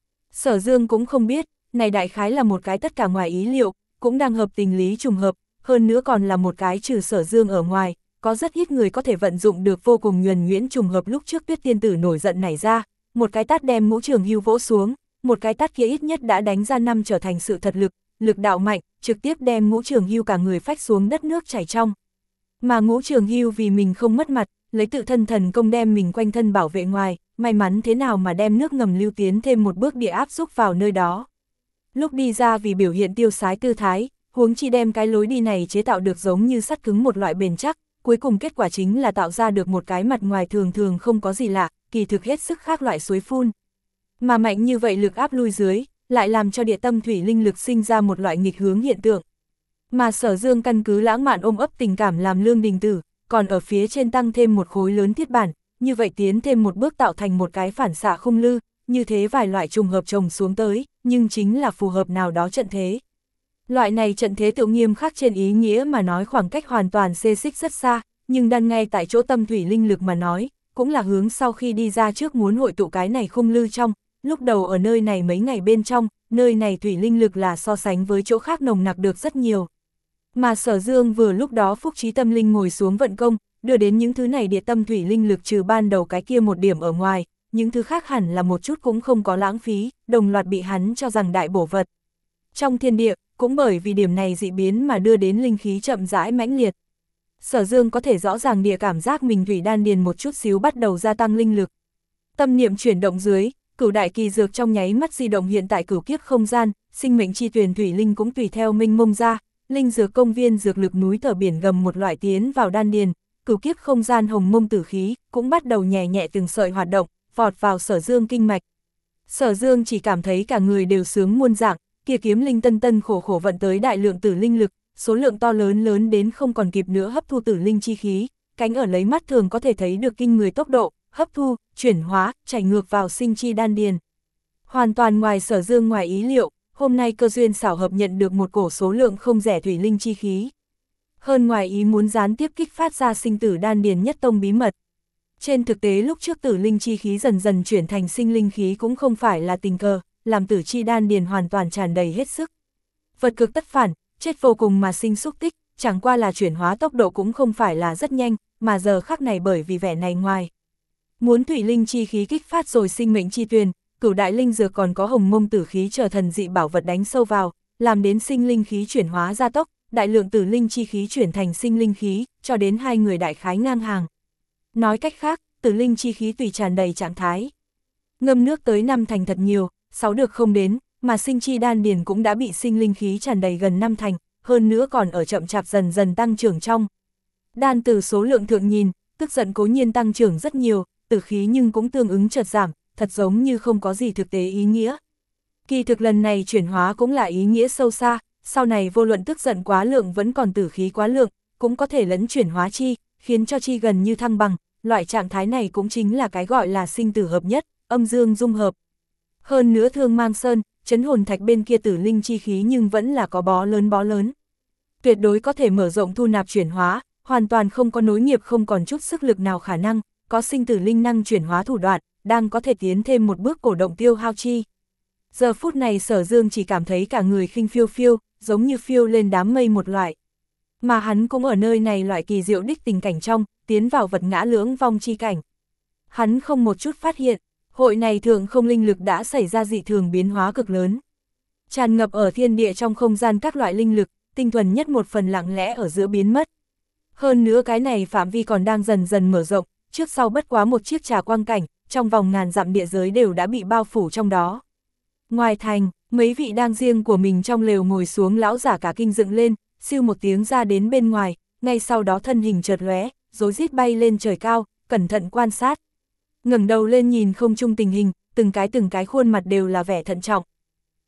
Sở Dương cũng không biết, này đại khái là một cái tất cả ngoài ý liệu, cũng đang hợp tình lý trùng hợp, hơn nữa còn là một cái trừ Sở Dương ở ngoài, có rất ít người có thể vận dụng được vô cùng nhuần nhuyễn trùng hợp lúc trước Tuyết Tiên Tử nổi giận nảy ra, một cái tát đem Ngũ Trường Hưu vỗ xuống, một cái tát kia ít nhất đã đánh ra năm trở thành sự thật lực, lực đạo mạnh, trực tiếp đem Ngũ Trường Hưu cả người phách xuống đất nước chảy trong. Mà Ngũ Trường Hưu vì mình không mất mặt, lấy tự thân thần công đem mình quanh thân bảo vệ ngoài, may mắn thế nào mà đem nước ngầm lưu tiến thêm một bước địa áp xúc vào nơi đó. Lúc đi ra vì biểu hiện tiêu sái tư thái, huống chi đem cái lối đi này chế tạo được giống như sắt cứng một loại bền chắc, cuối cùng kết quả chính là tạo ra được một cái mặt ngoài thường thường không có gì lạ, kỳ thực hết sức khác loại suối phun. Mà mạnh như vậy lực áp lui dưới, lại làm cho địa tâm thủy linh lực sinh ra một loại nghịch hướng hiện tượng. Mà Sở Dương căn cứ lãng mạn ôm ấp tình cảm làm lương đình tử, còn ở phía trên tăng thêm một khối lớn thiết bản, như vậy tiến thêm một bước tạo thành một cái phản xạ khung lư, như thế vài loại trùng hợp chồng xuống tới, nhưng chính là phù hợp nào đó trận thế. Loại này trận thế tự nghiêm khắc trên ý nghĩa mà nói khoảng cách hoàn toàn xê xích rất xa, nhưng đang ngay tại chỗ tâm thủy linh lực mà nói, cũng là hướng sau khi đi ra trước muốn hội tụ cái này khung lư trong, lúc đầu ở nơi này mấy ngày bên trong, nơi này thủy linh lực là so sánh với chỗ khác nồng nặc được rất nhiều. Mà Sở Dương vừa lúc đó phúc trí tâm linh ngồi xuống vận công, đưa đến những thứ này địa tâm thủy linh lực trừ ban đầu cái kia một điểm ở ngoài, những thứ khác hẳn là một chút cũng không có lãng phí, đồng loạt bị hắn cho rằng đại bổ vật. Trong thiên địa, cũng bởi vì điểm này dị biến mà đưa đến linh khí chậm rãi mãnh liệt. Sở Dương có thể rõ ràng địa cảm giác mình thủy đan điền một chút xíu bắt đầu gia tăng linh lực. Tâm niệm chuyển động dưới, cửu đại kỳ dược trong nháy mắt di động hiện tại cửu kiếp không gian, sinh mệnh chi tuyền thủy linh cũng tùy theo minh mông ra, linh dược công viên dược lực núi thở biển gầm một loại tiến vào đan điền, cửu kiếp không gian hồng mông tử khí cũng bắt đầu nhẹ nhẹ từng sợi hoạt động, vọt vào Sở Dương kinh mạch. Sở Dương chỉ cảm thấy cả người đều sướng muôn dạng, kia kiếm linh tân tân khổ khổ vận tới đại lượng tử linh lực, số lượng to lớn lớn đến không còn kịp nữa hấp thu tử linh chi khí, cánh ở lấy mắt thường có thể thấy được kinh người tốc độ, hấp thu, chuyển hóa, chảy ngược vào sinh chi đan điền. Hoàn toàn ngoài Sở Dương ngoài ý liệu, hôm nay cơ duyên xảo hợp nhận được một cổ số lượng không rẻ thủy linh chi khí. Hơn ngoài ý muốn gián tiếp kích phát ra sinh tử đan điền nhất tông bí mật. Trên thực tế lúc trước tử linh chi khí dần dần chuyển thành sinh linh khí cũng không phải là tình cờ, làm tử chi đan điền hoàn toàn tràn đầy hết sức. Vật cực tất phản, chết vô cùng mà sinh xúc tích, chẳng qua là chuyển hóa tốc độ cũng không phải là rất nhanh, mà giờ khắc này bởi vì vẻ này ngoài. Muốn thủy linh chi khí kích phát rồi sinh mệnh chi tuyền, cửu đại linh dược còn có hồng mông tử khí trở thần dị bảo vật đánh sâu vào, làm đến sinh linh khí chuyển hóa gia tốc, đại lượng tử linh chi khí chuyển thành sinh linh khí, cho đến hai người đại khái ngang hàng. Nói cách khác, tử linh chi khí tùy tràn đầy trạng thái. Ngâm nước tới năm thành thật nhiều, sáu được không đến, mà sinh chi đan điền cũng đã bị sinh linh khí tràn đầy gần năm thành, hơn nữa còn ở chậm chạp dần dần tăng trưởng trong. Đan từ số lượng thượng nhìn, tức giận cố nhiên tăng trưởng rất nhiều, tử khí nhưng cũng tương ứng chợt giảm, thật giống như không có gì thực tế ý nghĩa. Kỳ thực lần này chuyển hóa cũng là ý nghĩa sâu xa, sau này vô luận tức giận quá lượng vẫn còn tử khí quá lượng, cũng có thể lẫn chuyển hóa chi, khiến cho chi gần như thăng bằng, loại trạng thái này cũng chính là cái gọi là sinh tử hợp nhất, âm dương dung hợp. Hơn nữa Thương Mang Sơn, chấn hồn thạch bên kia tử linh chi khí nhưng vẫn là có bó lớn bó lớn. Tuyệt đối có thể mở rộng thu nạp chuyển hóa, hoàn toàn không có nối nghiệp không còn chút sức lực nào khả năng, có sinh tử linh năng chuyển hóa thủ đoạn, đang có thể tiến thêm một bước cổ động tiêu hao chi. Giờ phút này Sở Dương chỉ cảm thấy cả người khinh phiêu phiêu, giống như phiêu lên đám mây một loại. Mà hắn cũng ở nơi này loại kỳ diệu đích tình cảnh trong, tiến vào vật ngã lưỡng vong chi cảnh. Hắn không một chút phát hiện, hội này thường không linh lực đã xảy ra dị thường biến hóa cực lớn. Tràn ngập ở thiên địa trong không gian các loại linh lực, tinh thuần nhất một phần lặng lẽ ở giữa biến mất. Hơn nữa cái này phạm vi còn đang dần dần mở rộng, trước sau bất quá một chiếc trà quang cảnh, trong vòng ngàn dặm địa giới đều đã bị bao phủ trong đó. Ngoài thành, mấy vị đang riêng của mình trong lều ngồi xuống lão giả cả kinh dựng lên, siêu một tiếng ra đến bên ngoài, ngay sau đó thân hình chợt lóe, rối rít bay lên trời cao, cẩn thận quan sát. Ngẩng đầu lên nhìn không trung tình hình, từng cái từng cái khuôn mặt đều là vẻ thận trọng.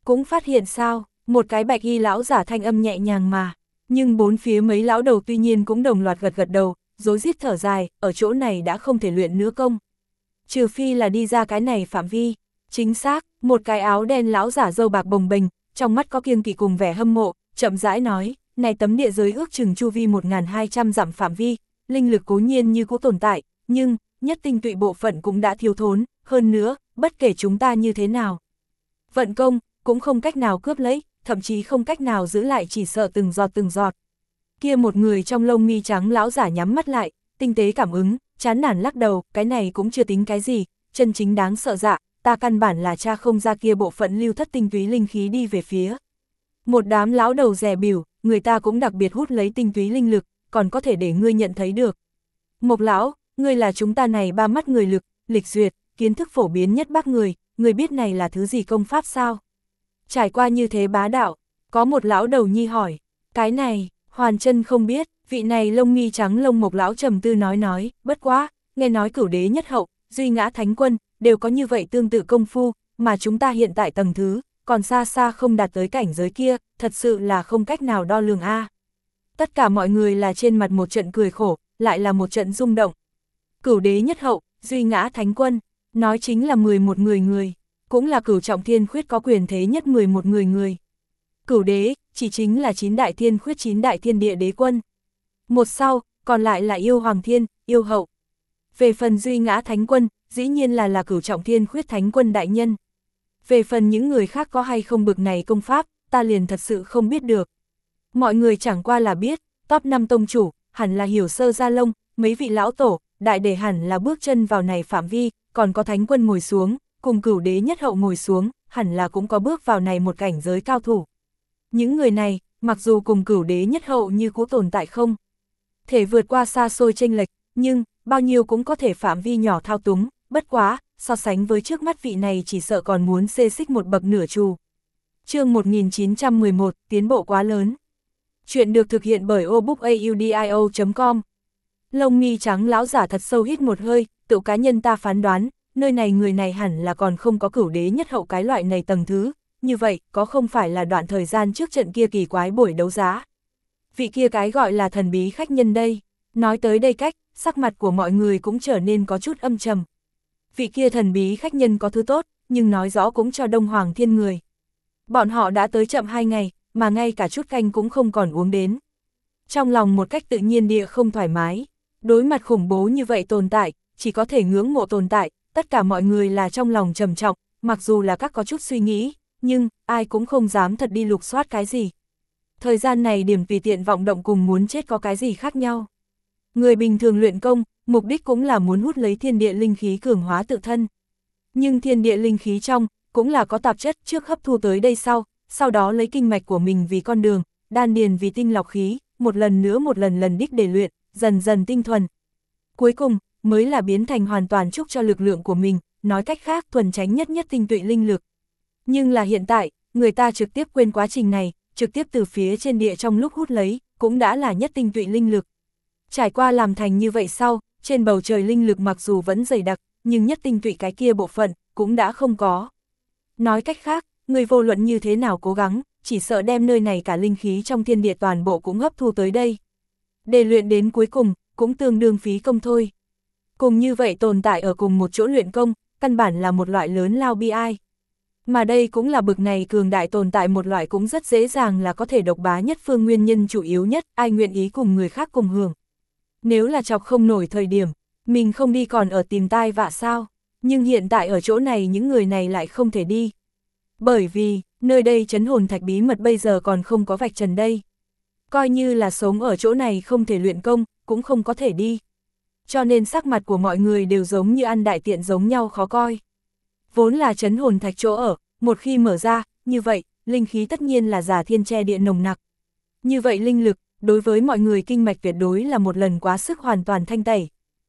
Cũng phát hiện sao, một cái bạch y lão giả thanh âm nhẹ nhàng mà. Nhưng bốn phía mấy lão đầu tuy nhiên cũng đồng loạt gật gật đầu, rối rít thở dài, ở chỗ này đã không thể luyện nữa công. Trừ phi là đi ra cái này phạm vi. Chính xác, một cái áo đen lão giả râu bạc bồng bềnh, trong mắt có kiêng kỵ cùng vẻ hâm mộ, chậm rãi nói, này tấm địa giới ước chừng chu vi một nghìn hai trăm dặm phạm vi, linh lực cố nhiên như cũ tồn tại, nhưng, nhất tinh tụy bộ phận cũng đã thiếu thốn, hơn nữa, bất kể chúng ta như thế nào. Vận công, cũng không cách nào cướp lấy, thậm chí không cách nào giữ lại, chỉ sợ từng giọt từng giọt. Kia một người trong lông mi trắng lão giả nhắm mắt lại, tinh tế cảm ứng, chán nản lắc đầu, cái này cũng chưa tính cái gì, chân chính đáng sợ dạ, ta căn bản là cha không ra kia bộ phận lưu thất tinh túy linh khí đi về phía. Một đám lão đầu dè bỉu, người ta cũng đặc biệt hút lấy tinh túy linh lực, còn có thể để ngươi nhận thấy được. Mộc lão, ngươi là chúng ta này ba mắt người lực, lịch duyệt, kiến thức phổ biến nhất bác người, ngươi biết này là thứ gì công pháp sao? Trải qua như thế bá đạo, có một lão đầu nhi hỏi, cái này, Hoàn Chân không biết, vị này lông mi trắng lông Mộc lão trầm tư nói nói, bất quá, nghe nói cửu đế nhất hậu, duy ngã thánh quân, đều có như vậy tương tự công phu, mà chúng ta hiện tại tầng thứ, còn xa xa không đạt tới cảnh giới kia, thật sự là không cách nào đo lường a. Tất cả mọi người là trên mặt một trận cười khổ, lại là một trận rung động. Cửu đế nhất hậu, duy ngã thánh quân, nói chính là mười một người người, cũng là cửu trọng thiên khuyết có quyền thế nhất mười một người người. Cửu đế, chỉ chính là chín đại thiên khuyết chín đại thiên địa đế quân. Một sau, còn lại là yêu hoàng thiên, yêu hậu. Về phần duy ngã thánh quân, dĩ nhiên là là cửu trọng thiên khuyết thánh quân đại nhân. Về phần những người khác có hay không bực này công pháp, ta liền thật sự không biết được. Mọi người chẳng qua là biết, top năm tông chủ, hẳn là Hiểu Sơ Gia Lông, mấy vị lão tổ, đại để hẳn là bước chân vào này phạm vi, còn có thánh quân ngồi xuống, cùng cửu đế nhất hậu ngồi xuống, hẳn là cũng có bước vào này một cảnh giới cao thủ. Những người này, mặc dù cùng cửu đế nhất hậu như cũ tồn tại không thể vượt qua xa xôi chênh lệch, nhưng, bao nhiêu cũng có thể phạm vi nhỏ thao túng, bất quá, so sánh với trước mắt vị này chỉ sợ còn muốn xê xích một bậc nửa trù. Chương một nghìn chín trăm mười một, tiến bộ quá lớn. Chuyện được thực hiện bởi obookaudio chấm com. Lông mi trắng lão giả thật sâu hít một hơi, tự cá nhân ta phán đoán, nơi này người này hẳn là còn không có cửu đế nhất hậu cái loại này tầng thứ, như vậy, có không phải là đoạn thời gian trước trận kia kỳ quái buổi đấu giá. Vị kia cái gọi là thần bí khách nhân đây, nói tới đây cách, sắc mặt của mọi người cũng trở nên có chút âm trầm. Vị kia thần bí khách nhân có thứ tốt, nhưng nói rõ cũng cho Đông Hoàng Thiên người. Bọn họ đã tới chậm hai ngày, mà ngay cả chút canh cũng không còn uống đến. Trong lòng một cách tự nhiên địa không thoải mái, đối mặt khủng bố như vậy tồn tại, chỉ có thể ngưỡng mộ tồn tại, tất cả mọi người là trong lòng trầm trọng, mặc dù là các có chút suy nghĩ, nhưng ai cũng không dám thật đi lục soát cái gì. Thời gian này điểm tùy tiện vọng động cùng muốn chết có cái gì khác nhau. Người bình thường luyện công, mục đích cũng là muốn hút lấy thiên địa linh khí cường hóa tự thân. Nhưng thiên địa linh khí trong, cũng là có tạp chất trước hấp thu tới đây sau, sau đó lấy kinh mạch của mình vì con đường, đan điền vì tinh lọc khí, một lần nữa một lần lần đích để luyện, dần dần tinh thuần. Cuối cùng, mới là biến thành hoàn toàn chúc cho lực lượng của mình, nói cách khác thuần tránh nhất nhất tinh tụy linh lực. Nhưng là hiện tại, người ta trực tiếp quên quá trình này, trực tiếp từ phía trên địa trong lúc hút lấy, cũng đã là nhất tinh tụy linh lực. Trải qua làm thành như vậy sau, trên bầu trời linh lực mặc dù vẫn dày đặc, nhưng nhất tinh tụy cái kia bộ phận, cũng đã không có. Nói cách khác, người vô luận như thế nào cố gắng, chỉ sợ đem nơi này cả linh khí trong thiên địa toàn bộ cũng hấp thu tới đây. Để luyện đến cuối cùng, cũng tương đương phí công thôi. Cùng như vậy tồn tại ở cùng một chỗ luyện công, căn bản là một loại lớn lao bi ai. Mà đây cũng là bực này cường đại tồn tại một loại cũng rất dễ dàng là có thể độc bá nhất phương nguyên nhân chủ yếu nhất, ai nguyện ý cùng người khác cùng hưởng. Nếu là chọc không nổi thời điểm, mình không đi còn ở tìm tai vạ sao, nhưng hiện tại ở chỗ này những người này lại không thể đi. Bởi vì, nơi đây trấn hồn thạch bí mật bây giờ còn không có vạch trần đây. Coi như là sống ở chỗ này không thể luyện công, cũng không có thể đi. Cho nên sắc mặt của mọi người đều giống như ăn đại tiện giống nhau khó coi. Vốn là trấn hồn thạch chỗ ở, một khi mở ra, như vậy, linh khí tất nhiên là giả thiên che địa nồng nặc. Như vậy linh lực, đối với mọi người kinh mạch tuyệt đối là một lần quá sức hoàn toàn thanh tẩy.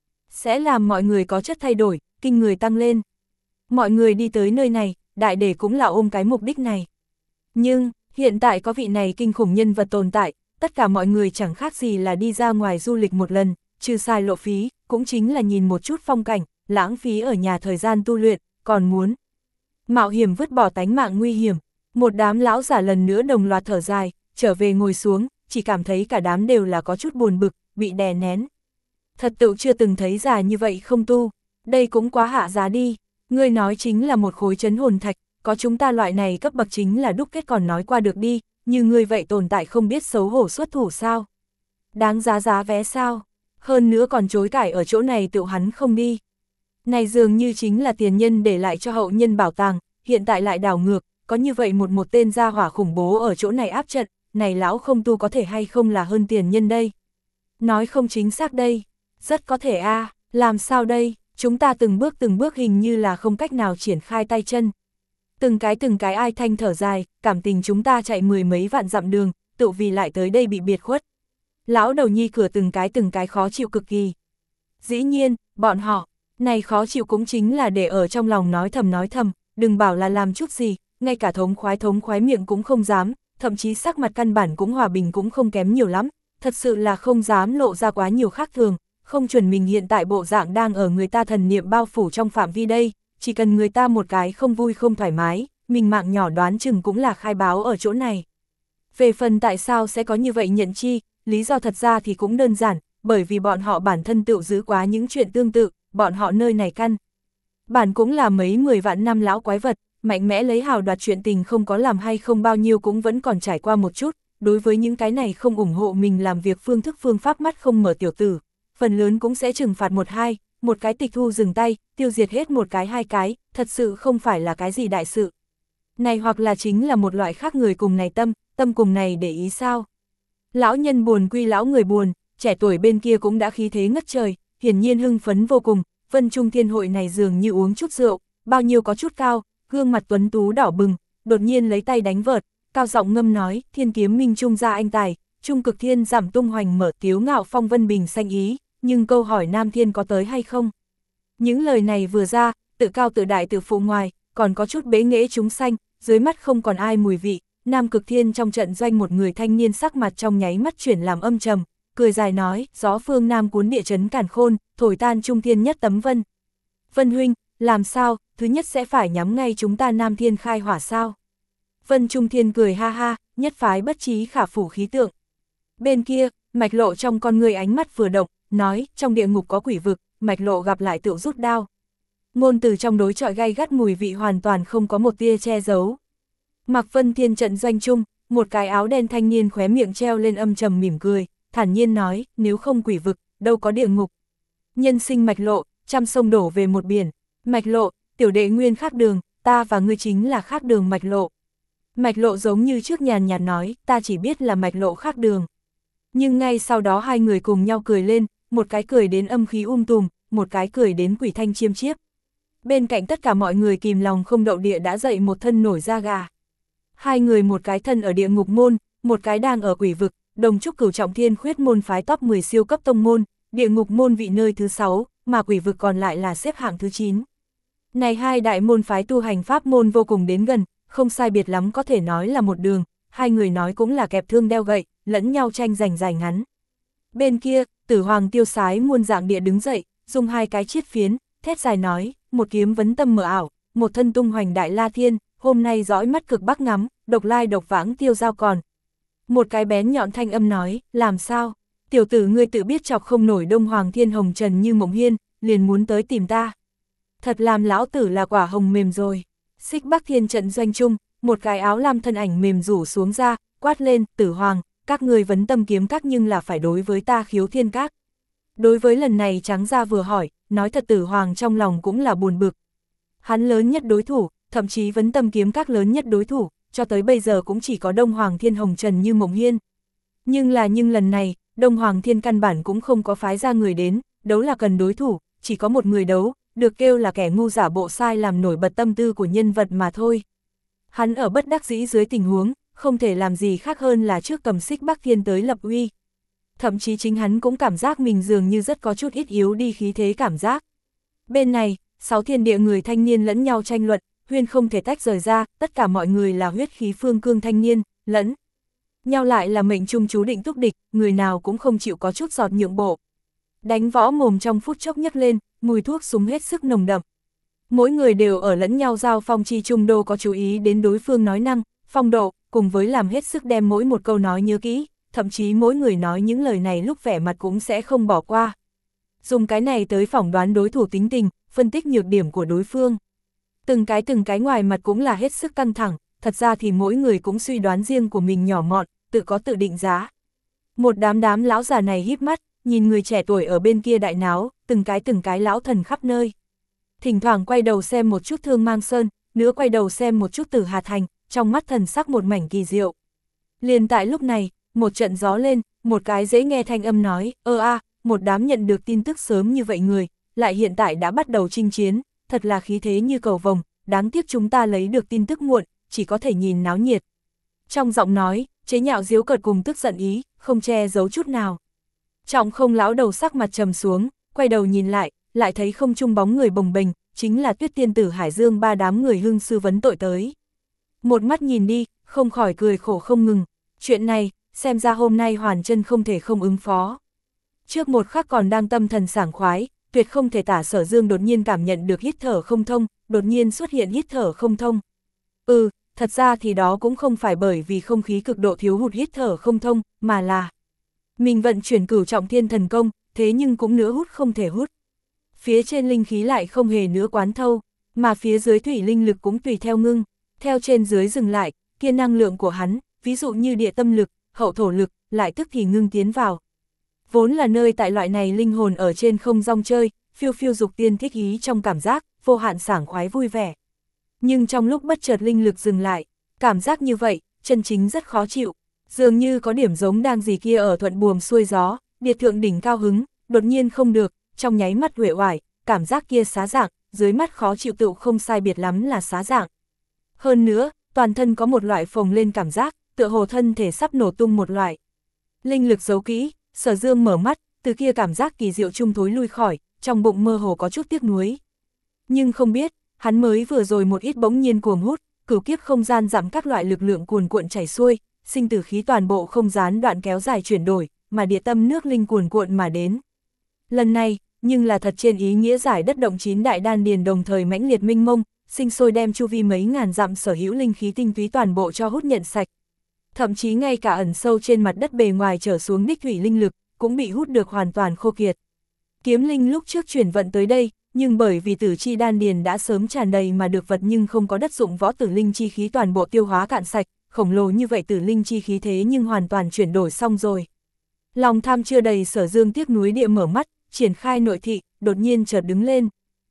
Sẽ làm mọi người có chất thay đổi, kinh người tăng lên. Mọi người đi tới nơi này, đại để cũng là ôm cái mục đích này. Nhưng, hiện tại có vị này kinh khủng nhân vật tồn tại, tất cả mọi người chẳng khác gì là đi ra ngoài du lịch một lần, trừ xài lộ phí, cũng chính là nhìn một chút phong cảnh, lãng phí ở nhà thời gian tu luyện, còn muốn mạo hiểm vứt bỏ tánh mạng nguy hiểm. Một đám lão giả lần nữa đồng loạt thở dài, trở về ngồi xuống, chỉ cảm thấy cả đám đều là có chút buồn bực, bị đè nén. Thật tựu chưa từng thấy già như vậy không tu, đây cũng quá hạ giá đi, ngươi nói chính là một khối chấn hồn thạch, có chúng ta loại này cấp bậc chính là đúc kết còn nói qua được đi, như ngươi vậy tồn tại không biết xấu hổ xuất thủ sao. Đáng giá giá vé sao, hơn nữa còn chối cãi ở chỗ này tựu hắn không đi. Này dường như chính là tiền nhân để lại cho hậu nhân bảo tàng, hiện tại lại đảo ngược, có như vậy một một tên gia hỏa khủng bố ở chỗ này áp trận, này lão không tu có thể hay không là hơn tiền nhân đây. Nói không chính xác đây, rất có thể a à, làm sao đây, chúng ta từng bước từng bước hình như là không cách nào triển khai tay chân. Từng cái từng cái ai thanh thở dài, cảm tình chúng ta chạy mười mấy vạn dặm đường, tự vì lại tới đây bị biệt khuất. Lão đầu nhi cửa từng cái từng cái khó chịu cực kỳ. Dĩ nhiên, bọn họ, này khó chịu cũng chính là để ở trong lòng nói thầm nói thầm, đừng bảo là làm chút gì, ngay cả thống khoái thống khoái miệng cũng không dám, thậm chí sắc mặt căn bản cũng hòa bình cũng không kém nhiều lắm, thật sự là không dám lộ ra quá nhiều khác thường, không chuẩn mình hiện tại bộ dạng đang ở người ta thần niệm bao phủ trong phạm vi đây, chỉ cần người ta một cái không vui không thoải mái, mình mạng nhỏ đoán chừng cũng là khai báo ở chỗ này. Về phần tại sao sẽ có như vậy nhận chi, lý do thật ra thì cũng đơn giản, bởi vì bọn họ bản thân tự giữ quá những chuyện tương tự, bọn họ nơi này căn. Bản cũng là mấy mười vạn năm lão quái vật, mạnh mẽ lấy hào đoạt chuyện tình không có làm hay không bao nhiêu cũng vẫn còn trải qua một chút, đối với những cái này không ủng hộ mình làm việc phương thức phương pháp mắt không mở tiểu tử, phần lớn cũng sẽ trừng phạt một hai, một cái tịch thu dừng tay, tiêu diệt hết một cái hai cái, thật sự không phải là cái gì đại sự. Này hoặc là chính là một loại khác người cùng này tâm, tâm cùng này để ý sao. Lão nhân buồn quy lão người buồn, trẻ tuổi bên kia cũng đã khí thế ngất trời, hiển nhiên hưng phấn vô cùng, Vân Trung Thiên hội này dường như uống chút rượu, bao nhiêu có chút cao, gương mặt tuấn tú đỏ bừng, đột nhiên lấy tay đánh vợt, cao giọng ngâm nói, thiên kiếm minh trung gia anh tài, trung cực thiên giảm tung hoành mở tiếu ngạo phong vân bình xanh ý, nhưng câu hỏi nam thiên có tới hay không? Những lời này vừa ra, tự cao tự đại tự phụ ngoài, còn có chút bế nghễ chúng sanh, dưới mắt không còn ai mùi vị, nam cực thiên trong trận doanh một người thanh niên sắc mặt trong nháy mắt chuyển làm âm trầm, cười dài nói, gió phương nam cuốn địa chấn càn khôn, thổi tan trung thiên nhất tấm vân. Vân huynh, làm sao, thứ nhất sẽ phải nhắm ngay chúng ta nam thiên khai hỏa sao? Vân Trung Thiên cười ha ha, nhất phái bất trí khả phủ khí tượng. Bên kia, Mạch Lộ trong con người ánh mắt vừa động, nói, trong địa ngục có quỷ vực, Mạch Lộ gặp lại tựu rút đao. Ngôn từ trong đối chọi gay gắt mùi vị hoàn toàn không có một tia che giấu. Mạc Vân Thiên trận doanh chung, một cái áo đen thanh niên khóe miệng treo lên âm trầm mỉm cười, thản nhiên nói, nếu không quỷ vực, đâu có địa ngục. Nhân sinh Mạch Lộ, trăm sông đổ về một biển, Mạch Lộ, tiểu đệ nguyên khác đường, ta và ngươi chính là khác đường Mạch Lộ. Mạch Lộ giống như trước nhàn nhạt nói, ta chỉ biết là Mạch Lộ khác đường. Nhưng ngay sau đó hai người cùng nhau cười lên, một cái cười đến âm khí um tùm, một cái cười đến quỷ thanh chiêm chiếp. Bên cạnh tất cả mọi người kìm lòng không đậu địa đã dậy một thân nổi da gà. Hai người một cái thân ở địa ngục môn, một cái đang ở quỷ vực, đồng trúc cửu trọng thiên khuyết môn phái top mười siêu cấp tông môn, địa ngục môn vị nơi thứ sáu, mà quỷ vực còn lại là xếp hạng thứ chín. Này hai đại môn phái tu hành pháp môn vô cùng đến gần, không sai biệt lắm có thể nói là một đường, hai người nói cũng là kẹp thương đeo gậy, lẫn nhau tranh giành dài ngắn. Bên kia, Tử Hoàng tiêu sái muôn dạng địa đứng dậy, dùng hai cái chiết phiến, thét dài nói, một kiếm vấn tâm mở ảo, một thân tung hoành đại la thiên, hôm nay dõi mắt cực bắc ngắm, độc lai độc vãng tiêu giao còn. Một cái bén nhọn thanh âm nói, làm sao, tiểu tử ngươi tự biết chọc không nổi Đông Hoàng Thiên Hồng Trần như Mộng Hiên, liền muốn tới tìm ta. Thật làm lão tử là quả hồng mềm rồi. Xích Bắc Thiên trận doanh chung, một cái áo lam thân ảnh mềm rủ xuống ra, quát lên, Tử Hoàng, các người vấn tâm kiếm các nhưng là phải đối với ta khiếu thiên các. Đối với lần này trắng ra vừa hỏi, nói thật Tử Hoàng trong lòng cũng là buồn bực. Hắn lớn nhất đối thủ, thậm chí vấn tâm kiếm các lớn nhất đối thủ, cho tới bây giờ cũng chỉ có Đông Hoàng Thiên Hồng Trần như Mộng Hiên. Nhưng là nhưng lần này, Đông Hoàng Thiên căn bản cũng không có phái ra người đến, đấu là cần đối thủ, chỉ có một người đấu, được kêu là kẻ ngu giả bộ sai làm nổi bật tâm tư của nhân vật mà thôi. Hắn ở bất đắc dĩ dưới tình huống, không thể làm gì khác hơn là trước cầm Xích Bắc Thiên tới lập uy. Thậm chí chính hắn cũng cảm giác mình dường như rất có chút ít yếu đi khí thế cảm giác. Bên này, sáu thiên địa người thanh niên lẫn nhau tranh luận, huyên không thể tách rời ra, tất cả mọi người là huyết khí phương cương thanh niên, lẫn nhau lại là mệnh trung chú định túc địch, người nào cũng không chịu có chút giọt nhượng bộ. Đánh võ mồm trong phút chốc nhấc lên, mùi thuốc súng hết sức nồng đậm. Mỗi người đều ở lẫn nhau giao phong chi trung đô có chú ý đến đối phương nói năng, phong độ, cùng với làm hết sức đem mỗi một câu nói nhớ kỹ, thậm chí mỗi người nói những lời này lúc vẻ mặt cũng sẽ không bỏ qua. Dùng cái này tới phỏng đoán đối thủ tính tình, phân tích nhược điểm của đối phương. Từng cái từng cái ngoài mặt cũng là hết sức căng thẳng, thật ra thì mỗi người cũng suy đoán riêng của mình nhỏ mọn, tự có tự định giá. Một đám đám lão già này híp mắt, nhìn người trẻ tuổi ở bên kia đại náo, từng cái từng cái lão thần khắp nơi. Thỉnh thoảng quay đầu xem một chút Thương Mang Sơn, nữa quay đầu xem một chút Tử Hà Thành, trong mắt thần sắc một mảnh kỳ diệu. Liền tại lúc này, một trận gió lên, một cái dễ nghe thanh âm nói, ơ a, một đám nhận được tin tức sớm như vậy người, lại hiện tại đã bắt đầu chinh chiến, thật là khí thế như cầu vồng, đáng tiếc chúng ta lấy được tin tức muộn, chỉ có thể nhìn náo nhiệt. Trong giọng nói, chế nhạo giễu cợt cùng tức giận ý, không che giấu chút nào. Trọng Không lão đầu sắc mặt trầm xuống, quay đầu nhìn lại, lại thấy không trung bóng người bồng bềnh, chính là Tuyết Tiên Tử Hải Dương ba đám người hưng sư vấn tội tới. Một mắt nhìn đi, không khỏi cười khổ không ngừng, chuyện này, xem ra hôm nay Hoàn Chân không thể không ứng phó. Trước một khắc còn đang tâm thần sảng khoái, tuyệt không thể tả Sở Dương đột nhiên cảm nhận được hít thở không thông, đột nhiên xuất hiện hít thở không thông. Ừ, thật ra thì đó cũng không phải bởi vì không khí cực độ thiếu hụt hít thở không thông, mà là mình vận chuyển Cửu Trọng Thiên Thần Công, thế nhưng cũng nữa hút không thể hút. Phía trên linh khí lại không hề nữa quán thâu, mà phía dưới thủy linh lực cũng tùy theo ngưng, theo trên dưới dừng lại, kia năng lượng của hắn, ví dụ như địa tâm lực, hậu thổ lực, lại tức thì ngưng tiến vào. Vốn là nơi tại loại này linh hồn ở trên không rong chơi, phiêu phiêu dục tiên thích ý trong cảm giác, vô hạn sảng khoái vui vẻ. Nhưng trong lúc bất chợt linh lực dừng lại, cảm giác như vậy, chân chính rất khó chịu, dường như có điểm giống đang gì kia ở thuận buồm xuôi gió, biệt thượng đỉnh cao hứng, đột nhiên không được, trong nháy mắt uể oải, cảm giác kia xá dạng, dưới mắt khó chịu tựu không sai biệt lắm là xá dạng. Hơn nữa, toàn thân có một loại phồng lên cảm giác, tựa hồ thân thể sắp nổ tung một loại. Linh lực giấu kỹ, Sở Dương mở mắt, từ kia cảm giác kỳ diệu chung thối lui khỏi, trong bụng mơ hồ có chút tiếc nuối. Nhưng không biết, hắn mới vừa rồi một ít bỗng nhiên cuồng hút, cửu kiếp không gian giảm các loại lực lượng cuồn cuộn chảy xuôi, sinh tử khí toàn bộ không gián đoạn kéo dài chuyển đổi, mà địa tâm nước linh cuồn cuộn mà đến. Lần này, nhưng là thật trên ý nghĩa giải đất động chín đại đan điền đồng thời mãnh liệt minh mông, sinh sôi đem chu vi mấy ngàn dặm sở hữu linh khí tinh túy toàn bộ cho hút nhận sạch. Thậm chí ngay cả ẩn sâu trên mặt đất bề ngoài trở xuống đích thủy linh lực, cũng bị hút được hoàn toàn khô kiệt. Kiếm linh lúc trước chuyển vận tới đây, nhưng bởi vì tử chi đan điền đã sớm tràn đầy mà được vật nhưng không có đất dụng võ tử linh chi khí toàn bộ tiêu hóa cạn sạch, khổng lồ như vậy tử linh chi khí thế nhưng hoàn toàn chuyển đổi xong rồi. Lòng tham chưa đầy Sở Dương tiếc núi địa mở mắt, triển khai nội thị, đột nhiên chợt đứng lên.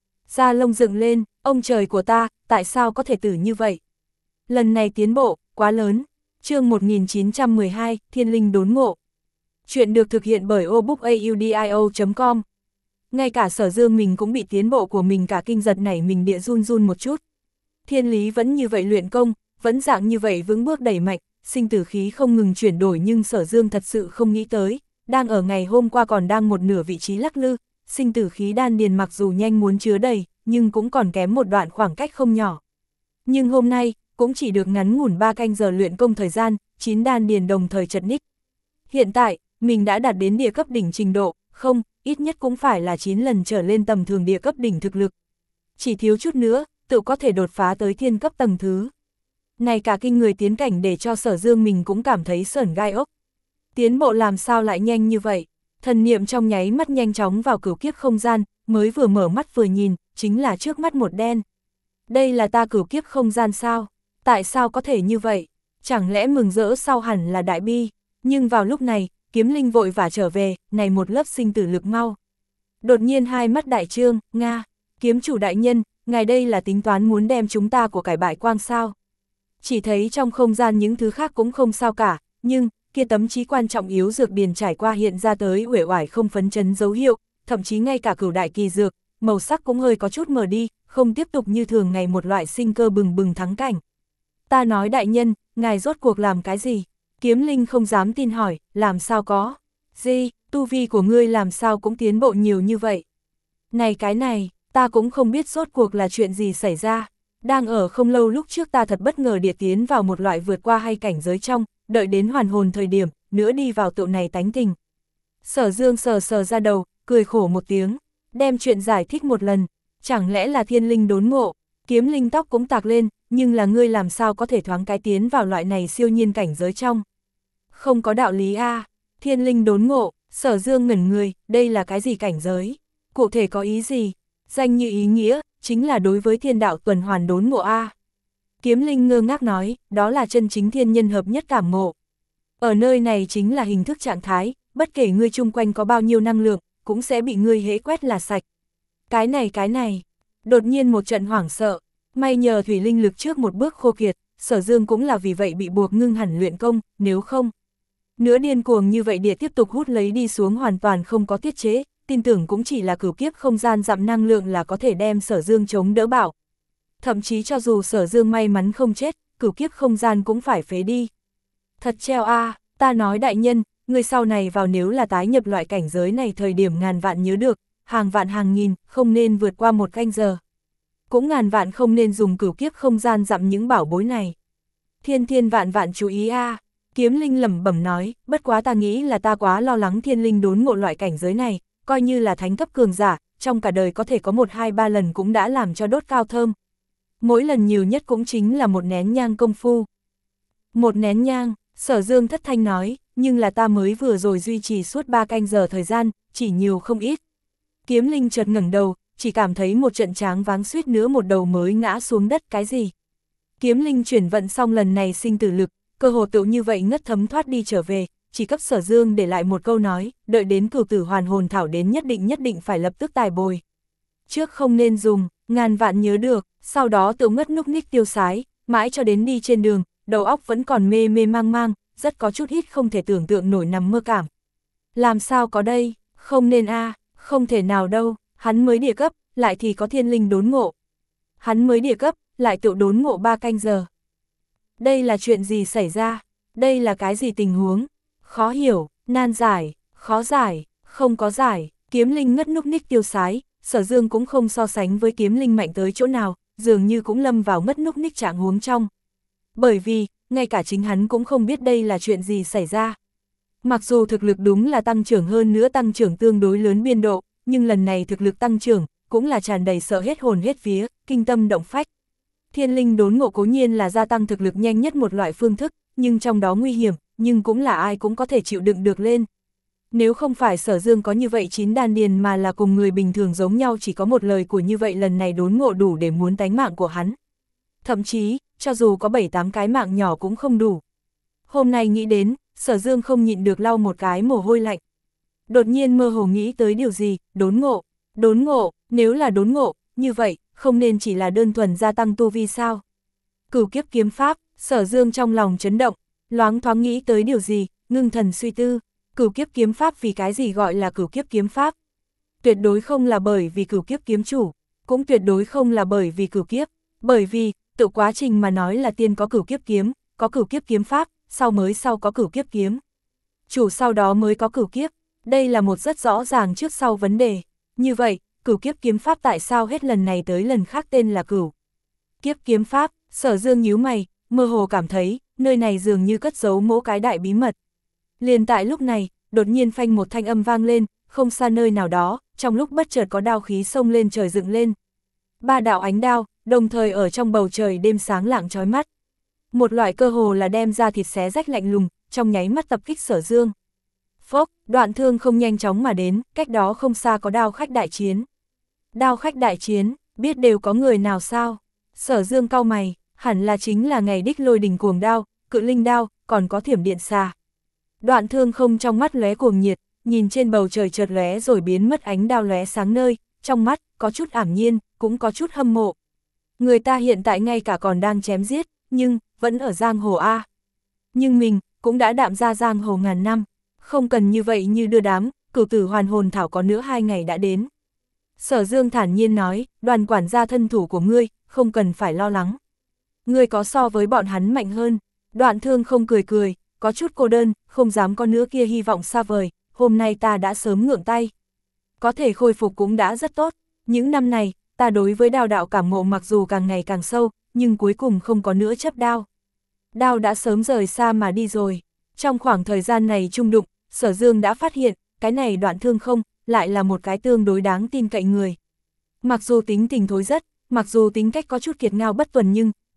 Da lông dựng lên, ông trời của ta, tại sao có thể tử như vậy? Lần này tiến bộ, quá lớn. Chương một nghìn chín trăm mười hai, Thiên Linh đốn ngộ. Chuyện được thực hiện bởi obookaudio chấm com. Ngay cả Sở Dương mình cũng bị tiến bộ của mình cả kinh giật nảy mình địa run run một chút. Thiên lý vẫn như vậy luyện công, vẫn dạng như vậy vững bước đẩy mạnh, sinh tử khí không ngừng chuyển đổi, nhưng Sở Dương thật sự không nghĩ tới, đang ở ngày hôm qua còn đang một nửa vị trí lắc lư, sinh tử khí đan điền mặc dù nhanh muốn chứa đầy, nhưng cũng còn kém một đoạn khoảng cách không nhỏ. Nhưng hôm nay, cũng chỉ được ngắn ngủn ba canh giờ luyện công thời gian, chín đan điền đồng thời chật ních. Hiện tại, mình đã đạt đến địa cấp đỉnh trình độ, không, ít nhất cũng phải là chín lần trở lên tầm thường địa cấp đỉnh thực lực. Chỉ thiếu chút nữa, tự có thể đột phá tới thiên cấp tầng thứ. Này cả kinh người tiến cảnh để cho Sở Dương mình cũng cảm thấy sởn gai ốc. Tiến bộ làm sao lại nhanh như vậy? Thần niệm trong nháy mắt nhanh chóng vào cửu kiếp không gian, mới vừa mở mắt vừa nhìn, chính là trước mắt một đen. Đây là ta cửu kiếp không gian sao? Tại sao có thể như vậy? Chẳng lẽ mừng rỡ sau hẳn là đại bi? Nhưng vào lúc này, kiếm linh vội vã trở về, này một lớp sinh tử lực mau. Đột nhiên hai mắt đại trương, Nga, kiếm chủ đại nhân, ngài đây là tính toán muốn đem chúng ta của cải bại quang sao? Chỉ thấy trong không gian những thứ khác cũng không sao cả, nhưng, kia tấm chí quan trọng yếu dược điền trải qua hiện ra tới uể oải không phấn chấn dấu hiệu, thậm chí ngay cả cửu đại kỳ dược, màu sắc cũng hơi có chút mờ đi, không tiếp tục như thường ngày một loại sinh cơ bừng bừng thắng cảnh. Ta nói đại nhân, ngài rốt cuộc làm cái gì? Kiếm linh không dám tin hỏi, làm sao có? Gì, tu vi của ngươi làm sao cũng tiến bộ nhiều như vậy? Này cái này, ta cũng không biết rốt cuộc là chuyện gì xảy ra. Đang ở không lâu lúc trước ta thật bất ngờ địa tiến vào một loại vượt qua hay cảnh giới trong, đợi đến hoàn hồn thời điểm, nữa đi vào tựu này tánh tình. Sở Dương sờ sờ ra đầu, cười khổ một tiếng, đem chuyện giải thích một lần, chẳng lẽ là thiên linh đốn ngộ? Kiếm linh tóc cũng tạc lên, nhưng là ngươi làm sao có thể thoáng cái tiến vào loại này siêu nhiên cảnh giới trong. Không có đạo lý a. Thiên linh đốn ngộ, Sở Dương ngẩn người, đây là cái gì cảnh giới? Cụ thể có ý gì? Danh như ý nghĩa, chính là đối với thiên đạo tuần hoàn đốn ngộ a. Kiếm linh ngơ ngác nói, đó là chân chính thiên nhân hợp nhất cảm ngộ. Ở nơi này chính là hình thức trạng thái, bất kể ngươi chung quanh có bao nhiêu năng lượng, cũng sẽ bị ngươi hễ quét là sạch. Cái này cái này, đột nhiên một trận hoảng sợ, may nhờ thủy linh lực trước một bước khô kiệt, Sở Dương cũng là vì vậy bị buộc ngưng hẳn luyện công, nếu không. Nữa điên cuồng như vậy địa tiếp tục hút lấy đi xuống hoàn toàn không có tiết chế, tin tưởng cũng chỉ là cửu kiếp không gian dặm năng lượng là có thể đem Sở Dương chống đỡ bảo. Thậm chí cho dù Sở Dương may mắn không chết, cửu kiếp không gian cũng phải phế đi. Thật treo a, ta nói đại nhân, người sau này vào nếu là tái nhập loại cảnh giới này thời điểm ngàn vạn nhớ được, hàng vạn hàng nghìn, không nên vượt qua một canh giờ. Cũng ngàn vạn không nên dùng cửu kiếp không gian dặm những bảo bối này. Thiên thiên vạn vạn chú ý a. Kiếm linh lẩm bẩm nói, bất quá ta nghĩ là ta quá lo lắng thiên linh đốn ngộ loại cảnh giới này, coi như là thánh cấp cường giả, trong cả đời có thể có một hai ba lần cũng đã làm cho đốt cao thơm. Mỗi lần nhiều nhất cũng chính là một nén nhang công phu. Một nén nhang, Sở Dương thất thanh nói, nhưng là ta mới vừa rồi duy trì suốt ba canh giờ thời gian, chỉ nhiều không ít. Kiếm linh chợt ngẩng đầu, chỉ cảm thấy một trận tráng váng suýt nữa một đầu mới ngã xuống đất cái gì. Kiếm linh chuyển vận xong lần này sinh tử lực, cơ hồ tự như vậy ngất thấm thoát đi trở về, chỉ cấp Sở Dương để lại một câu nói, đợi đến cửu tử hoàn hồn thảo đến nhất định nhất định phải lập tức tài bồi. Trước không nên dùng, ngàn vạn nhớ được, sau đó tự ngất núc ních tiêu sái, mãi cho đến đi trên đường, đầu óc vẫn còn mê mê mang mang, rất có chút ít không thể tưởng tượng nổi nằm mơ cảm. Làm sao có đây, không nên a, không thể nào đâu, hắn mới địa cấp, lại thì có thiên linh đốn ngộ. Hắn mới địa cấp, lại tự đốn ngộ ba canh giờ. Đây là chuyện gì xảy ra? Đây là cái gì tình huống? Khó hiểu, nan giải, khó giải, không có giải, kiếm linh ngất núc ních tiêu sái, Sở Dương cũng không so sánh với kiếm linh mạnh tới chỗ nào, dường như cũng lâm vào ngất núc ních trạng huống trong. Bởi vì, ngay cả chính hắn cũng không biết đây là chuyện gì xảy ra. Mặc dù thực lực đúng là tăng trưởng hơn nữa tăng trưởng tương đối lớn biên độ, nhưng lần này thực lực tăng trưởng, cũng là tràn đầy sợ hết hồn hết vía, kinh tâm động phách. Thiên linh đốn ngộ cố nhiên là gia tăng thực lực nhanh nhất một loại phương thức, nhưng trong đó nguy hiểm, nhưng cũng là ai cũng có thể chịu đựng được lên. Nếu không phải Sở Dương có như vậy chín đan điền mà là cùng người bình thường giống nhau chỉ có một lời của như vậy lần này đốn ngộ đủ để muốn tánh mạng của hắn. Thậm chí, cho dù có bảy tám cái mạng nhỏ cũng không đủ. Hôm nay nghĩ đến, Sở Dương không nhịn được lau một cái mồ hôi lạnh. Đột nhiên mơ hồ nghĩ tới điều gì, đốn ngộ, đốn ngộ, nếu là đốn ngộ, như vậy, không nên chỉ là đơn thuần gia tăng tu vi sao. Cửu kiếp kiếm pháp, Sở Dương trong lòng chấn động, loáng thoáng nghĩ tới điều gì, ngưng thần suy tư, cửu kiếp kiếm pháp vì cái gì gọi là cửu kiếp kiếm pháp. Tuyệt đối không là bởi vì cửu kiếp kiếm chủ, cũng tuyệt đối không là bởi vì cửu kiếp, bởi vì, tự quá trình mà nói là tiên có cửu kiếp kiếm, có cửu kiếp kiếm pháp, sau mới sau có cửu kiếp kiếm. Chủ sau đó mới có cửu kiếp, đây là một rất rõ ràng trước sau vấn đề. Như vậy, cửu kiếp kiếm pháp tại sao hết lần này tới lần khác tên là cửu kiếp kiếm pháp? Sở Dương nhíu mày, mơ hồ cảm thấy, nơi này dường như cất giấu mỗi cái đại bí mật. Liền tại lúc này, đột nhiên phanh một thanh âm vang lên, không xa nơi nào đó, trong lúc bất chợt có đao khí xông lên trời dựng lên. Ba đạo ánh đao, đồng thời ở trong bầu trời đêm sáng lạng chói mắt. Một loại cơ hồ là đem ra thịt xé rách lạnh lùng, trong nháy mắt tập kích Sở Dương. Phốc, đoạn thương không nhanh chóng mà đến, cách đó không xa có đao khách đại chiến. Đao khách đại chiến, biết đều có người nào sao? Sở Dương cau mày, hẳn là chính là ngày đích lôi đình cuồng đao, cự linh đao, còn có thiểm điện xà. Đoạn thương không trong mắt lóe cuồng nhiệt, nhìn trên bầu trời chợt lóe rồi biến mất ánh đao lóe sáng nơi, trong mắt, có chút ảm nhiên, cũng có chút hâm mộ. Người ta hiện tại ngay cả còn đang chém giết, nhưng, vẫn ở giang hồ A. Nhưng mình, cũng đã đạm ra giang hồ ngàn năm, không cần như vậy như đưa đám, cửu tử hoàn hồn thảo có nữa hai ngày đã đến. Sở Dương thản nhiên nói, Đoàn quản gia thân thủ của ngươi, không cần phải lo lắng. Ngươi có so với bọn hắn mạnh hơn. Đoạn thương không cười cười, có chút cô đơn, không dám có nữa kia hy vọng xa vời, hôm nay ta đã sớm ngượng tay. Có thể khôi phục cũng đã rất tốt, những năm này, ta đối với đao đạo cảm ngộ mặc dù càng ngày càng sâu, nhưng cuối cùng không có nữa chấp đao. Đao đã sớm rời xa mà đi rồi. Trong khoảng thời gian này chung đụng, Sở Dương đã phát hiện, cái này Đoạn thương không, lại là một cái tương đối đáng tin cậy người. Mặc dù tính tình thối rất, mặc dù tính cách có chút kiệt ngao bất tuần nhưng,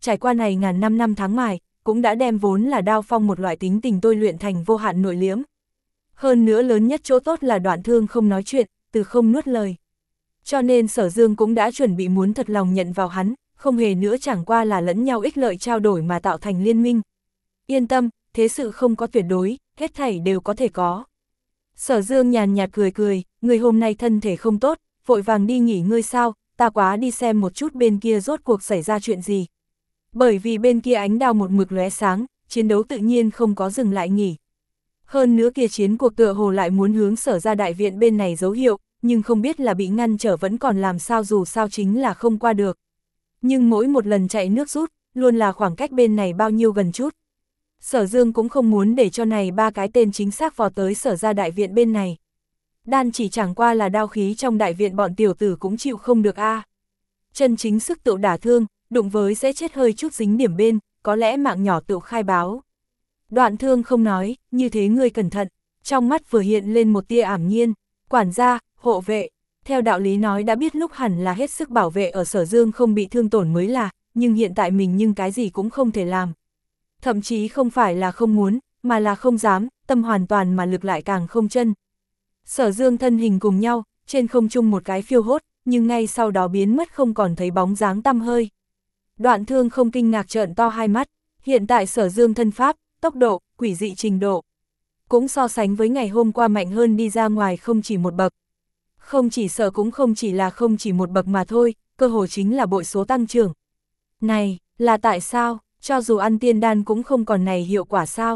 trải qua này ngàn năm năm tháng mài, cũng đã đem vốn là Đao Phong một loại tính tình tôi luyện thành vô hạn nội liễm. Hơn nữa lớn nhất chỗ tốt là Đoạn Thương không nói chuyện, từ không nuốt lời. Cho nên Sở Dương cũng đã chuẩn bị muốn thật lòng nhận vào hắn, không hề nữa chẳng qua là lẫn nhau ích lợi trao đổi mà tạo thành liên minh. Yên tâm, thế sự không có tuyệt đối, hết thảy đều có thể có. Sở Dương nhàn nhạt cười cười, người hôm nay thân thể không tốt, vội vàng đi nghỉ ngơi sao, ta quá đi xem một chút bên kia rốt cuộc xảy ra chuyện gì. Bởi vì bên kia ánh đao một mực lóe sáng, chiến đấu tự nhiên không có dừng lại nghỉ. Hơn nữa kia chiến cuộc tựa hồ lại muốn hướng Sở ra đại viện bên này dấu hiệu, nhưng không biết là bị ngăn trở vẫn còn làm sao, dù sao chính là không qua được. Nhưng mỗi một lần chạy nước rút, luôn là khoảng cách bên này bao nhiêu gần chút. Sở Dương cũng không muốn để cho này ba cái tên chính xác vào tới Sở ra đại viện bên này. Đan chỉ chẳng qua là đao khí trong đại viện bọn tiểu tử cũng chịu không được a. À. Chân chính sức tự đả thương, đụng với sẽ chết hơi chút dính điểm bên, có lẽ mạng nhỏ tự khai báo. Đoạn Thương không nói, như thế ngươi cẩn thận, trong mắt vừa hiện lên một tia ảm nhiên, quản gia, hộ vệ, theo đạo lý nói đã biết lúc hẳn là hết sức bảo vệ ở Sở Dương không bị thương tổn mới là, nhưng hiện tại mình nhưng cái gì cũng không thể làm. Thậm chí không phải là không muốn, mà là không dám, tâm hoàn toàn mà lực lại càng không chân. Sở Dương thân hình cùng nhau, trên không trung một cái phiêu hốt, nhưng ngay sau đó biến mất không còn thấy bóng dáng tăm hơi. Đoạn Thương không kinh ngạc trợn to hai mắt, hiện tại Sở Dương thân pháp, tốc độ, quỷ dị trình độ. Cũng so sánh với ngày hôm qua mạnh hơn đi ra ngoài không chỉ một bậc. Không chỉ sợ cũng không chỉ là không chỉ một bậc mà thôi, cơ hồ chính là bội số tăng trưởng. Này, là tại sao, cho dù ăn tiên đan cũng không còn này hiệu quả sao?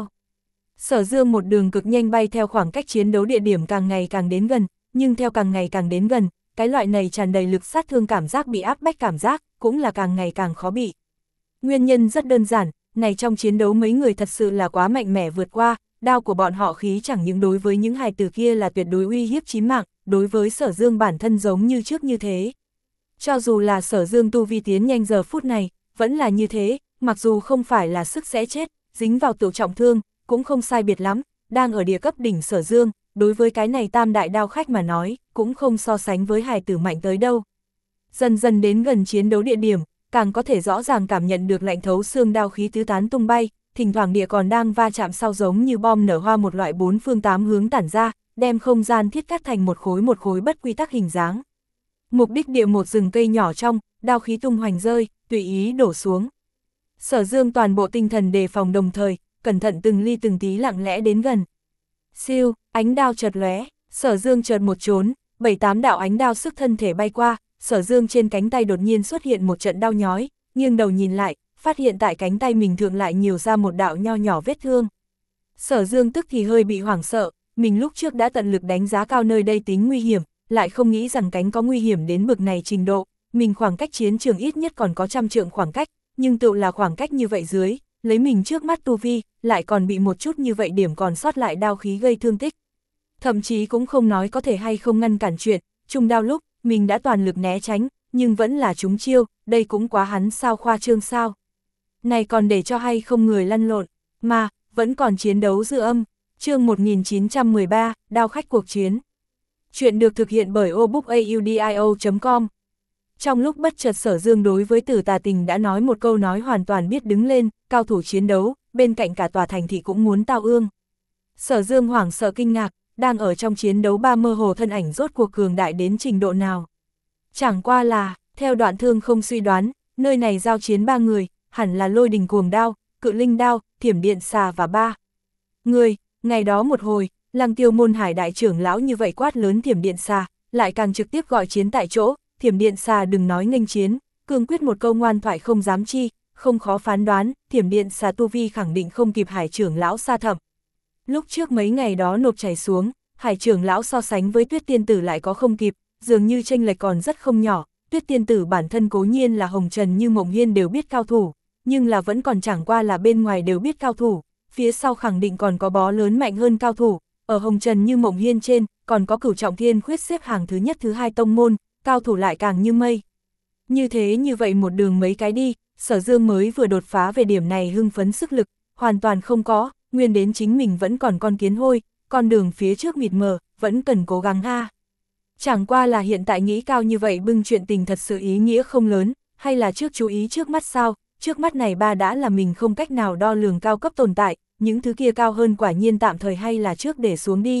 Sở Dương một đường cực nhanh bay theo khoảng cách chiến đấu địa điểm càng ngày càng đến gần, nhưng theo càng ngày càng đến gần, cái loại này tràn đầy lực sát thương cảm giác bị áp bách cảm giác, cũng là càng ngày càng khó bị. Nguyên nhân rất đơn giản, này trong chiến đấu mấy người thật sự là quá mạnh mẽ vượt qua, đao của bọn họ khí chẳng những đối với những hài tử kia là tuyệt đối uy hiếp chí mạng, đối với Sở Dương bản thân giống như trước như thế. Cho dù là Sở Dương tu vi tiến nhanh giờ phút này, vẫn là như thế, mặc dù không phải là sức sẽ chết, dính vào tự trọng thương, cũng không sai biệt lắm, đang ở địa cấp đỉnh Sở Dương, đối với cái này tam đại đao khách mà nói, cũng không so sánh với hài tử mạnh tới đâu. Dần dần đến gần chiến đấu địa điểm, càng có thể rõ ràng cảm nhận được lạnh thấu xương đao khí tứ tán tung bay, thỉnh thoảng địa còn đang va chạm sau giống như bom nở hoa một loại bốn phương tám hướng tản ra, đem không gian thiết cắt thành một khối một khối bất quy tắc hình dáng. Mục đích địa một rừng cây nhỏ trong, đao khí tung hoành rơi, tùy ý đổ xuống. Sở Dương toàn bộ tinh thần đề phòng đồng thời, cẩn thận từng ly từng tí lặng lẽ đến gần. Siêu, ánh đao chợt lóe, Sở Dương chợt một trốn, bảy tám đạo ánh đao sức thân thể bay qua, Sở Dương trên cánh tay đột nhiên xuất hiện một trận đau nhói, nghiêng đầu nhìn lại, phát hiện tại cánh tay mình thượng lại nhiều ra một đạo nho nhỏ vết thương. Sở Dương tức thì hơi bị hoảng sợ, mình lúc trước đã tận lực đánh giá cao nơi đây tính nguy hiểm, lại không nghĩ rằng cánh có nguy hiểm đến bực này trình độ, mình khoảng cách chiến trường ít nhất còn có trăm trượng khoảng cách, nhưng tự là khoảng cách như vậy dưới, lấy mình trước mắt tu vi, lại còn bị một chút như vậy điểm còn sót lại đao khí gây thương tích. Thậm chí cũng không nói có thể hay không ngăn cản chuyện, trung đao lúc, mình đã toàn lực né tránh, nhưng vẫn là trúng chiêu, đây cũng quá hắn sao khoa trương sao. Này còn để cho hay không người lăn lộn, mà, vẫn còn chiến đấu dư âm, chương một nghìn chín trăm mười ba, đao khách cuộc chiến. Chuyện được thực hiện bởi obookaudio chấm com. Trong lúc bất chợt Sở Dương đối với Tử Tà Tình đã nói một câu nói hoàn toàn biết đứng lên, cao thủ chiến đấu, bên cạnh cả tòa thành thị cũng muốn tao ương. Sở Dương hoảng sợ kinh ngạc, đang ở trong chiến đấu ba mơ hồ thân ảnh rốt cuộc cường đại đến trình độ nào. Chẳng qua là, theo Đoạn Thương không suy đoán, nơi này giao chiến ba người, hẳn là Lôi Đình Cuồng Đao, Cự Linh Đao, Thiểm Điện Xà và ba người. Ngày đó một hồi, Lăng Tiêu môn Hải đại trưởng lão như vậy quát lớn Thiểm Điện Xà, lại càng trực tiếp gọi chiến tại chỗ. Thiểm Điện Xà đừng nói nghênh chiến, cương quyết một câu ngoan thoại không dám chi, không khó phán đoán, Thiểm Điện Xà tu vi khẳng định không kịp Hải trưởng lão Sa Thẩm. Lúc trước mấy ngày đó nộp chảy xuống, Hải trưởng lão so sánh với Tuyết Tiên Tử lại có không kịp, dường như chênh lệch còn rất không nhỏ. Tuyết Tiên Tử bản thân cố nhiên là Hồng Trần như Mộng Hiên đều biết cao thủ, nhưng là vẫn còn chẳng qua là bên ngoài đều biết cao thủ, phía sau khẳng định còn có bó lớn mạnh hơn cao thủ, ở Hồng Trần như Mộng Hiên trên, còn có Cửu Trọng Thiên Khuyết xếp hàng thứ nhất thứ hai tông môn, cao thủ lại càng như mây. Như thế như vậy một đường mấy cái đi, Sở Dương mới vừa đột phá về điểm này hưng phấn sức lực, hoàn toàn không có, nguyên đến chính mình vẫn còn con kiến hôi, con đường phía trước mịt mờ, vẫn cần cố gắng ha. Chẳng qua là hiện tại nghĩ cao như vậy bưng chuyện tình thật sự ý nghĩa không lớn, hay là trước chú ý trước mắt sao, trước mắt này ba đã là mình không cách nào đo lường cao cấp tồn tại, những thứ kia cao hơn quả nhiên tạm thời hay là trước để xuống đi.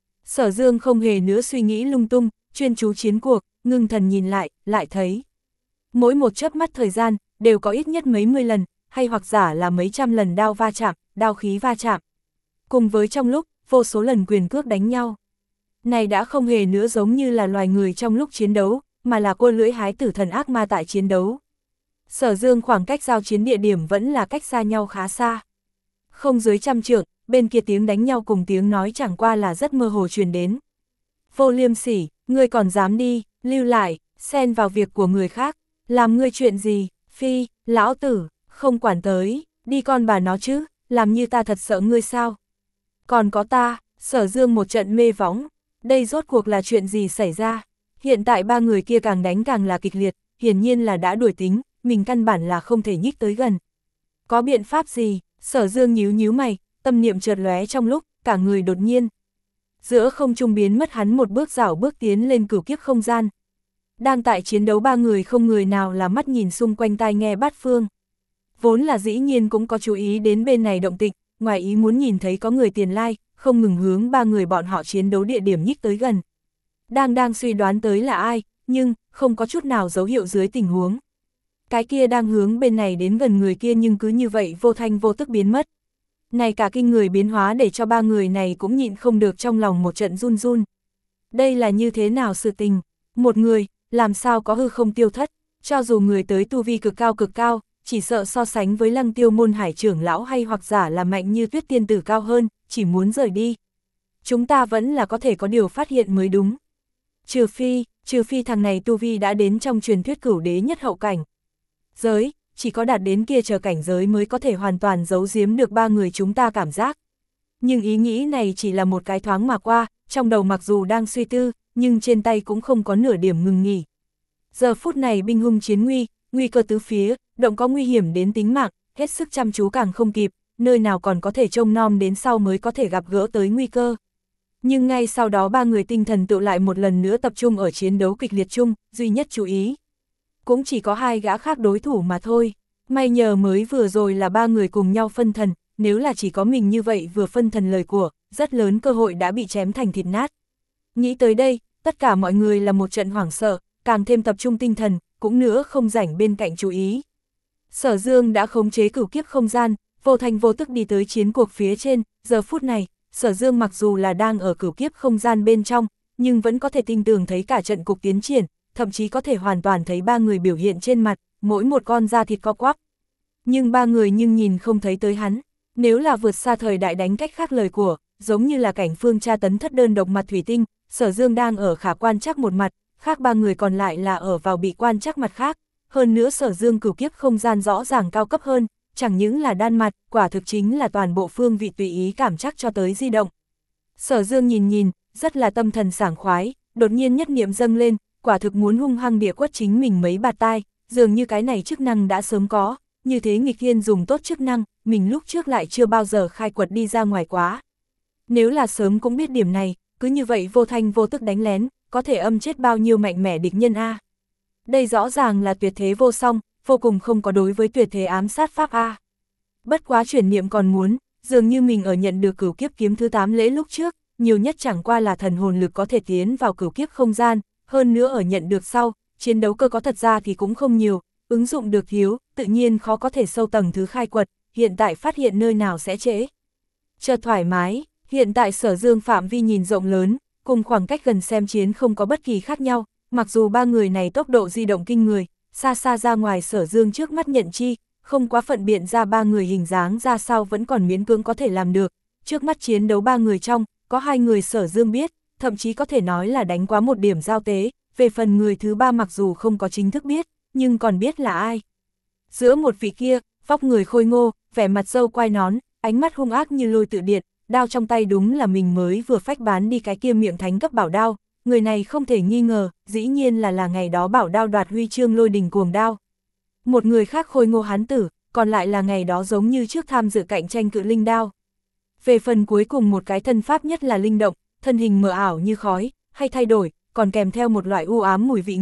Sở Dương không hề nữa suy nghĩ lung tung, chuyên chú chiến cuộc, ngưng thần nhìn lại, lại thấy. Mỗi một chớp mắt thời gian, đều có ít nhất mấy mươi lần, hay hoặc giả là mấy trăm lần đao va chạm, đao khí va chạm. Cùng với trong lúc, vô số lần quyền cước đánh nhau. Này đã không hề nữa giống như là loài người trong lúc chiến đấu, mà là côn lưỡi hái tử thần ác ma tại chiến đấu. Sở Dương khoảng cách giao chiến địa điểm vẫn là cách xa nhau khá xa. Không dưới trăm trượng, bên kia tiếng đánh nhau cùng tiếng nói chẳng qua là rất mơ hồ truyền đến. Vô liêm sỉ, ngươi còn dám đi, lưu lại, xen vào việc của người khác, làm ngươi chuyện gì, phi, lão tử, không quản tới, đi con bà nó chứ, làm như ta thật sợ ngươi sao. Còn có ta, Sở Dương một trận mê võng, đây rốt cuộc là chuyện gì xảy ra, hiện tại ba người kia càng đánh càng là kịch liệt, hiển nhiên là đã đuổi tính, mình căn bản là không thể nhích tới gần. Có biện pháp gì, Sở Dương nhíu nhíu mày, tâm niệm chợt lóe trong lúc, cả người đột nhiên. Giữa không trung biến mất hắn một bước rảo bước tiến lên cửu kiếp không gian. Đang tại chiến đấu ba người không người nào là mắt nhìn xung quanh tai nghe bát phương. Vốn là dĩ nhiên cũng có chú ý đến bên này động tĩnh, ngoài ý muốn nhìn thấy có người tiền lai, không ngừng hướng ba người bọn họ chiến đấu địa điểm nhích tới gần. Đang đang suy đoán tới là ai, nhưng không có chút nào dấu hiệu dưới tình huống. Cái kia đang hướng bên này đến gần người kia nhưng cứ như vậy vô thanh vô tức biến mất. Này cả kinh người biến hóa để cho ba người này cũng nhịn không được trong lòng một trận run run. Đây là như thế nào sự tình? Một người, làm sao có hư không tiêu thất? Cho dù người tới tu vi cực cao cực cao, chỉ sợ so sánh với Lăng Tiêu môn hải trưởng lão hay hoặc giả là mạnh như Tuyết tiên tử cao hơn, chỉ muốn rời đi. Chúng ta vẫn là có thể có điều phát hiện mới đúng. Trừ phi, trừ phi thằng này tu vi đã đến trong truyền thuyết cửu đế nhất hậu cảnh. Giới, chỉ có đạt đến kia chờ cảnh giới mới có thể hoàn toàn giấu giếm được ba người chúng ta cảm giác. Nhưng ý nghĩ này chỉ là một cái thoáng mà qua, trong đầu mặc dù đang suy tư, nhưng trên tay cũng không có nửa điểm ngừng nghỉ. Giờ phút này binh hung chiến nguy, nguy cơ tứ phía, động có nguy hiểm đến tính mạng, hết sức chăm chú càng không kịp, nơi nào còn có thể trông nom đến sau mới có thể gặp gỡ tới nguy cơ. Nhưng ngay sau đó ba người tinh thần tụ lại một lần nữa tập trung ở chiến đấu kịch liệt chung, duy nhất chú ý. Cũng chỉ có hai gã khác đối thủ mà thôi. May nhờ mới vừa rồi là ba người cùng nhau phân thần, nếu là chỉ có mình như vậy vừa phân thần lời của, rất lớn cơ hội đã bị chém thành thịt nát. Nghĩ tới đây, tất cả mọi người là một trận hoảng sợ, càng thêm tập trung tinh thần, cũng nữa không rảnh bên cạnh chú ý. Sở Dương đã khống chế cửu kiếp không gian, vô thành vô tức đi tới chiến cuộc phía trên, giờ phút này, Sở Dương mặc dù là đang ở cửu kiếp không gian bên trong, nhưng vẫn có thể tin tưởng thấy cả trận cục tiến triển, thậm chí có thể hoàn toàn thấy ba người biểu hiện trên mặt, mỗi một con da thịt co quắp. Nhưng ba người nhưng nhìn không thấy tới hắn, nếu là vượt xa thời đại đánh cách khác lời của, giống như là cảnh phương tra tấn thất đơn độc mặt thủy tinh, Sở Dương đang ở khả quan chắc một mặt, khác ba người còn lại là ở vào bị quan chắc mặt khác, hơn nữa Sở Dương cửu kiếp không gian rõ ràng cao cấp hơn, chẳng những là đan mặt, quả thực chính là toàn bộ phương vị tùy ý cảm chắc cho tới di động. Sở Dương nhìn nhìn, rất là tâm thần sảng khoái, đột nhiên nhất niệm dâng lên, quả thực muốn hung hăng địa quất chính mình mấy bạt tai, dường như cái này chức năng đã sớm có, như thế nghịch thiên dùng tốt chức năng, mình lúc trước lại chưa bao giờ khai quật đi ra ngoài quá. Nếu là sớm cũng biết điểm này, cứ như vậy vô thanh vô tức đánh lén, có thể âm chết bao nhiêu mạnh mẽ địch nhân a. Đây rõ ràng là tuyệt thế vô song, vô cùng không có đối với tuyệt thế ám sát pháp a. Bất quá chuyển niệm còn muốn, dường như mình ở nhận được cửu kiếp kiếm thứ tám lễ lúc trước, nhiều nhất chẳng qua là thần hồn lực có thể tiến vào cửu kiếp không gian, hơn nữa ở nhận được sau, chiến đấu cơ có thật ra thì cũng không nhiều, ứng dụng được thiếu, tự nhiên khó có thể sâu tầng thứ khai quật, hiện tại phát hiện nơi nào sẽ trễ. Chợt thoải mái, hiện tại Sở Dương phạm vi nhìn rộng lớn, cùng khoảng cách gần xem chiến không có bất kỳ khác nhau, mặc dù ba người này tốc độ di động kinh người, xa xa ra ngoài Sở Dương trước mắt nhận chi, không quá phận biện ra ba người hình dáng ra sao vẫn còn miễn cưỡng có thể làm được, trước mắt chiến đấu ba người trong, có hai người Sở Dương biết, thậm chí có thể nói là đánh quá một điểm giao tế, về phần người thứ ba mặc dù không có chính thức biết, nhưng còn biết là ai. Giữa một vị kia, vóc người khôi ngô, vẻ mặt râu quai nón, ánh mắt hung ác như lôi tự điện, đao trong tay đúng là mình mới vừa phách bán đi cái kia miệng thánh cấp bảo đao, người này không thể nghi ngờ, dĩ nhiên là là ngày đó bảo đao đoạt huy chương lôi đình cuồng đao. Một người khác khôi ngô hán tử, còn lại là ngày đó giống như trước tham dự cạnh tranh cự linh đao. Về phần cuối cùng một cái thân pháp nhất là linh động, thân hình mờ ảo như khói, hay thay đổi, còn kèm theo một loại u ám mùi vị người,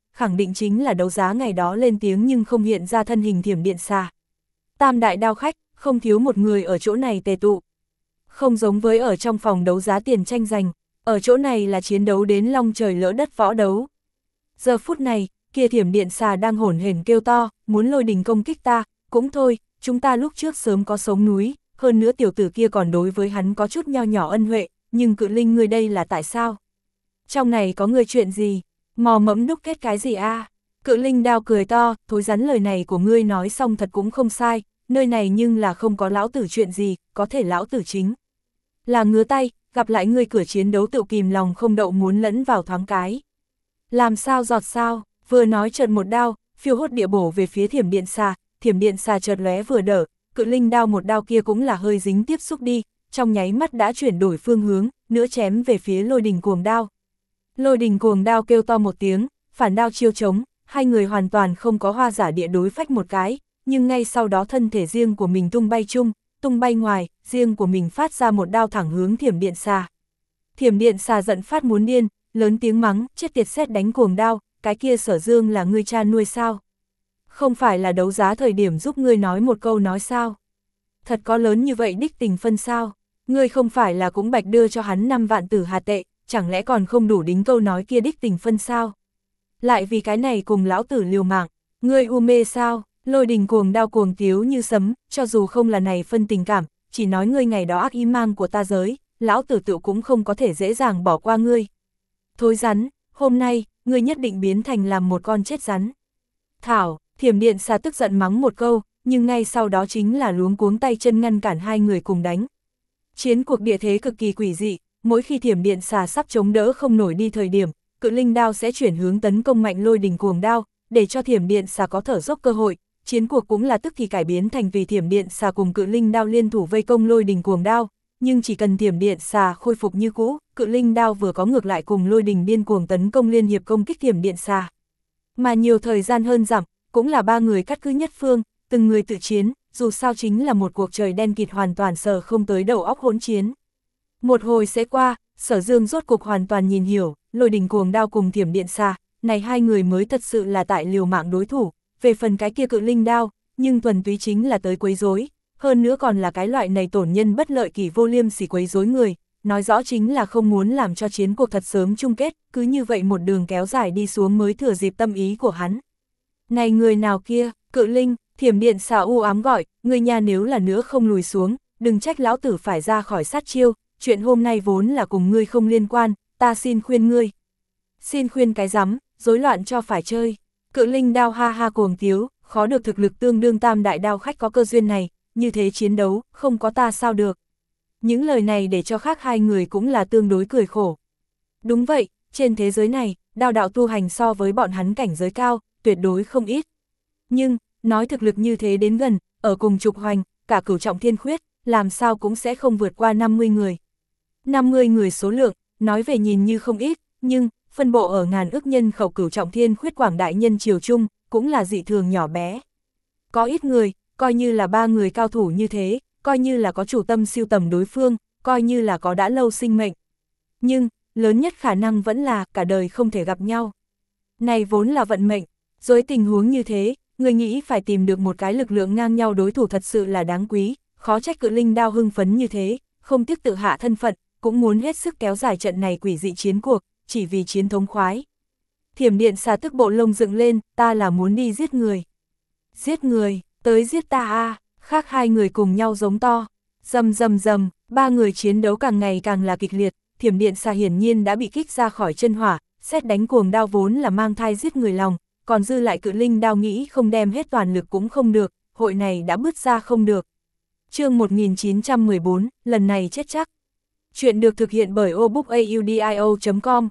khẳng định chính là đấu giá ngày đó lên tiếng nhưng không hiện ra thân hình thiểm điện xà. Tam đại đao khách, không thiếu một người ở chỗ này tề tụ. Không giống với ở trong phòng đấu giá tiền tranh giành, ở chỗ này là chiến đấu đến long trời lỡ đất võ đấu. Giờ phút này, kia thiểm điện xà đang hổn hển kêu to, muốn lôi đình công kích ta, cũng thôi, chúng ta lúc trước sớm có sống núi, hơn nữa tiểu tử kia còn đối với hắn có chút nho nhỏ ân huệ, nhưng Cự Linh ngươi đây là tại sao? Trong này có người chuyện gì? Mò mẫm đúc kết cái gì a? À? Cự Linh đao cười to, thối rắn lời này của ngươi nói xong thật cũng không sai, nơi này nhưng là không có lão tử chuyện gì, có thể lão tử chính là ngứa tay, gặp lại ngươi cửa chiến đấu tự kìm lòng không đậu muốn lẫn vào thoáng cái. Làm sao giọt sao, vừa nói chợt một đao, phiêu hốt địa bổ về phía thiểm điện xà, thiểm điện xà chợt lóe vừa đỡ, Cự Linh đao một đao kia cũng là hơi dính tiếp xúc đi, trong nháy mắt đã chuyển đổi phương hướng, nữa chém về phía lôi đình cuồng đao. Lôi đình cuồng đao kêu to một tiếng, phản đao chiêu chống, hai người hoàn toàn không có hoa giả địa đối phách một cái, nhưng ngay sau đó thân thể riêng của mình tung bay chung, tung bay ngoài, riêng của mình phát ra một đao thẳng hướng thiểm điện xà. Thiểm điện xà giận phát muốn điên, lớn tiếng mắng, chết tiệt sét đánh cuồng đao, cái kia Sở Dương là ngươi cha nuôi sao? Không phải là đấu giá thời điểm giúp ngươi nói một câu nói sao? Thật có lớn như vậy đích tình phân sao? Ngươi không phải là cũng bạch đưa cho hắn năm vạn tử hà tệ, chẳng lẽ còn không đủ đính câu nói kia đích tình phân sao? Lại vì cái này cùng lão tử liều mạng, ngươi u mê sao? Lôi đình cuồng đao cuồng tiếu như sấm, cho dù không là này phân tình cảm, chỉ nói ngươi ngày đó ác ý mang của ta giới, lão tử tự cũng không có thể dễ dàng bỏ qua ngươi. Thối rắn, hôm nay, ngươi nhất định biến thành làm một con chết rắn. Thảo, thiểm điện xà tức giận mắng một câu, nhưng ngay sau đó chính là luống cuống tay chân ngăn cản hai người cùng đánh. Chiến cuộc địa thế cực kỳ quỷ dị, mỗi khi thiểm điện xà sắp chống đỡ không nổi đi thời điểm, Cự Linh đao sẽ chuyển hướng tấn công mạnh lôi đình cuồng đao, để cho thiểm điện xà có thở dốc cơ hội. Chiến cuộc cũng là tức thì cải biến thành vì thiểm điện xà cùng Cự Linh đao liên thủ vây công lôi đình cuồng đao, nhưng chỉ cần thiểm điện xà khôi phục như cũ, Cự Linh đao vừa có ngược lại cùng lôi đình điên cuồng tấn công liên hiệp công kích thiểm điện xà. Mà nhiều thời gian hơn dặm, cũng là ba người cắt cứ nhất phương, từng người tự chiến, dù sao chính là một cuộc trời đen kịt hoàn toàn sờ không tới đầu óc hỗn chiến. Một hồi sẽ qua, Sở Dương rốt cục hoàn toàn nhìn hiểu, lôi đình cuồng đao cùng thiểm điện xà, này hai người mới thật sự là tại liều mạng đối thủ. Về phần cái kia Cự Linh đao, nhưng thuần túy chính là tới quấy rối, hơn nữa còn là cái loại này tổn nhân bất lợi kỳ vô liêm sỉ quấy rối người, nói rõ chính là không muốn làm cho chiến cuộc thật sớm chung kết, cứ như vậy một đường kéo dài đi xuống mới thừa dịp tâm ý của hắn. Này người nào kia, Cự Linh, thiểm điện xà u ám gọi, người nhà nếu là nữa không lùi xuống, đừng trách lão tử phải ra khỏi sát chiêu, chuyện hôm nay vốn là cùng ngươi không liên quan, ta xin khuyên ngươi. Xin khuyên cái rắm, rối loạn cho phải chơi. Cự Linh đao ha ha cuồng tiếu, khó được thực lực tương đương tam đại đao khách có cơ duyên này, như thế chiến đấu, không có ta sao được. Những lời này để cho khác hai người cũng là tương đối cười khổ. Đúng vậy, trên thế giới này, đao đạo tu hành so với bọn hắn cảnh giới cao, tuyệt đối không ít. Nhưng, nói thực lực như thế đến gần, ở cùng trục hoành, cả cửu trọng thiên khuyết, làm sao cũng sẽ không vượt qua năm mươi người. năm mươi người số lượng, nói về nhìn như không ít, nhưng, phân bộ ở ngàn ước nhân khẩu cửu trọng thiên khuyết quảng đại nhân triều trung, cũng là dị thường nhỏ bé. Có ít người, coi như là ba người cao thủ như thế, coi như là có chủ tâm siêu tầm đối phương, coi như là có đã lâu sinh mệnh. Nhưng, lớn nhất khả năng vẫn là cả đời không thể gặp nhau. Này vốn là vận mệnh, dưới tình huống như thế, người nghĩ phải tìm được một cái lực lượng ngang nhau đối thủ thật sự là đáng quý, khó trách Cự Linh đao hưng phấn như thế, không tiếc tự hạ thân phận, cũng muốn hết sức kéo dài trận này quỷ dị chiến cuộc, chỉ vì chiến thống khoái. Thiểm điện xà tức bộ lông dựng lên, ta là muốn đi giết người. Giết người, tới giết ta a à, khác hai người cùng nhau giống to. Rầm rầm rầm, ba người chiến đấu càng ngày càng là kịch liệt, thiểm điện xà hiển nhiên đã bị kích ra khỏi chân hỏa, sét đánh cuồng đao vốn là mang thai giết người lòng, còn dư lại Cự Linh đao nghĩ không đem hết toàn lực cũng không được, hội này đã bứt ra không được. Chương một nghìn chín trăm mười bốn, lần này chết chắc. Chuyện được thực hiện bởi obookaudio chấm com.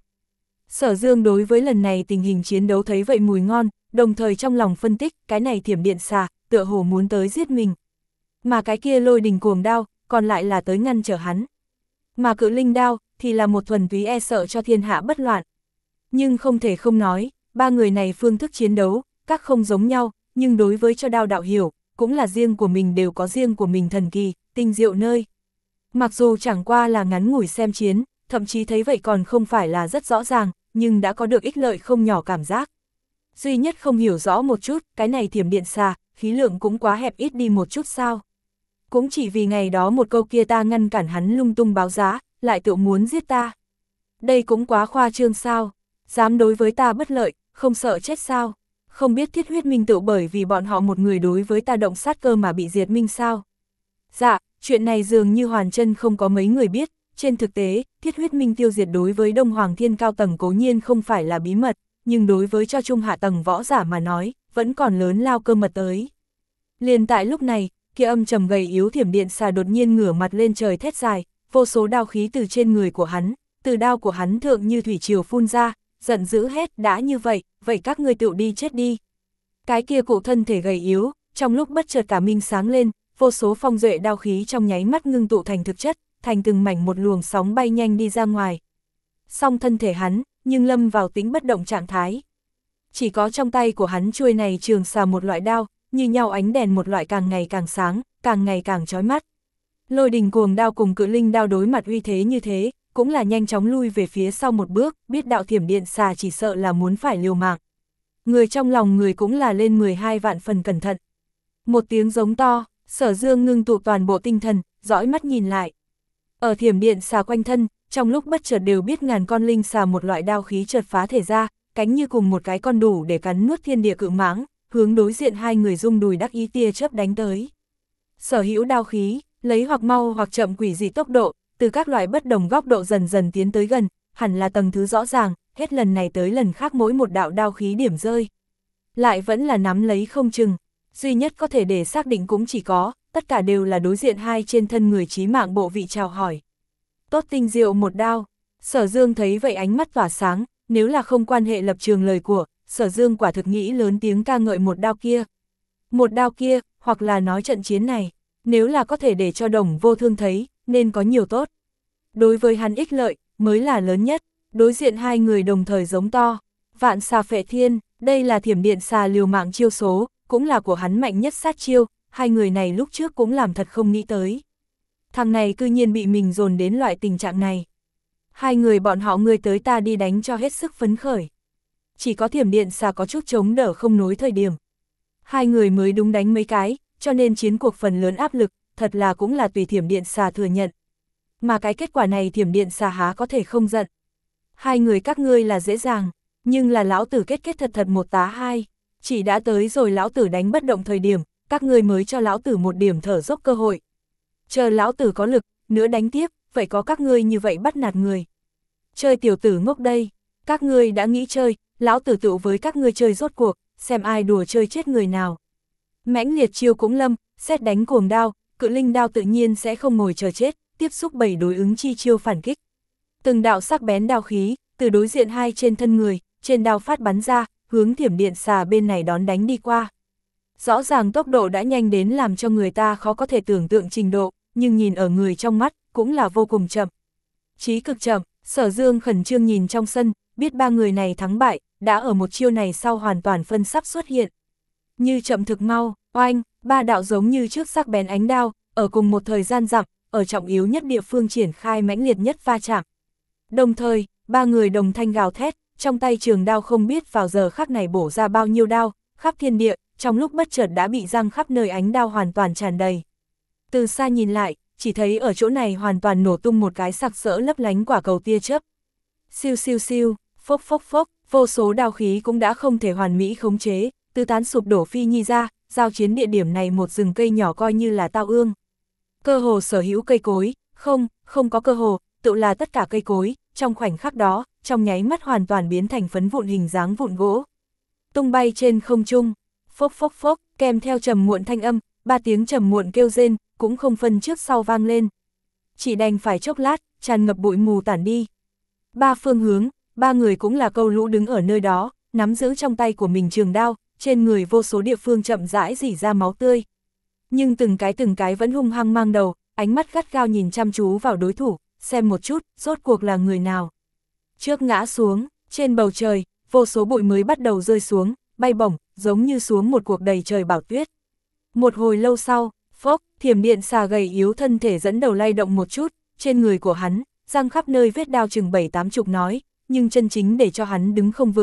Sở Dương đối với lần này tình hình chiến đấu thấy vậy mùi ngon, đồng thời trong lòng phân tích, cái này thiểm điện xà, tựa hồ muốn tới giết mình. Mà cái kia lôi đình cuồng đao, còn lại là tới ngăn trở hắn. Mà Cự Linh đao, thì là một thuần túy e sợ cho thiên hạ bất loạn. Nhưng không thể không nói, ba người này phương thức chiến đấu, các không giống nhau, nhưng đối với cho đao đạo hiểu, cũng là riêng của mình đều có riêng của mình thần kỳ, tinh diệu nơi. Mặc dù chẳng qua là ngắn ngủi xem chiến, thậm chí thấy vậy còn không phải là rất rõ ràng, nhưng đã có được ích lợi không nhỏ cảm giác. duy nhất không hiểu rõ một chút, cái này thiểm điện xà, khí lượng cũng quá hẹp ít đi một chút sao. Cũng chỉ vì ngày đó một câu kia ta ngăn cản hắn lung tung báo giá, lại tự muốn giết ta. Đây cũng quá khoa trương sao, dám đối với ta bất lợi, không sợ chết sao, không biết thiết huyết minh tự bởi vì bọn họ một người đối với ta động sát cơ mà bị diệt minh sao. Dạ, chuyện này dường như hoàn chân không có mấy người biết, trên thực tế, thiết huyết minh tiêu diệt đối với Đông Hoàng Thiên cao tầng cố nhiên không phải là bí mật, nhưng đối với cho trung hạ tầng võ giả mà nói, vẫn còn lớn lao cơ mật tới. Liền tại lúc này, kia âm trầm gầy yếu thiểm điện xà đột nhiên ngửa mặt lên trời thét dài, vô số đao khí từ trên người của hắn, từ đao của hắn thượng như thủy triều phun ra, giận dữ hét đã như vậy, vậy các ngươi tự đi chết đi. Cái kia cụ thân thể gầy yếu, trong lúc bất chợt cả minh sáng lên, vô số phong duệ đao khí trong nháy mắt ngưng tụ thành thực chất, thành từng mảnh một luồng sóng bay nhanh đi ra ngoài. Song thân thể hắn, nhưng lâm vào tĩnh bất động trạng thái. Chỉ có trong tay của hắn chuôi này trường xà một loại đao, như nhau ánh đèn một loại càng ngày càng sáng, càng ngày càng chói mắt. Lôi đình cuồng đao cùng cự linh đao đối mặt uy thế như thế, cũng là nhanh chóng lui về phía sau một bước, biết đạo thiểm điện xà chỉ sợ là muốn phải liều mạng. Người trong lòng người cũng là lên mười hai vạn phần cẩn thận. Một tiếng giống to, Sở Dương ngưng tụ toàn bộ tinh thần, dõi mắt nhìn lại. Ở thiểm điện xà quanh thân, trong lúc bất chợt đều biết ngàn con linh xà một loại đao khí chợt phá thể ra, cánh như cùng một cái con đủ để cắn nuốt thiên địa cự mãng, hướng đối diện hai người rung đùi đắc ý tia chớp đánh tới. Sở hữu đao khí, lấy hoặc mau hoặc chậm quỷ dị tốc độ, từ các loại bất đồng góc độ dần dần tiến tới gần, hẳn là tầng thứ rõ ràng, hết lần này tới lần khác mỗi một đạo đao khí điểm rơi. Lại vẫn là nắm lấy không chừng, duy nhất có thể để xác định cũng chỉ có, tất cả đều là đối diện hai trên thân người chí mạng bộ vị chào hỏi. Tốt tinh diệu một đao, Sở Dương thấy vậy ánh mắt tỏa sáng, nếu là không quan hệ lập trường lời của, Sở Dương quả thực nghĩ lớn tiếng ca ngợi một đao kia. Một đao kia, hoặc là nói trận chiến này, nếu là có thể để cho Đồng Vô Thương thấy, nên có nhiều tốt. Đối với hắn ích lợi, mới là lớn nhất, đối diện hai người đồng thời giống to. Vạn xà phệ thiên, đây là thiểm điện xà liều mạng chiêu số, cũng là của hắn mạnh nhất sát chiêu, hai người này lúc trước cũng làm thật không nghĩ tới. Thằng này cư nhiên bị mình dồn đến loại tình trạng này. Hai người bọn họ ngươi tới ta đi đánh cho hết sức phấn khởi. Chỉ có thiểm điện xà có chút chống đỡ không nối thời điểm. Hai người mới đúng đánh mấy cái, cho nên chiến cuộc phần lớn áp lực, thật là cũng là tùy thiểm điện xà thừa nhận. Mà cái kết quả này thiểm điện xà há có thể không giận. Hai người các ngươi là dễ dàng, nhưng là lão tử kết kết thật thật một tá hai. Chỉ đã tới rồi lão tử đánh bất động thời điểm, các ngươi mới cho lão tử một điểm thở dốc cơ hội. Chờ lão tử có lực, nữa đánh tiếp, vậy có các ngươi như vậy bắt nạt người. Chơi tiểu tử ngốc đây, các ngươi đã nghĩ chơi, lão tử tựu với các ngươi chơi rốt cuộc, xem ai đùa chơi chết người nào. Mãnh liệt chiêu cũng lâm, xét đánh cuồng đao, cự linh đao tự nhiên sẽ không ngồi chờ chết, tiếp xúc bảy đối ứng chi chiêu phản kích. Từng đạo sắc bén đao khí, từ đối diện hai trên thân người, trên đao phát bắn ra, hướng thiểm điện xà bên này đón đánh đi qua. Rõ ràng tốc độ đã nhanh đến làm cho người ta khó có thể tưởng tượng trình độ, nhưng nhìn ở người trong mắt, cũng là vô cùng chậm. Chí cực chậm, Sở Dương khẩn trương nhìn trong sân, biết ba người này thắng bại, đã ở một chiêu này sau hoàn toàn phân sắp xuất hiện. Như chậm thực mau, oanh, ba đạo giống như trước sắc bén ánh đao, ở cùng một thời gian dặm, ở trọng yếu nhất địa phương triển khai mãnh liệt nhất va chạm. Đồng thời, ba người đồng thanh gào thét, trong tay trường đao không biết vào giờ khắc này bổ ra bao nhiêu đao, khắp thiên địa, trong lúc bất chợt đã bị răng khắp nơi ánh đao hoàn toàn tràn đầy. Từ xa nhìn lại, chỉ thấy ở chỗ này hoàn toàn nổ tung một cái sặc sỡ lấp lánh quả cầu tia chớp. Siêu siêu siêu, phốc phốc phốc, vô số đao khí cũng đã không thể hoàn mỹ khống chế, tứ tán sụp đổ phi nhi ra, giao chiến địa điểm này một rừng cây nhỏ coi như là tao ương. Cơ hồ sở hữu cây cối, không, không có cơ hồ, tự là tất cả cây cối, trong khoảnh khắc đó, trong nháy mắt hoàn toàn biến thành phấn vụn hình dáng vụn gỗ. Tung bay trên không trung, phốc phốc phốc, kèm theo trầm muộn thanh âm, ba tiếng trầm muộn kêu rên, cũng không phân trước sau vang lên. Chỉ đành phải chốc lát, tràn ngập bụi mù tản đi. Ba phương hướng, ba người cũng là câu lũ đứng ở nơi đó, nắm giữ trong tay của mình trường đao, trên người vô số địa phương chậm rãi rỉ ra máu tươi. Nhưng từng cái từng cái vẫn hung hăng mang đầu, ánh mắt gắt gao nhìn chăm chú vào đối thủ, xem một chút, rốt cuộc là người nào. Trước ngã xuống, trên bầu trời, vô số bụi mới bắt đầu rơi xuống, bay bổng, giống như xuống một cuộc đầy trời bảo tuyết. Một hồi lâu sau, phốc, thiểm điện xà gầy yếu thân thể dẫn đầu lay động một chút, trên người của hắn, răng khắp nơi vết đao chừng bảy tám chục nói, nhưng chân chính để cho hắn đứng không vững,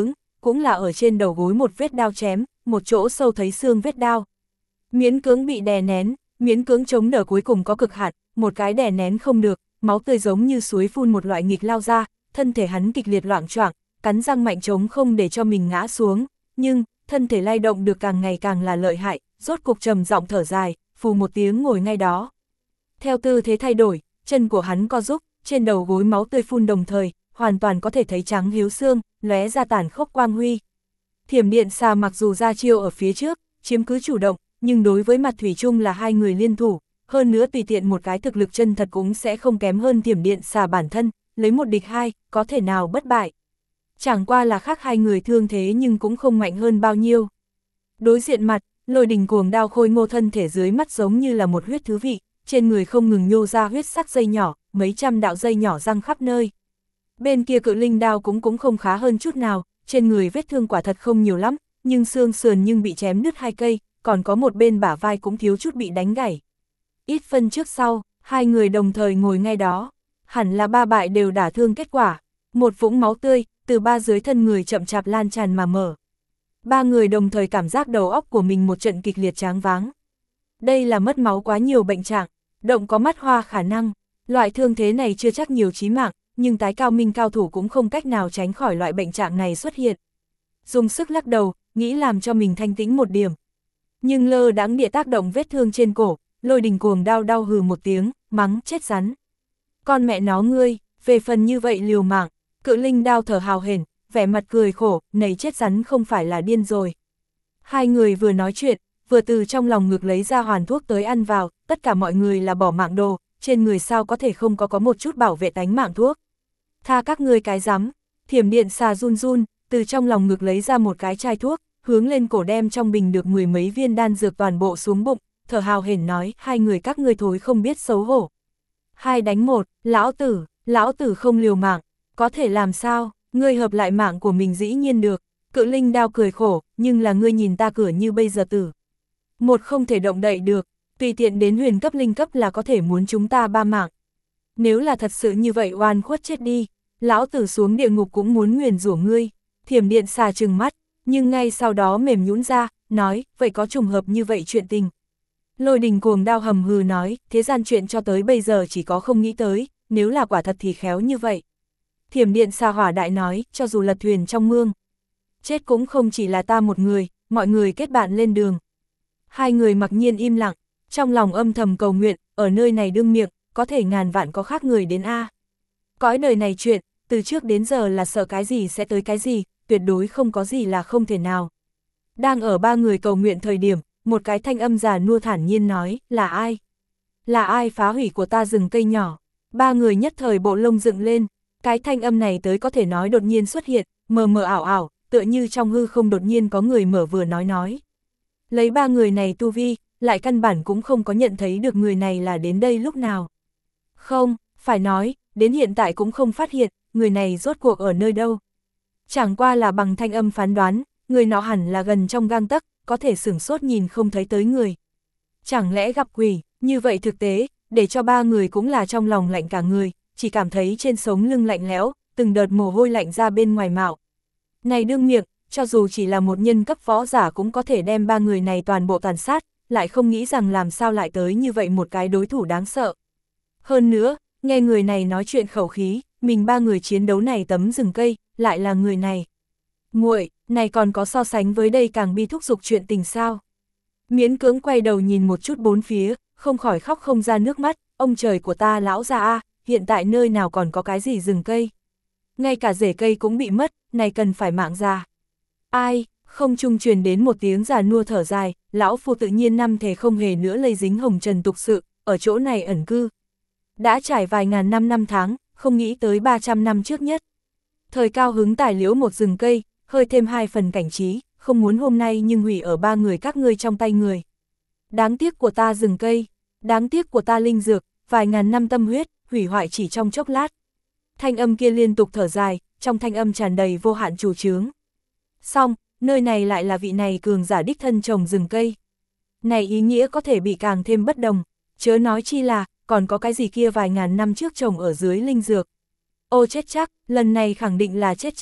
cũng là ở trên đầu gối một vết đao chém, một chỗ sâu thấy xương vết đao. Miễn cưỡng bị đè nén, miễn cưỡng chống đỡ cuối cùng có cực hạn, một cái đè nén không được, máu tươi giống như suối phun một loại nghịch lao ra, thân thể hắn kịch liệt loạng choạng, cắn răng mạnh chống không để cho mình ngã xuống, nhưng thân thể lay động được càng ngày càng là lợi hại, rốt cục trầm giọng thở dài, phù một tiếng ngồi ngay đó. Theo tư thế thay đổi, chân của hắn co rúc, trên đầu gối máu tươi phun đồng thời, hoàn toàn có thể thấy trắng hiếu xương, lóe ra tàn khốc quang huy. Thiểm điện xà mặc dù ra chiêu ở phía trước, chiếm cứ chủ động, nhưng đối với mặt thủy chung là hai người liên thủ, hơn nữa tùy tiện một cái thực lực chân thật cũng sẽ không kém hơn thiểm điện xà bản thân, lấy một địch hai, có thể nào bất bại. Chẳng qua là khác hai người thương thế nhưng cũng không mạnh hơn bao nhiêu. Đối diện mặt, Lôi Đình cuồng đao khôi ngô thân thể dưới mắt giống như là một huyết thứ vị, trên người không ngừng nhô ra huyết sắc dây nhỏ, mấy trăm đạo dây nhỏ răng khắp nơi. Bên kia Cự Linh đao cũng cũng không khá hơn chút nào, trên người vết thương quả thật không nhiều lắm, nhưng xương sườn nhưng bị chém đứt hai cây, còn có một bên bả vai cũng thiếu chút bị đánh gãy. Ít phân trước sau, hai người đồng thời ngồi ngay đó, hẳn là ba bại đều đả thương kết quả, một vũng máu tươi, từ ba dưới thân người chậm chạp lan tràn mà mở. Ba người đồng thời cảm giác đầu óc của mình một trận kịch liệt choáng váng. Đây là mất máu quá nhiều bệnh trạng, động có mắt hoa khả năng, loại thương thế này chưa chắc nhiều chí mạng, nhưng tái cao minh cao thủ cũng không cách nào tránh khỏi loại bệnh trạng này xuất hiện. Dùng sức lắc đầu, nghĩ làm cho mình thanh tĩnh một điểm. Nhưng lơ đãng địa tác động vết thương trên cổ, Lôi Đình cuồng đau đau hừ một tiếng, mắng chết rắn. Con mẹ nó ngươi, về phần như vậy liều mạng. Cự Linh đao thở hào hển, vẻ mặt cười khổ, nảy chết rắn không phải là điên rồi. Hai người vừa nói chuyện, vừa từ trong lòng ngực lấy ra hoàn thuốc tới ăn vào, tất cả mọi người là bỏ mạng đồ, trên người sao có thể không có có một chút bảo vệ tánh mạng thuốc. Tha các ngươi cái rắm, thiểm điện xà run run, từ trong lòng ngực lấy ra một cái chai thuốc, hướng lên cổ đem trong bình được mười mấy viên đan dược toàn bộ xuống bụng, thở hào hển nói, hai người các ngươi thối không biết xấu hổ. Hai đánh một, lão tử, lão tử không liều mạng, có thể làm sao, ngươi hợp lại mạng của mình dĩ nhiên được. Cự Linh đao cười khổ, nhưng là ngươi nhìn ta cửa như bây giờ tử. Một không thể động đậy được, tùy tiện đến huyền cấp linh cấp là có thể muốn chúng ta ba mạng. Nếu là thật sự như vậy oan khuất chết đi, lão tử xuống địa ngục cũng muốn nguyền rủa ngươi. Thiểm điện xà trừng mắt, nhưng ngay sau đó mềm nhũn ra, nói, vậy có trùng hợp như vậy chuyện tình. Lôi Đình cuồng đao hầm hừ nói, thế gian chuyện cho tới bây giờ chỉ có không nghĩ tới, nếu là quả thật thì khéo như vậy. Thiểm điện xà hỏa đại nói, cho dù lật thuyền trong mương, chết cũng không chỉ là ta một người, mọi người kết bạn lên đường. Hai người mặc nhiên im lặng, trong lòng âm thầm cầu nguyện, ở nơi này đương miệng, có thể ngàn vạn có khác người đến A. Cõi đời này chuyện, từ trước đến giờ là sợ cái gì sẽ tới cái gì, tuyệt đối không có gì là không thể nào. Đang ở ba người cầu nguyện thời điểm, một cái thanh âm già nua thản nhiên nói, là ai? Là ai phá hủy của ta rừng cây nhỏ? Ba người nhất thời bộ lông dựng lên, cái thanh âm này tới có thể nói đột nhiên xuất hiện, mờ mờ ảo ảo, tựa như trong hư không đột nhiên có người mở vừa nói nói. Lấy ba người này tu vi, lại căn bản cũng không có nhận thấy được người này là đến đây lúc nào. Không, phải nói, đến hiện tại cũng không phát hiện, người này rốt cuộc ở nơi đâu. Chẳng qua là bằng thanh âm phán đoán, người nó hẳn là gần trong gang tấc, có thể sửng sốt nhìn không thấy tới người. Chẳng lẽ gặp quỷ, như vậy thực tế, để cho ba người cũng là trong lòng lạnh cả người, chỉ cảm thấy trên sống lưng lạnh lẽo, từng đợt mồ hôi lạnh ra bên ngoài mạo. Này đương miệng, cho dù chỉ là một nhân cấp võ giả cũng có thể đem ba người này toàn bộ tàn sát, lại không nghĩ rằng làm sao lại tới như vậy một cái đối thủ đáng sợ. Hơn nữa, nghe người này nói chuyện khẩu khí, mình ba người chiến đấu này tấm rừng cây, lại là người này. Nguội, này còn có so sánh với đây càng bi thúc giục chuyện tình sao. Miễn cưỡng quay đầu nhìn một chút bốn phía, không khỏi khóc không ra nước mắt, ông trời của ta lão già a, hiện tại nơi nào còn có cái gì rừng cây. Ngay cả rễ cây cũng bị mất, này cần phải mạng già. Ai, không trung truyền đến một tiếng già nua thở dài, lão phu tự nhiên năm thề không hề nữa lây dính hồng trần tục sự, ở chỗ này ẩn cư. Đã trải vài ngàn năm năm tháng, không nghĩ tới ba trăm năm trước nhất. Thời cao hứng tài liễu một rừng cây, hơi thêm hai phần cảnh trí, không muốn hôm nay nhưng hủy ở ba người các ngươi trong tay người. Đáng tiếc của ta rừng cây, đáng tiếc của ta linh dược, vài ngàn năm tâm huyết, hủy hoại chỉ trong chốc lát. Thanh âm kia liên tục thở dài, trong thanh âm tràn đầy vô hạn chủ chướng. Xong, nơi này lại là vị này cường giả đích thân trồng rừng cây. Này ý nghĩa có thể bị càng thêm bất đồng, chớ nói chi là, còn có cái gì kia vài ngàn năm trước trồng ở dưới linh dược. Ô chết chắc, lần này khẳng định là chết chắc,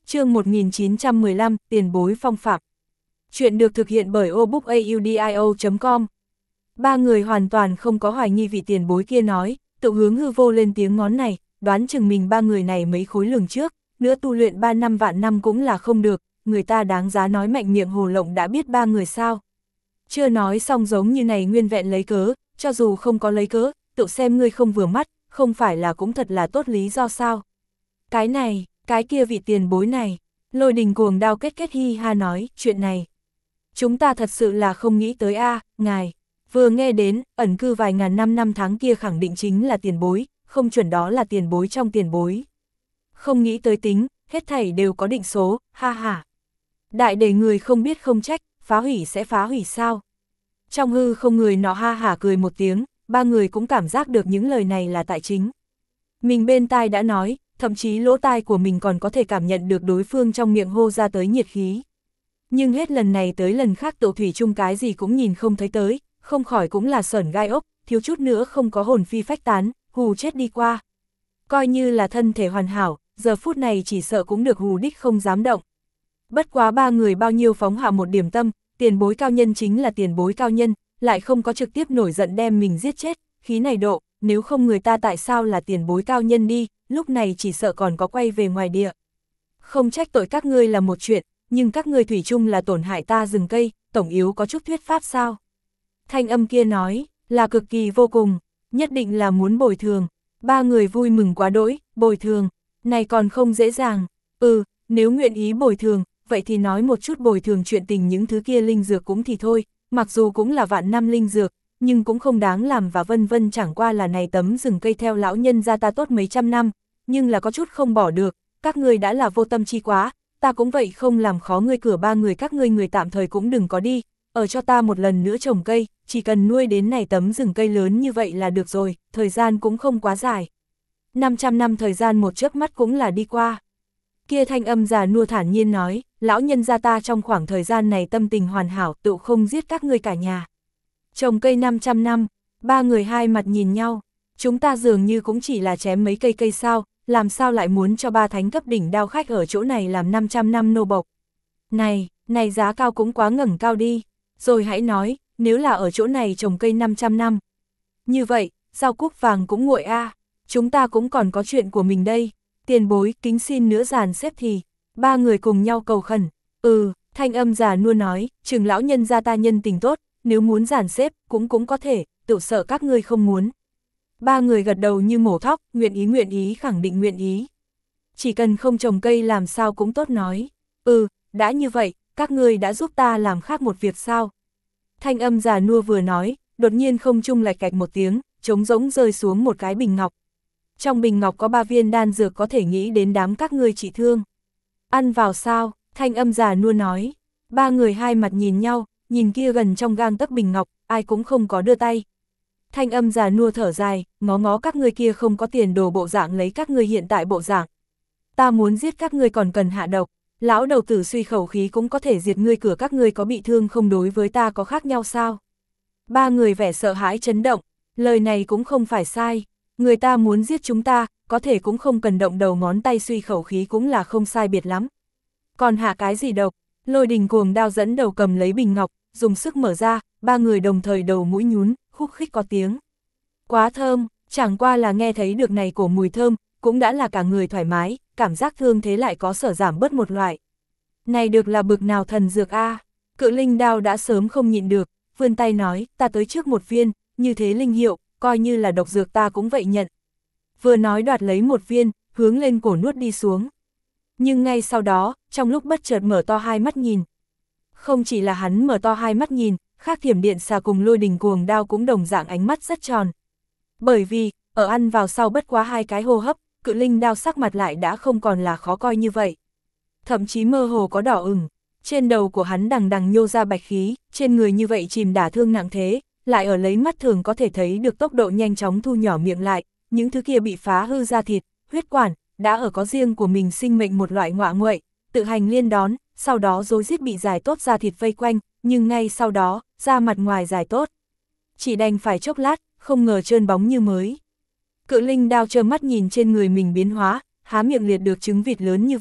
Chương một nghìn chín trăm mười lăm, tiền bối phong phạm. Chuyện được thực hiện bởi obookaudio chấm com. Ba người hoàn toàn không có hoài nghi vị tiền bối kia nói, tự hướng hư vô lên tiếng ngón này, đoán chừng mình ba người này mấy khối lường trước, nữa tu luyện ba năm vạn năm cũng là không được, người ta đáng giá nói mạnh miệng hồ lộng đã biết ba người sao. Chưa nói xong giống như này nguyên vẹn lấy cớ, cho dù không có lấy cớ, tự xem ngươi không vừa mắt, không phải là cũng thật là tốt lý do sao. Cái này, cái kia vị tiền bối này, Lôi Đình cuồng đao kết kết hi ha nói, chuyện này. Chúng ta thật sự là không nghĩ tới a, ngài, vừa nghe đến, ẩn cư vài ngàn năm năm tháng kia khẳng định chính là tiền bối, không chuẩn đó là tiền bối trong tiền bối. Không nghĩ tới tính, hết thảy đều có định số, ha ha. Đại để người không biết không trách, phá hủy sẽ phá hủy sao. Trong hư không người nọ ha hả cười một tiếng, ba người cũng cảm giác được những lời này là tại chính. Mình bên tai đã nói, thậm chí lỗ tai của mình còn có thể cảm nhận được đối phương trong miệng hô ra tới nhiệt khí. Nhưng hết lần này tới lần khác Tự thủy chung cái gì cũng nhìn không thấy tới, không khỏi cũng là sởn gai ốc, thiếu chút nữa không có hồn phi phách tán, hù chết đi qua. Coi như là thân thể hoàn hảo, giờ phút này chỉ sợ cũng được hù đích không dám động. Bất quá ba người bao nhiêu phóng hạ một điểm tâm, tiền bối cao nhân chính là tiền bối cao nhân, lại không có trực tiếp nổi giận đem mình giết chết, khí này độ, nếu không người ta tại sao là tiền bối cao nhân đi, lúc này chỉ sợ còn có quay về ngoài địa. Không trách tội các ngươi là một chuyện, nhưng các ngươi thủy chung là tổn hại ta rừng cây, tổng yếu có chút thuyết pháp sao. Thanh âm kia nói, là cực kỳ vô cùng, nhất định là muốn bồi thường. Ba người vui mừng quá đỗi, bồi thường, này còn không dễ dàng. Ừ, nếu nguyện ý bồi thường, vậy thì nói một chút bồi thường chuyện tình những thứ kia linh dược cũng thì thôi, mặc dù cũng là vạn năm linh dược, nhưng cũng không đáng làm và vân vân chẳng qua là này tấm rừng cây theo lão nhân gia ta tốt mấy trăm năm, nhưng là có chút không bỏ được, các ngươi đã là vô tâm chi quá, ta cũng vậy không làm khó ngươi cửa ba người các ngươi người tạm thời cũng đừng có đi, ở cho ta một lần nữa trồng cây, chỉ cần nuôi đến này tấm rừng cây lớn như vậy là được rồi, thời gian cũng không quá dài. năm trăm năm thời gian một chớp mắt cũng là đi qua. Kia thanh âm già nua thản nhiên nói, lão nhân gia ta trong khoảng thời gian này tâm tình hoàn hảo tự không giết các ngươi cả nhà. Trồng cây năm trăm năm, ba người hai mặt nhìn nhau, chúng ta dường như cũng chỉ là chém mấy cây cây sao, làm sao lại muốn cho ba thánh cấp đỉnh đao khách ở chỗ này làm năm trăm năm nô bộc. Này, này giá cao cũng quá ngẩng cao đi, rồi hãy nói, nếu là ở chỗ này trồng cây năm trăm năm. Như vậy, rau cúc vàng cũng nguội a, chúng ta cũng còn có chuyện của mình đây, tiền bối kính xin nữa dàn xếp thì, ba người cùng nhau cầu khẩn, ừ, thanh âm già nua nói, chừng lão nhân gia ta nhân tình tốt, nếu muốn dàn xếp, cũng cũng có thể, tự sợ các ngươi không muốn. Ba người gật đầu như mổ thóc, nguyện ý nguyện ý khẳng định nguyện ý. Chỉ cần không trồng cây làm sao cũng tốt nói. Ừ, đã như vậy, các ngươi đã giúp ta làm khác một việc sao? Thanh âm già nua vừa nói, đột nhiên không trung lạch cạch một tiếng, trống rỗng rơi xuống một cái bình ngọc. Trong bình ngọc có ba viên đan dược có thể nghĩ đến đám các ngươi trị thương. Ăn vào sao? Thanh âm già nua nói. Ba người hai mặt nhìn nhau, nhìn kia gần trong gang tấc bình ngọc, ai cũng không có đưa tay. Thanh âm già nua thở dài, ngó ngó các ngươi kia không có tiền đồ bộ dạng lấy các ngươi hiện tại bộ dạng. Ta muốn giết các ngươi còn cần hạ độc, lão đầu tử suy khẩu khí cũng có thể diệt ngươi cửa các ngươi có bị thương không đối với ta có khác nhau sao? Ba người vẻ sợ hãi chấn động, lời này cũng không phải sai, người ta muốn giết chúng ta, có thể cũng không cần động đầu ngón tay suy khẩu khí cũng là không sai biệt lắm. Còn hạ cái gì độc? Lôi Đình cuồng đao dẫn đầu cầm lấy bình ngọc, dùng sức mở ra, ba người đồng thời đầu mũi nhún, khúc khích có tiếng. Quá thơm, chẳng qua là nghe thấy được này cổ mùi thơm, cũng đã là cả người thoải mái, cảm giác thương thế lại có sở giảm bớt một loại. Này được là bực nào thần dược a? Cự linh đao đã sớm không nhịn được, vươn tay nói, ta tới trước một viên, như thế linh hiệu, coi như là độc dược ta cũng vậy nhận. Vừa nói đoạt lấy một viên, hướng lên cổ nuốt đi xuống. Nhưng ngay sau đó, trong lúc bất chợt mở to hai mắt nhìn. Không chỉ là hắn mở to hai mắt nhìn, khác Thiểm Điện Xà cùng Lôi Đình cuồng đao cũng đồng dạng ánh mắt rất tròn. Bởi vì, ở ăn vào sau bất quá hai cái hô hấp, cự linh đao sắc mặt lại đã không còn là khó coi như vậy. Thậm chí mơ hồ có đỏ ửng, trên đầu của hắn đằng đằng nhô ra bạch khí, trên người như vậy chìm đả thương nặng thế, lại ở lấy mắt thường có thể thấy được tốc độ nhanh chóng thu nhỏ miệng lại, những thứ kia bị phá hư ra thịt, huyết quản, đã ở có riêng của mình sinh mệnh một loại ngọa nguậy, tự hành liên đón, sau đó rối rít bị giải tốt ra thịt vây quanh, nhưng ngay sau đó, da mặt ngoài giải tốt. Chỉ đành phải chốc lát, không ngờ trơn bóng như mới. Cự linh đao trơ mắt nhìn trên người mình biến hóa, há miệng liệt được trứng vịt lớn như vậy,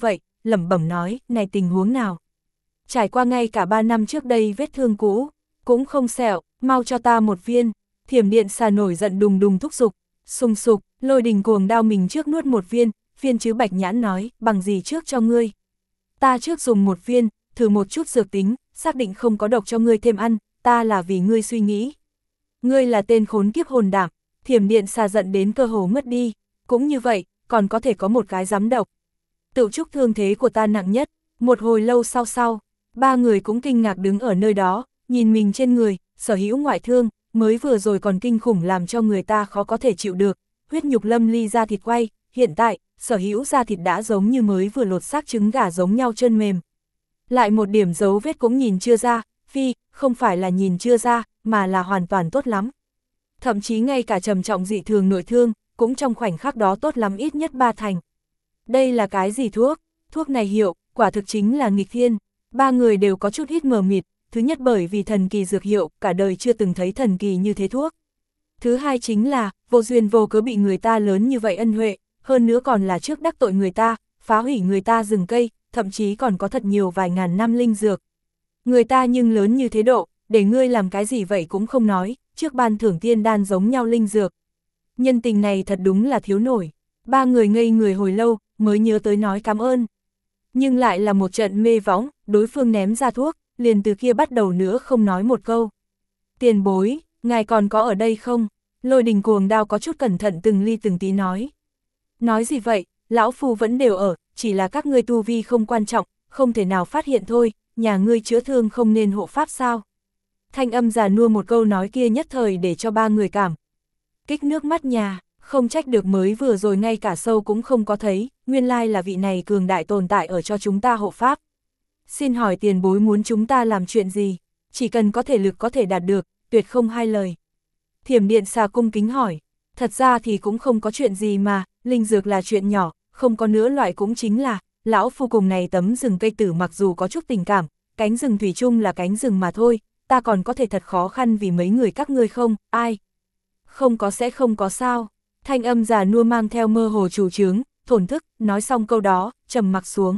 lẩm bẩm nói, này tình huống nào? Trải qua ngay cả ba năm trước đây vết thương cũ, cũng không sẹo, mau cho ta một viên. Thiểm điện xà nổi giận đùng đùng thúc giục, sùng sục, Lôi Đình cuồng đao mình trước nuốt một viên, viên chứ Bạch Nhãn nói, bằng gì trước cho ngươi? Ta trước dùng một viên, thử một chút dược tính, xác định không có độc cho ngươi thêm ăn, ta là vì ngươi suy nghĩ. Ngươi là tên khốn kiếp hồn đảm, thiểm điện xà giận đến cơ hồ mất đi, cũng như vậy, còn có thể có một cái dám độc. Tự chúc thương thế của ta nặng nhất, một hồi lâu sau sau, ba người cũng kinh ngạc đứng ở nơi đó, nhìn mình trên người, sở hữu ngoại thương, mới vừa rồi còn kinh khủng làm cho người ta khó có thể chịu được, huyết nhục lâm ly da thịt quay, hiện tại, sở hữu da thịt đã giống như mới vừa lột xác trứng gà giống nhau trơn mềm. Lại một điểm dấu vết cũng nhìn chưa ra, phi, không phải là nhìn chưa ra, mà là hoàn toàn tốt lắm. Thậm chí ngay cả trầm trọng dị thường nội thương, cũng trong khoảnh khắc đó tốt lắm ít nhất ba thành. Đây là cái gì thuốc? Thuốc này hiệu, quả thực chính là nghịch thiên. Ba người đều có chút ít mờ mịt, thứ nhất bởi vì thần kỳ dược hiệu, cả đời chưa từng thấy thần kỳ như thế thuốc. Thứ hai chính là, vô duyên vô cớ bị người ta lớn như vậy ân huệ, hơn nữa còn là trước đắc tội người ta, phá hủy người ta rừng cây, thậm chí còn có thật nhiều vài ngàn năm linh dược. Người ta nhưng lớn như thế độ, để ngươi làm cái gì vậy cũng không nói, trước ban thưởng tiên đan giống nhau linh dược. Nhân tình này thật đúng là thiếu nổi. Ba người ngây người hồi lâu, mới nhớ tới nói cảm ơn. Nhưng lại là một trận mê võng, đối phương ném ra thuốc, liền từ kia bắt đầu nữa không nói một câu. Tiền bối, ngài còn có ở đây không? Lôi Đình cuồng đao có chút cẩn thận từng ly từng tí nói. Nói gì vậy, lão phu vẫn đều ở, chỉ là các ngươi tu vi không quan trọng, không thể nào phát hiện thôi, nhà ngươi chữa thương không nên hộ pháp sao? Thanh âm già nua một câu nói kia nhất thời để cho ba người cảm kích nước mắt nhà, không trách được mới vừa rồi ngay cả sâu cũng không có thấy, nguyên lai là vị này cường đại tồn tại ở cho chúng ta hộ pháp. Xin hỏi tiền bối muốn chúng ta làm chuyện gì? Chỉ cần có thể lực có thể đạt được, tuyệt không hai lời. Thiểm điện xà cung kính hỏi, thật ra thì cũng không có chuyện gì mà, linh dược là chuyện nhỏ, không có nữa loại cũng chính là, lão phu cùng này tấm rừng cây tử mặc dù có chút tình cảm, cánh rừng thủy chung là cánh rừng mà thôi, ta còn có thể thật khó khăn vì mấy người các ngươi không, ai? Không có sẽ không có sao. Thanh âm già nua mang theo mơ hồ chủ trướng, thổn thức, nói xong câu đó, trầm mặc xuống.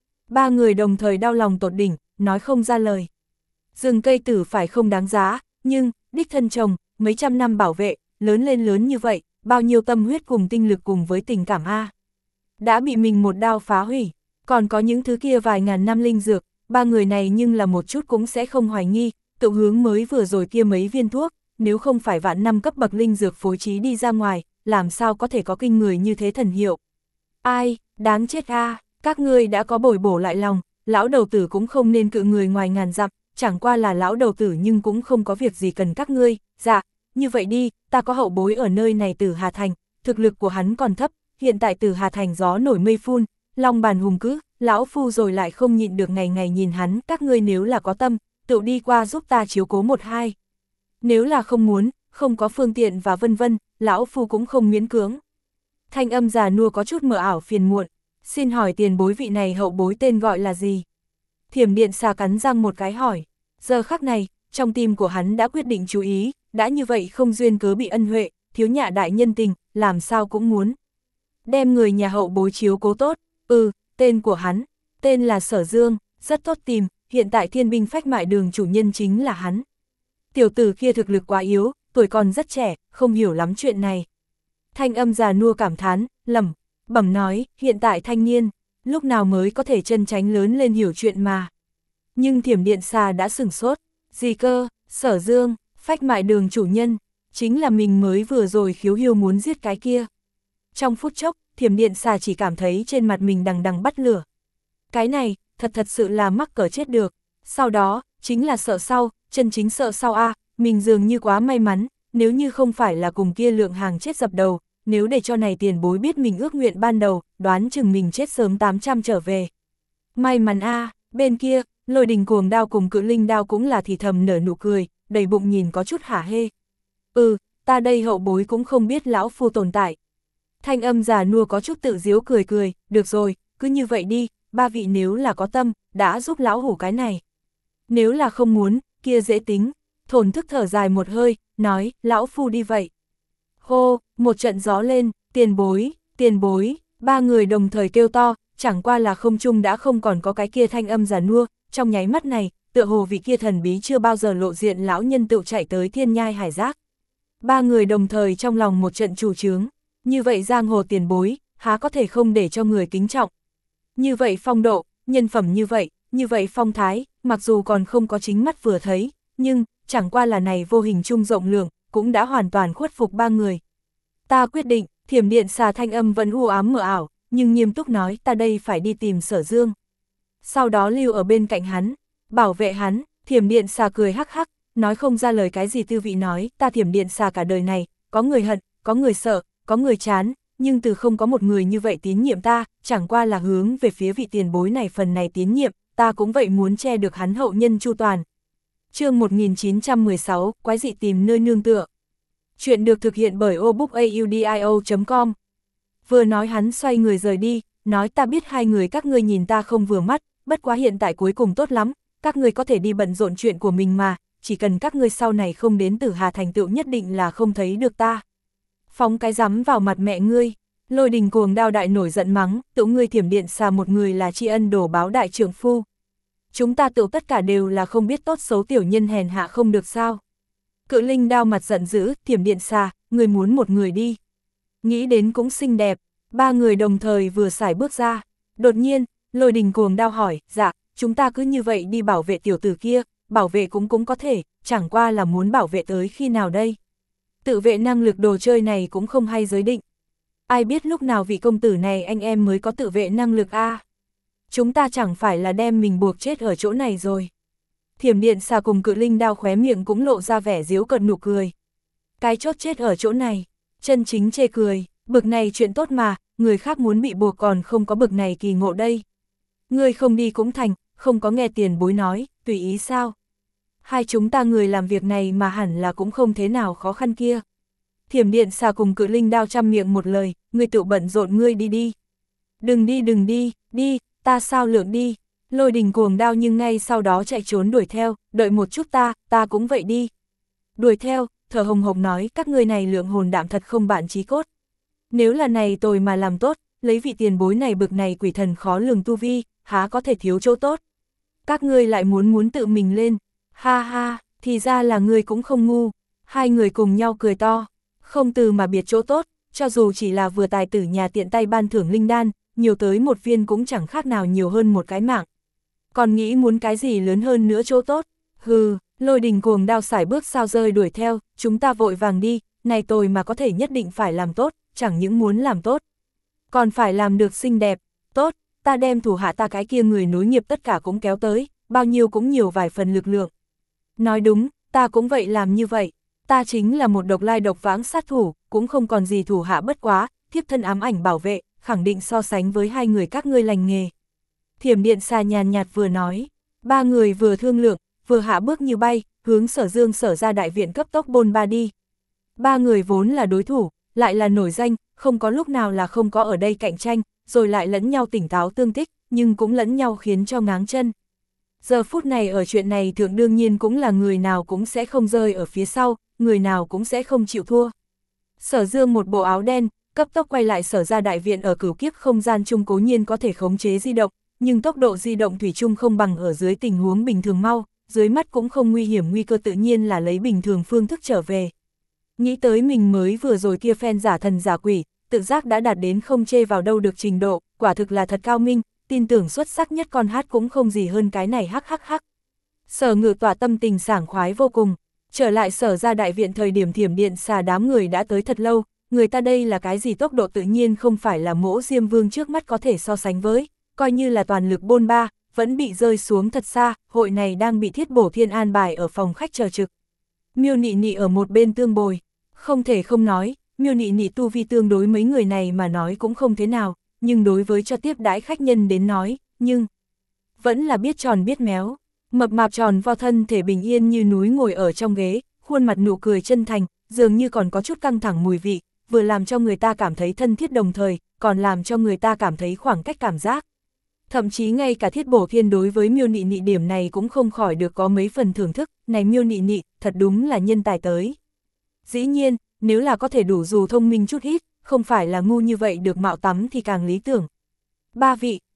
Ba người đồng thời đau lòng tột đỉnh, nói không ra lời. Rừng cây tử phải không đáng giá, nhưng, đích thân chồng, mấy trăm năm bảo vệ, lớn lên lớn như vậy, bao nhiêu tâm huyết cùng tinh lực cùng với tình cảm a đã bị mình một đao phá hủy, còn có những thứ kia vài ngàn năm linh dược, ba người này nhưng là một chút cũng sẽ không hoài nghi, tự hướng mới vừa rồi kia mấy viên thuốc, nếu không phải vạn năm cấp bậc linh dược phối trí đi ra ngoài, làm sao có thể có kinh người như thế thần hiệu. Ai, đáng chết a, các ngươi đã có bồi bổ lại lòng, lão đầu tử cũng không nên cự người ngoài ngàn dặm, chẳng qua là lão đầu tử nhưng cũng không có việc gì cần các ngươi, dạ, như vậy đi, ta có hậu bối ở nơi này Tử Hà Thành, thực lực của hắn còn thấp, hiện tại Tử Hà Thành gió nổi mây phun, long bàn hùng cứ, lão phu rồi lại không nhịn được ngày ngày nhìn hắn, các ngươi nếu là có tâm, tự đi qua giúp ta chiếu cố một hai. Nếu là không muốn, không có phương tiện và vân vân, lão phu cũng không miễn cưỡng. Thanh âm già nua có chút mờ ảo phiền muộn, xin hỏi tiền bối vị này hậu bối tên gọi là gì? Thiểm điện xà cắn răng một cái hỏi, giờ khắc này, trong tim của hắn đã quyết định chú ý, đã như vậy không duyên cớ bị ân huệ, thiếu nhạ đại nhân tình, làm sao cũng muốn. Đem người nhà hậu bối chiếu cố tốt, ừ, tên của hắn, tên là Sở Dương, rất tốt tìm, hiện tại thiên binh phách mại đường chủ nhân chính là hắn. Tiểu tử kia thực lực quá yếu, tuổi còn rất trẻ, không hiểu lắm chuyện này. Thanh âm già nua cảm thán, lẩm bẩm nói, hiện tại thanh niên, lúc nào mới có thể chân tránh lớn lên hiểu chuyện mà. Nhưng thiểm điện xà đã sửng sốt, gì cơ, Sở Dương, phách mại đường chủ nhân, chính là mình mới vừa rồi khiếu hiêu muốn giết cái kia. Trong phút chốc, thiểm điện xà chỉ cảm thấy trên mặt mình đằng đằng bắt lửa. Cái này, thật thật sự là mắc cỡ chết được. Sau đó, chính là sợ sau, chân chính sợ sau a, mình dường như quá may mắn, nếu như không phải là cùng kia lượng hàng chết dập đầu, nếu để cho này tiền bối biết mình ước nguyện ban đầu, đoán chừng mình chết sớm tám trăm trở về. May mắn a, bên kia, Lôi Đình cuồng đao cùng Cự Linh đao cũng là thì thầm nở nụ cười, đầy bụng nhìn có chút hả hê. Ừ, ta đây hậu bối cũng không biết lão phu tồn tại. Thanh âm già nua có chút tự giễu cười cười, được rồi, cứ như vậy đi, ba vị nếu là có tâm, đã giúp lão hủ cái này. Nếu là không muốn, kia dễ tính. Thổn thức thở dài một hơi, nói, lão phu đi vậy. Hô, một trận gió lên, tiền bối, tiền bối, ba người đồng thời kêu to, chẳng qua là không trung đã không còn có cái kia thanh âm già nua, trong nháy mắt này, tựa hồ vị kia thần bí chưa bao giờ lộ diện lão nhân tựu chạy tới thiên nhai hải giác. Ba người đồng thời trong lòng một trận trù chướng, như vậy giang hồ tiền bối, há có thể không để cho người kính trọng. Như vậy phong độ, nhân phẩm như vậy, như vậy phong thái, mặc dù còn không có chính mắt vừa thấy, nhưng, chẳng qua là này vô hình trung rộng lượng, cũng đã hoàn toàn khuất phục ba người. Ta quyết định, Thiểm Điện Xà thanh âm vẫn u ám mờ ảo, nhưng nghiêm túc nói ta đây phải đi tìm Sở Dương. Sau đó lưu ở bên cạnh hắn, bảo vệ hắn. Thiểm Điện Xà cười hắc hắc, nói không ra lời cái gì tư vị nói, ta Thiểm Điện Xà cả đời này, có người hận, có người sợ, có người chán, nhưng từ không có một người như vậy tín nhiệm ta, chẳng qua là hướng về phía vị tiền bối này phần này tín nhiệm, ta cũng vậy muốn che được hắn hậu nhân chu toàn. Chương một nghìn chín trăm mười sáu, quái dị tìm nơi nương tựa. Chuyện được thực hiện bởi obookaudio chấm com. Vừa nói hắn xoay người rời đi, nói ta biết hai người các ngươi nhìn ta không vừa mắt, bất quá hiện tại cuối cùng tốt lắm, các ngươi có thể đi bận rộn chuyện của mình mà, chỉ cần các ngươi sau này không đến Tử Hà thành tựu nhất định là không thấy được ta. Phóng cái rắm vào mặt mẹ ngươi, Lôi Đình cuồng đao đại nổi giận mắng, tựu ngươi Thiểm Điện Xà một người là tri ân đổ báo đại trưởng phu. Chúng ta tựu tất cả đều là không biết tốt xấu tiểu nhân hèn hạ không được sao. Cự Linh đao mặt giận dữ, Thiểm Điện Xà, người muốn một người đi. Nghĩ đến cũng xinh đẹp, ba người đồng thời vừa xài bước ra. Đột nhiên, Lôi Đình cuồng đao hỏi, dạ, chúng ta cứ như vậy đi bảo vệ tiểu tử kia, bảo vệ cũng cũng có thể, chẳng qua là muốn bảo vệ tới khi nào đây. Tự vệ năng lực đồ chơi này cũng không hay giới định. Ai biết lúc nào vị công tử này anh em mới có tự vệ năng lực a? Chúng ta chẳng phải là đem mình buộc chết ở chỗ này rồi. Thiểm Điện Xà cùng Cự Linh đao khóe miệng cũng lộ ra vẻ giễu cợt nụ cười. Cái chốt chết ở chỗ này, chân chính chê cười, bực này chuyện tốt mà, người khác muốn bị buộc còn không có bực này kỳ ngộ đây. Người không đi cũng thành, không có nghe tiền bối nói, tùy ý sao. Hai chúng ta người làm việc này mà hẳn là cũng không thế nào khó khăn kia. Thiểm Điện Xà cùng Cự Linh đao trăm miệng một lời, ngươi tự bận rộn ngươi đi đi. Đừng đi đừng đi, đi, ta sao lượng đi. Lôi Đình cuồng đao nhưng ngay sau đó chạy trốn đuổi theo, đợi một chút ta, ta cũng vậy đi. Đuổi theo, thở hồng hộc nói các ngươi này lượng hồn đạm thật không bạn chí cốt. Nếu là này tôi mà làm tốt, lấy vị tiền bối này bực này quỷ thần khó lường tu vi, há có thể thiếu chỗ tốt. Các ngươi lại muốn muốn tự mình lên, ha ha, thì ra là ngươi cũng không ngu. Hai người cùng nhau cười to, không từ mà biệt chỗ tốt, cho dù chỉ là vừa tài tử nhà tiện tay ban thưởng linh đan, nhiều tới một viên cũng chẳng khác nào nhiều hơn một cái mạng. Còn nghĩ muốn cái gì lớn hơn nữa chỗ tốt, hừ. Lôi Đình cuồng đao sải bước sao rơi đuổi theo, chúng ta vội vàng đi, này tôi mà có thể nhất định phải làm tốt, chẳng những muốn làm tốt, còn phải làm được xinh đẹp, tốt, ta đem thủ hạ ta cái kia người nối nghiệp tất cả cũng kéo tới, bao nhiêu cũng nhiều vài phần lực lượng. Nói đúng, ta cũng vậy làm như vậy, ta chính là một độc lai độc vãng sát thủ, cũng không còn gì thủ hạ bất quá, thiếp thân ám ảnh bảo vệ, khẳng định so sánh với hai người các ngươi lành nghề. Thiểm Điện Xà nhàn nhạt vừa nói, ba người vừa thương lượng, vừa hạ bước như bay, hướng Sở Dương Sở ra đại viện cấp tốc bôn ba đi. Ba người vốn là đối thủ, lại là nổi danh, không có lúc nào là không có ở đây cạnh tranh, rồi lại lẫn nhau tỉnh táo tương tích, nhưng cũng lẫn nhau khiến cho ngáng chân. Giờ phút này ở chuyện này thượng đương nhiên cũng là người nào cũng sẽ không rơi ở phía sau, người nào cũng sẽ không chịu thua. Sở Dương một bộ áo đen, cấp tốc quay lại Sở ra đại viện ở cửu kiếp không gian chung cố nhiên có thể khống chế di động, nhưng tốc độ di động thủy chung không bằng ở dưới tình huống bình thường mau, dưới mắt cũng không nguy hiểm nguy cơ tự nhiên là lấy bình thường phương thức trở về. Nghĩ tới mình mới vừa rồi kia phen giả thần giả quỷ, tự giác đã đạt đến không chê vào đâu được trình độ, quả thực là thật cao minh, tin tưởng xuất sắc nhất con hát cũng không gì hơn cái này hắc hắc hắc. Sở Ngự tỏa tâm tình sảng khoái vô cùng, trở lại Sở ra đại viện thời điểm Thiểm Điện Xà đám người đã tới thật lâu, người ta đây là cái gì tốc độ tự nhiên không phải là Mỗ Diêm Vương trước mắt có thể so sánh với, coi như là toàn lực bôn ba, vẫn bị rơi xuống thật xa, hội này đang bị Thiết Bổ Thiên an bài ở phòng khách chờ trực. Miêu Nị Nị ở một bên tương bồi, không thể không nói, Miêu Nị Nị tu vi tương đối mấy người này mà nói cũng không thế nào, nhưng đối với cho tiếp đãi khách nhân đến nói, nhưng vẫn là biết tròn biết méo, mập mạp tròn vo thân thể bình yên như núi ngồi ở trong ghế, khuôn mặt nụ cười chân thành, dường như còn có chút căng thẳng mùi vị, vừa làm cho người ta cảm thấy thân thiết đồng thời, còn làm cho người ta cảm thấy khoảng cách cảm giác. Thậm chí ngay cả Thiết Bổ Thiên đối với Miêu Nị Nị điểm này cũng không khỏi được có mấy phần thưởng thức, này Miêu Nị Nị, thật đúng là nhân tài tới. Dĩ nhiên, nếu là có thể đủ dù thông minh chút ít, không phải là ngu như vậy được mạo tắm thì càng lý tưởng. Ba vị,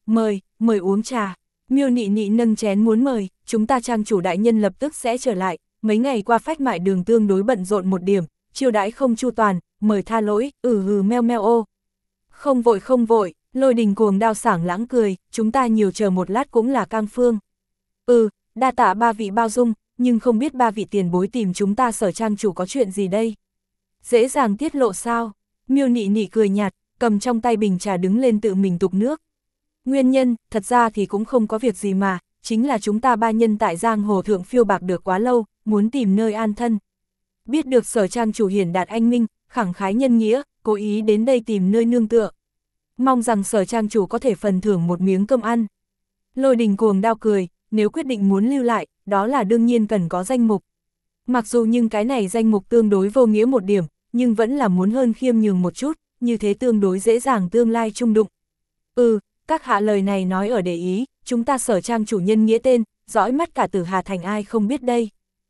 mời, mời uống trà. Miêu Nị Nị nâng chén muốn mời, chúng ta trang chủ đại nhân lập tức sẽ trở lại, mấy ngày qua phách mại đường tương đối bận rộn một điểm, chiêu đãi không chu toàn, mời tha lỗi, ừ hừ meo meo ô. Không vội không vội, Lôi Đình Cuồng Đao sảng lãng cười, chúng ta nhiều chờ một lát cũng là cam phương. Ừ, đa tạ ba vị bao dung, nhưng không biết ba vị tiền bối tìm chúng ta Sở trang chủ có chuyện gì đây? Dễ dàng tiết lộ sao? Miêu Nị Nị cười nhạt, cầm trong tay bình trà đứng lên tự mình tục nước. Nguyên nhân, thật ra thì cũng không có việc gì mà, chính là chúng ta ba nhân tại giang hồ thượng phiêu bạc được quá lâu, muốn tìm nơi an thân. Biết được Sở trang chủ hiển đạt anh minh, khẳng khái nhân nghĩa, cố ý đến đây tìm nơi nương tựa. Mong rằng Sở trang chủ có thể phần thưởng một miếng cơm ăn. Lôi Đình Cuồng Đao cười, nếu quyết định muốn lưu lại, đó là đương nhiên cần có danh mục. Mặc dù nhưng cái này danh mục tương đối vô nghĩa một điểm, nhưng vẫn là muốn hơn khiêm nhường một chút, như thế tương đối dễ dàng tương lai chung đụng. Ừ, các hạ lời này nói ở để ý, chúng ta Sở trang chủ nhân nghĩa tên, dõi mắt cả Tử Hà Thành ai không biết đây.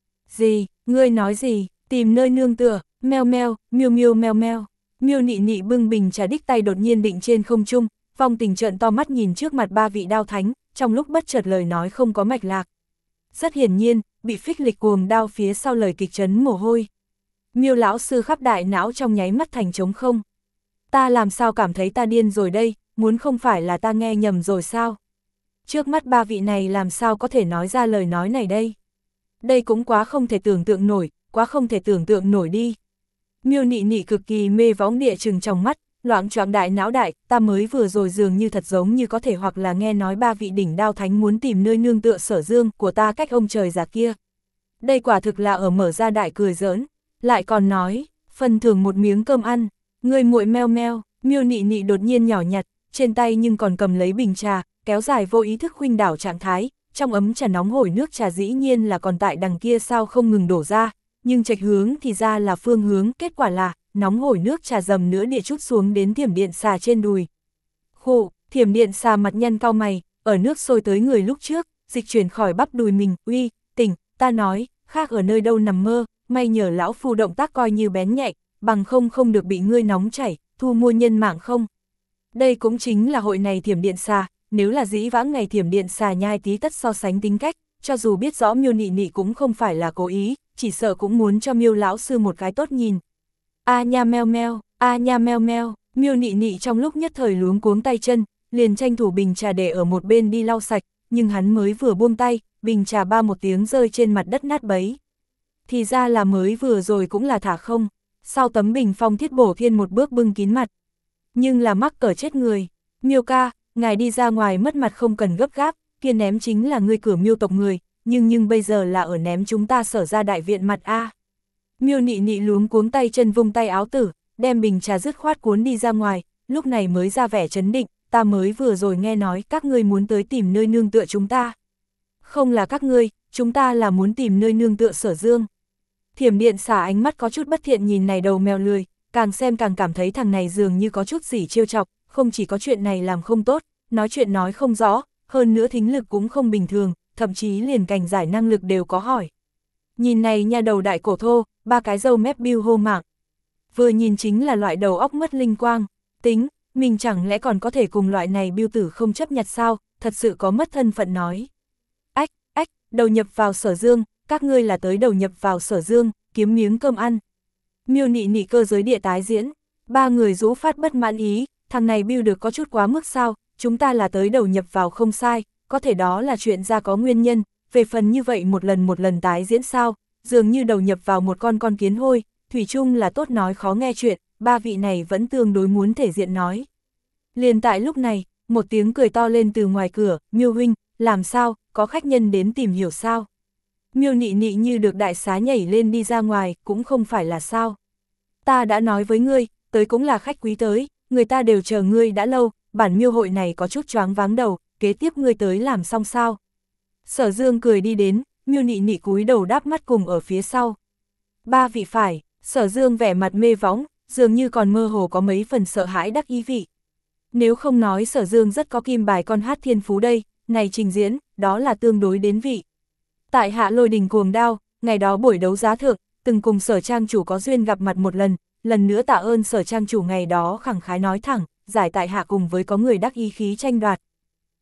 Gì, ngươi nói gì, tìm nơi nương tựa, meo meo, miêu miêu meo meo. Miêu Nị Nị bưng bình trà đích tay đột nhiên định trên không trung, Vong Tình trợn to mắt nhìn trước mặt ba vị đao thánh, trong lúc bất chợt lời nói không có mạch lạc. Rất hiển nhiên, bị phích lịch cuồng đao phía sau lời kịch chấn mồ hôi. Miêu lão sư khắp đại não trong nháy mắt thành trống không. Ta làm sao cảm thấy ta điên rồi đây, muốn không phải là ta nghe nhầm rồi sao? Trước mắt ba vị này làm sao có thể nói ra lời nói này đây? Đây cũng quá không thể tưởng tượng nổi, quá không thể tưởng tượng nổi đi. Miêu Nị Nị cực kỳ mê võng địa trừng trong mắt, loạng choạng đại não đại, ta mới vừa rồi dường như thật giống như có thể hoặc là nghe nói ba vị đỉnh đao thánh muốn tìm nơi nương tựa Sở dương của ta cách ông trời già kia. Đây quả thực là ở mở ra đại cười giỡn, lại còn nói, phần thưởng một miếng cơm ăn, người muội meo meo. Miêu Nị Nị đột nhiên nhỏ nhặt, trên tay nhưng còn cầm lấy bình trà, kéo dài vô ý thức khuynh đảo trạng thái, trong ấm trà nóng hổi nước trà dĩ nhiên là còn tại đằng kia sao không ngừng đổ ra, nhưng trạch hướng thì ra là phương hướng, kết quả là nóng hổi nước trà dầm nữa địa chút xuống đến Thiểm Điện Xà trên đùi. Khụ, Thiểm Điện Xà mặt nhăn cau mày, ở nước sôi tới người lúc trước, dịch chuyển khỏi bắp đùi mình, uy, tỉnh, ta nói, khác ở nơi đâu nằm mơ, may nhờ lão phu động tác coi như bén nhạy, bằng không không được bị ngươi nóng chảy, thu mua nhân mạng không. Đây cũng chính là hội này Thiểm Điện Xà, nếu là dĩ vãng ngày Thiểm Điện Xà nhai tí tất so sánh tính cách, cho dù biết rõ Miêu Nị Nị cũng không phải là cố ý, chỉ sợ cũng muốn cho Miêu lão sư một cái tốt nhìn. A nha meo meo, a nha meo meo, Miêu Nị Nị trong lúc nhất thời luống cuống tay chân, liền tranh thủ bình trà để ở một bên đi lau sạch, nhưng hắn mới vừa buông tay, bình trà ba một tiếng rơi trên mặt đất nát bấy. Thì ra là mới vừa rồi cũng là thả không, sau tấm bình phong thiết bổ thiên một bước bưng kín mặt. Nhưng là mắc cỡ chết người, Miêu ca, ngài đi ra ngoài mất mặt không cần gấp gáp, kia ném chính là ngươi cửa Miêu tộc người, nhưng nhưng bây giờ là ở ném chúng ta Sở ra đại viện mặt a. Miêu Nị Nị luống cuống tay chân vung tay áo tử, đem bình trà dứt khoát cuốn đi ra ngoài, lúc này mới ra vẻ trấn định, ta mới vừa rồi nghe nói các ngươi muốn tới tìm nơi nương tựa chúng ta. Không là các ngươi, chúng ta là muốn tìm nơi nương tựa Sở dương. Thiểm Điện Xà ánh mắt có chút bất thiện nhìn này đầu mèo lười, càng xem càng cảm thấy thằng này dường như có chút gì trêu chọc, không chỉ có chuyện này làm không tốt, nói chuyện nói không rõ, hơn nữa thính lực cũng không bình thường, thậm chí liền cảnh giải năng lực đều có hỏi. Nhìn này nha đầu đại cổ thô, ba cái râu mép biêu hô mạng. Vừa nhìn chính là loại đầu óc mất linh quang, tính, mình chẳng lẽ còn có thể cùng loại này biêu tử không chấp nhặt sao, thật sự có mất thân phận nói. Ách, ách, đầu nhập vào Sở dương, các ngươi là tới đầu nhập vào Sở dương, kiếm miếng cơm ăn. Miêu Nị Nị cơ giới địa tái diễn, ba người rũ phát bất mãn ý, thằng này biêu được có chút quá mức sao, chúng ta là tới đầu nhập vào không sai, có thể đó là chuyện ra có nguyên nhân, về phần như vậy một lần một lần tái diễn sao, dường như đầu nhập vào một con con kiến hôi, thủy chung là tốt nói khó nghe chuyện, ba vị này vẫn tương đối muốn thể diện nói. Liền tại lúc này, một tiếng cười to lên từ ngoài cửa, Miêu huynh, làm sao, có khách nhân đến tìm hiểu sao? Miêu Nị Nị như được đại xá nhảy lên đi ra ngoài, cũng không phải là sao. Ta đã nói với ngươi, tới cũng là khách quý tới, người ta đều chờ ngươi đã lâu, bản miêu hội này có chút choáng váng đầu, kế tiếp ngươi tới làm xong sao? Sở dương cười đi đến, Miêu Nị Nị cúi đầu đáp mắt cùng ở phía sau. Ba vị phải, Sở dương vẻ mặt mê võng, dường như còn mơ hồ có mấy phần sợ hãi đắc ý vị. Nếu không nói Sở dương rất có kim bài con hát thiên phú đây, này trình diễn, đó là tương đối đến vị. Tại hạ Lôi Đình Cuồng Đao, ngày đó buổi đấu giá thượng, từng cùng Sở trang chủ có duyên gặp mặt một lần, lần nữa tạ ơn Sở trang chủ ngày đó khẳng khái nói thẳng, giải tại hạ cùng với có người đắc ý khí tranh đoạt.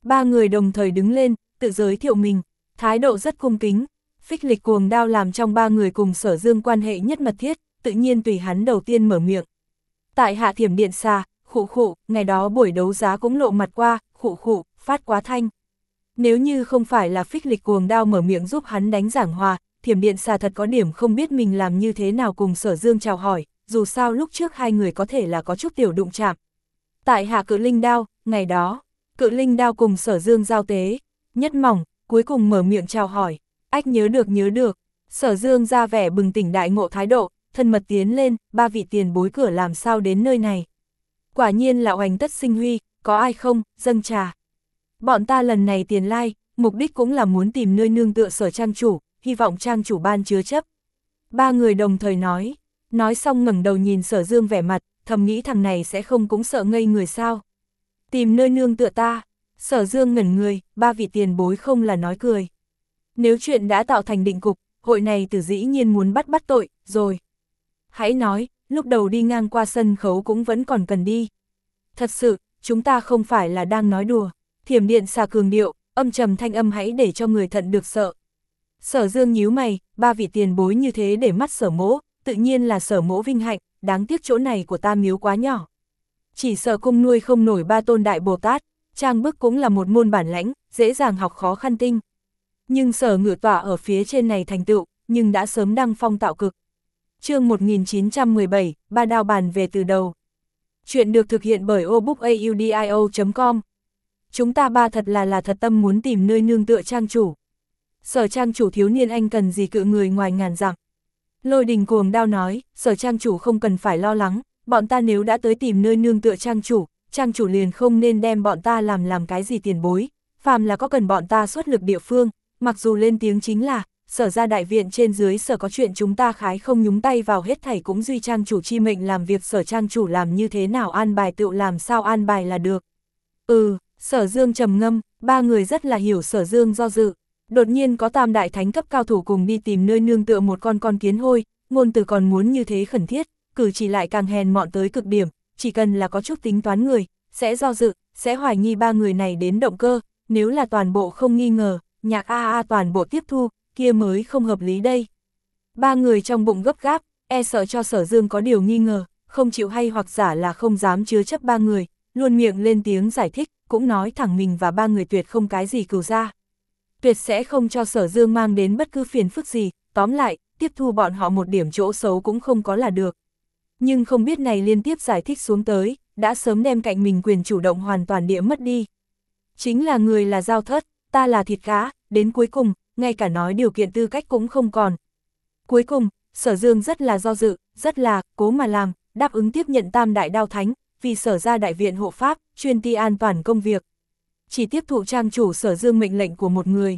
Ba người đồng thời đứng lên, tự giới thiệu mình, thái độ rất cung kính. Phích Lịch Cuồng Đao làm trong ba người cùng Sở Dương quan hệ nhất mật thiết, tự nhiên tùy hắn đầu tiên mở miệng. Tại Hạ Thiểm Điện Xà, khụ khụ, ngày đó buổi đấu giá cũng lộ mặt qua, khụ khụ, phát quá thanh. Nếu như không phải là Phích Lịch Cuồng Đao mở miệng giúp hắn đánh giảng hòa, Thiểm Điện Xà thật có điểm không biết mình làm như thế nào cùng Sở Dương chào hỏi, dù sao lúc trước hai người có thể là có chút tiểu đụng chạm. Tại Hạ Cự Linh Đao, ngày đó, Cự Linh Đao cùng Sở Dương giao tế, nhất mỏng, cuối cùng mở miệng chào hỏi, ách nhớ được nhớ được. Sở Dương ra vẻ bừng tỉnh đại ngộ thái độ, thân mật tiến lên, ba vị tiền bối cửa làm sao đến nơi này. Quả nhiên là oành tất sinh huy, có ai không, dâng trà. Bọn ta lần này tiền lai, mục đích cũng là muốn tìm nơi nương tựa Sở trang chủ, hy vọng trang chủ ban chứa chấp. Ba người đồng thời nói, nói xong ngẩng đầu nhìn Sở Dương vẻ mặt, thầm nghĩ thằng này sẽ không cũng sợ ngây người sao. Tìm nơi nương tựa ta, Sở Dương ngẩn người, ba vị tiền bối không là nói cười. Nếu chuyện đã tạo thành định cục, hội này tử dĩ nhiên muốn bắt bắt tội, rồi. Hãy nói, lúc đầu đi ngang qua sân khấu cũng vẫn còn cần đi. Thật sự, chúng ta không phải là đang nói đùa. Thiểm Điện Xà cường điệu, âm trầm thanh âm hãy để cho người thận được sợ. Sở Dương nhíu mày, ba vị tiền bối như thế để mắt Sở mỗ, tự nhiên là Sở mỗ vinh hạnh, đáng tiếc chỗ này của ta miếu quá nhỏ. Chỉ sợ cung nuôi không nổi ba tôn đại Bồ Tát, trang bức cũng là một môn bản lãnh, dễ dàng học khó khăn tinh. Nhưng Sở ngự tọa ở phía trên này thành tựu, nhưng đã sớm đăng phong tạo cực. Chương một nghìn chín trăm mười bảy, ba đao bàn về từ đầu. Chuyện được thực hiện bởi obookaudio chấm com. Chúng ta ba thật là là thật tâm muốn tìm nơi nương tựa trang chủ. Sở trang chủ thiếu niên anh cần gì cự người ngoài ngàn dặm. Lôi Đình Cuồng Đao nói, Sở trang chủ không cần phải lo lắng, bọn ta nếu đã tới tìm nơi nương tựa trang chủ, trang chủ liền không nên đem bọn ta làm làm cái gì tiền bối, phàm là có cần bọn ta xuất lực địa phương, mặc dù lên tiếng chính là, Sở ra đại viện trên dưới Sở có chuyện chúng ta khái không nhúng tay vào hết thảy cũng duy trang chủ chi mệnh làm việc Sở trang chủ làm như thế nào an bài tự làm sao an bài là được. Ừ, Sở Dương trầm ngâm, ba người rất là hiểu Sở Dương do dự. Đột nhiên có tam đại thánh cấp cao thủ cùng đi tìm nơi nương tựa một con con kiến hôi, ngôn từ còn muốn như thế khẩn thiết, cử chỉ lại càng hèn mọn tới cực điểm, chỉ cần là có chút tính toán người, sẽ do dự, sẽ hoài nghi ba người này đến động cơ, nếu là toàn bộ không nghi ngờ, nhạc a a toàn bộ tiếp thu, kia mới không hợp lý đây. Ba người trong bụng gấp gáp, e sợ cho Sở Dương có điều nghi ngờ, không chịu hay hoặc giả là không dám chứa chấp ba người, luôn miệng lên tiếng giải thích, cũng nói thẳng mình và ba người tuyệt không cái gì cừu ra. Tuyệt sẽ không cho Sở Dương mang đến bất cứ phiền phức gì, tóm lại, tiếp thu bọn họ một điểm chỗ xấu cũng không có là được. Nhưng không biết này liên tiếp giải thích xuống tới, đã sớm đem cạnh mình quyền chủ động hoàn toàn địa mất đi. Chính là người là dao thớt, ta là thịt cá, đến cuối cùng, ngay cả nói điều kiện tư cách cũng không còn. Cuối cùng, Sở Dương rất là do dự, rất là cố mà làm, đáp ứng tiếp nhận tam đại đao thánh, vì Sở ra đại viện hộ pháp, chuyên ti an toàn công việc. Chỉ tiếp thụ trang chủ Sở Dương mệnh lệnh của một người.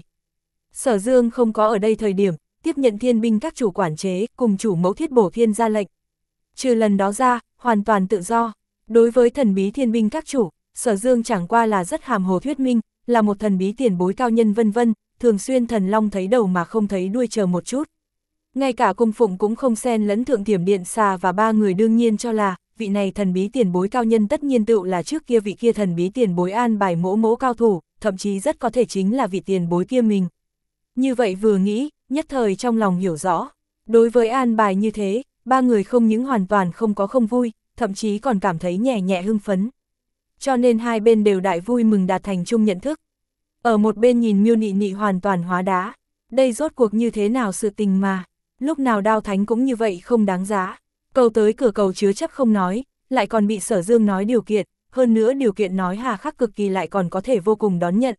Sở Dương không có ở đây thời điểm, tiếp nhận thiên binh các chủ quản chế, cùng chủ mẫu Thiết Bổ Thiên ra lệnh. Trừ lần đó ra, hoàn toàn tự do. Đối với thần bí thiên binh các chủ, Sở Dương chẳng qua là rất hàm hồ thuyết minh, là một thần bí tiền bối cao nhân vân vân, thường xuyên thần long thấy đầu mà không thấy đuôi chờ một chút. Ngay cả cung phụng cũng không xen lẫn Thượng Thiểm Điện Xà và ba người đương nhiên cho là, vị này thần bí tiền bối cao nhân tất nhiên tựu là trước kia vị kia thần bí tiền bối an bài mỗ mỗ cao thủ, thậm chí rất có thể chính là vị tiền bối kia mình. Như vậy vừa nghĩ, nhất thời trong lòng hiểu rõ. Đối với an bài như thế, ba người không những hoàn toàn không có không vui, thậm chí còn cảm thấy nhẹ nhẹ hưng phấn. Cho nên hai bên đều đại vui mừng đạt thành chung nhận thức. Ở một bên nhìn Miêu Nị Nị hoàn toàn hóa đá. Đây rốt cuộc như thế nào sự tình mà, lúc nào đao thánh cũng như vậy không đáng giá. Cầu tới cửa cầu chứa chấp không nói, lại còn bị Sở Dương nói điều kiện, hơn nữa điều kiện nói hà khắc cực kỳ lại còn có thể vô cùng đón nhận.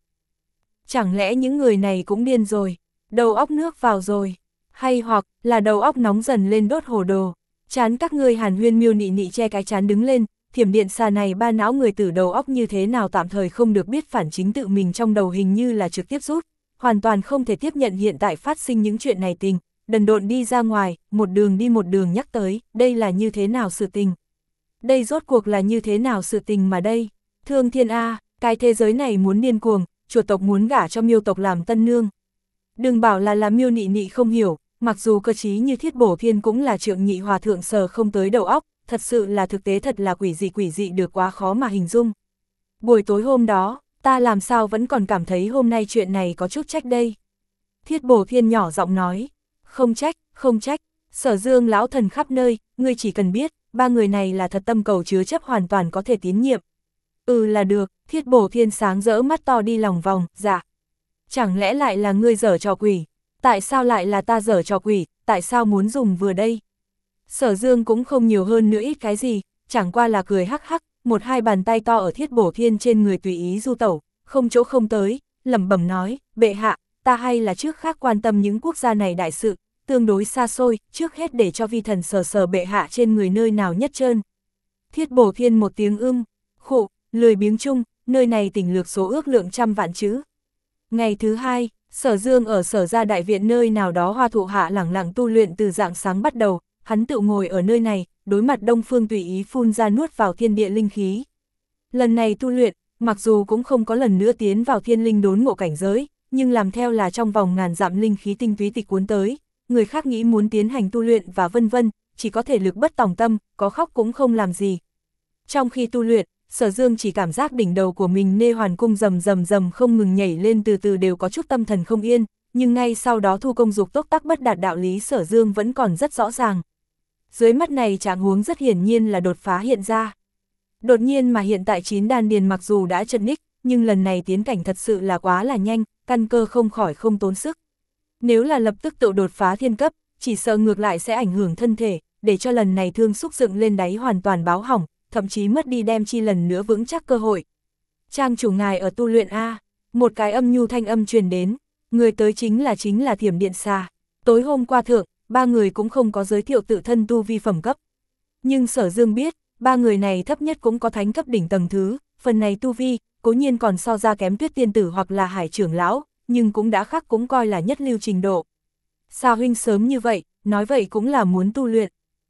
Chẳng lẽ những người này cũng điên rồi, đầu óc nước vào rồi, hay hoặc là đầu óc nóng dần lên đốt hồ đồ. Chán các ngươi hàn huyên. Miêu Nị Nị che cái chán đứng lên, Thiểm Điện Xà này ba não người tử đầu óc như thế nào tạm thời không được biết phản chính tự mình trong đầu hình như là trực tiếp rút, hoàn toàn không thể tiếp nhận hiện tại phát sinh những chuyện này tình, đần độn đi ra ngoài, một đường đi một đường nhắc tới, đây là như thế nào sự tình. Đây rốt cuộc là như thế nào sự tình mà đây, Thương Thiên A, cái thế giới này muốn điên cuồng, chuột tộc muốn gả cho miêu tộc làm tân nương. Đừng bảo là là Miêu Nị Nị không hiểu, mặc dù cơ trí như Thiết Bổ Thiên cũng là Trượng Nhị Hòa thượng sờ không tới đầu óc, thật sự là thực tế thật là quỷ dị quỷ dị được quá khó mà hình dung. Buổi tối hôm đó, ta làm sao vẫn còn cảm thấy hôm nay chuyện này có chút trách đây. Thiết Bổ Thiên nhỏ giọng nói, không trách, không trách, Sở Dương lão thần khắp nơi, ngươi chỉ cần biết, ba người này là thật tâm cầu chứa chấp hoàn toàn có thể tín nhiệm. Ừ là được, Thiết Bổ Thiên sáng rỡ mắt to đi lòng vòng, dạ. Chẳng lẽ lại là ngươi giở trò quỷ? Tại sao lại là ta giở trò quỷ, tại sao muốn dùng vừa đây? Sở Dương cũng không nhiều hơn nữa ít cái gì, chẳng qua là cười hắc hắc, một hai bàn tay to ở Thiết Bổ Thiên trên người tùy ý du tẩu, không chỗ không tới, lẩm bẩm nói, bệ hạ, ta hay là trước khác quan tâm những quốc gia này đại sự, tương đối xa xôi, trước hết để cho vi thần sờ sờ bệ hạ trên người nơi nào nhất trơn. Thiết Bổ Thiên một tiếng ưng, khụ, lười biếng chung, nơi này tỉnh lược số ước lượng trăm vạn chữ. Ngày thứ hai, Sở Dương ở Sở Gia Đại Viện nơi nào đó hoa thụ hạ lẳng lặng tu luyện từ rạng sáng bắt đầu, hắn tự ngồi ở nơi này, đối mặt Đông Phương tùy ý phun ra nuốt vào thiên địa linh khí. Lần này tu luyện, mặc dù cũng không có lần nữa tiến vào thiên linh đốn ngộ cảnh giới, nhưng làm theo là trong vòng ngàn dặm linh khí tinh túy tịch cuốn tới, người khác nghĩ muốn tiến hành tu luyện và vân vân, chỉ có thể lực bất tòng tâm, có khóc cũng không làm gì. Trong khi tu luyện, Sở Dương chỉ cảm giác đỉnh đầu của mình nê hoàn cung rầm rầm rầm không ngừng nhảy lên, từ từ đều có chút tâm thần không yên, nhưng ngay sau đó thu công dục tốc tắc bất đạt đạo lý Sở Dương vẫn còn rất rõ ràng. Dưới mắt này trạng huống rất hiển nhiên là đột phá hiện ra. Đột nhiên mà hiện tại chín đan điền mặc dù đã chật ních, nhưng lần này tiến cảnh thật sự là quá là nhanh, căn cơ không khỏi không tốn sức. Nếu là lập tức tự đột phá thiên cấp, chỉ sợ ngược lại sẽ ảnh hưởng thân thể, để cho lần này thương xúc dựng lên đáy hoàn toàn báo hỏng, thậm chí mất đi đem chi lần nữa vững chắc cơ hội. Trang chủ ngài ở tu luyện A, một cái âm nhu thanh âm truyền đến, người tới chính là chính là Thiểm Điện Xà. Tối hôm qua thượng, ba người cũng không có giới thiệu tự thân tu vi phẩm cấp. Nhưng Sở Dương biết, ba người này thấp nhất cũng có thánh cấp đỉnh tầng thứ, phần này tu vi, cố nhiên còn so ra kém Tuyết Tiên Tử hoặc là Hải trưởng lão, nhưng cũng đã khác cũng coi là nhất lưu trình độ. Sao huynh sớm như vậy, nói vậy cũng là muốn tu luyện.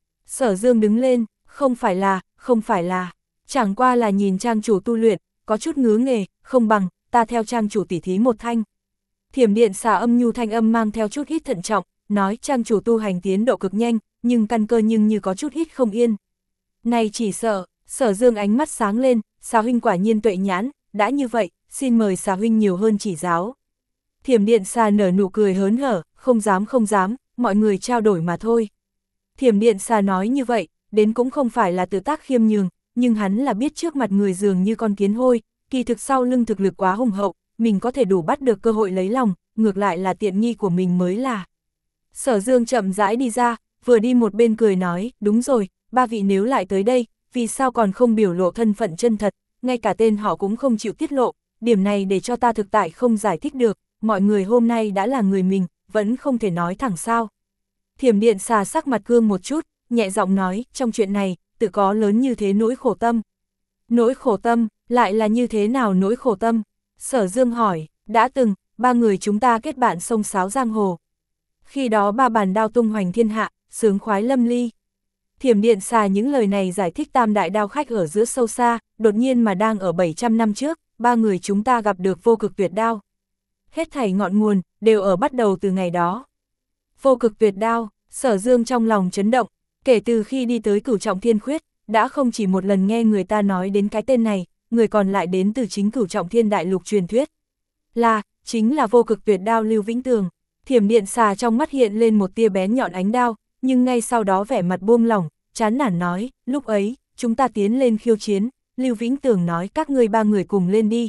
Sở Dương đứng lên, không phải là, không phải là, chẳng qua là nhìn trang chủ tu luyện, có chút ngứa nghề, không bằng, ta theo trang chủ tỉ thí một thanh. Thiểm Điện Xà âm nhu thanh âm mang theo chút hít thận trọng, nói trang chủ tu hành tiến độ cực nhanh, nhưng căn cơ nhưng như có chút hít không yên. Này chỉ sợ, Sở Dương ánh mắt sáng lên, Xà huynh quả nhiên tuệ nhãn, đã như vậy, xin mời Xà huynh nhiều hơn chỉ giáo. Thiểm Điện Xà nở nụ cười hớn hở, không dám không dám, mọi người trao đổi mà thôi. Thiểm Điện Xà nói như vậy, đến cũng không phải là tự tác khiêm nhường, nhưng hắn là biết trước mặt người dường như con kiến hôi, kỳ thực sau lưng thực lực quá hùng hậu, mình có thể đủ bắt được cơ hội lấy lòng, ngược lại là tiện nghi của mình mới là. Sở Dương chậm rãi đi ra, vừa đi một bên cười nói, đúng rồi, ba vị nếu lại tới đây, vì sao còn không biểu lộ thân phận chân thật, ngay cả tên họ cũng không chịu tiết lộ, điểm này để cho ta thực tại không giải thích được, mọi người hôm nay đã là người mình, vẫn không thể nói thẳng sao. Thiểm Điện Xà sắc mặt cương một chút, nhẹ giọng nói, trong chuyện này, tự có lớn như thế nỗi khổ tâm. Nỗi khổ tâm, lại là như thế nào nỗi khổ tâm? Sở Dương hỏi, đã từng, ba người chúng ta kết bạn sông sáo giang hồ. Khi đó ba bàn đao tung hoành thiên hạ, sướng khoái lâm ly. Thiểm Điện Xà những lời này giải thích tam đại đao khách ở giữa sâu xa, đột nhiên mà đang ở bảy trăm năm trước, ba người chúng ta gặp được vô cực tuyệt đao. Hết thảy ngọn nguồn, đều ở bắt đầu từ ngày đó. Vô cực tuyệt đao, Sở Dương trong lòng chấn động, kể từ khi đi tới Cửu Trọng Thiên Khuyết, đã không chỉ một lần nghe người ta nói đến cái tên này, người còn lại đến từ chính Cửu Trọng Thiên Đại Lục truyền thuyết. Là, chính là vô cực tuyệt đao Lưu Vĩnh Tường. Thiểm Điện Xà trong mắt hiện lên một tia bén nhọn ánh đao, nhưng ngay sau đó vẻ mặt buông lỏng, chán nản nói, lúc ấy, chúng ta tiến lên khiêu chiến, Lưu Vĩnh Tường nói các ngươi ba người cùng lên đi.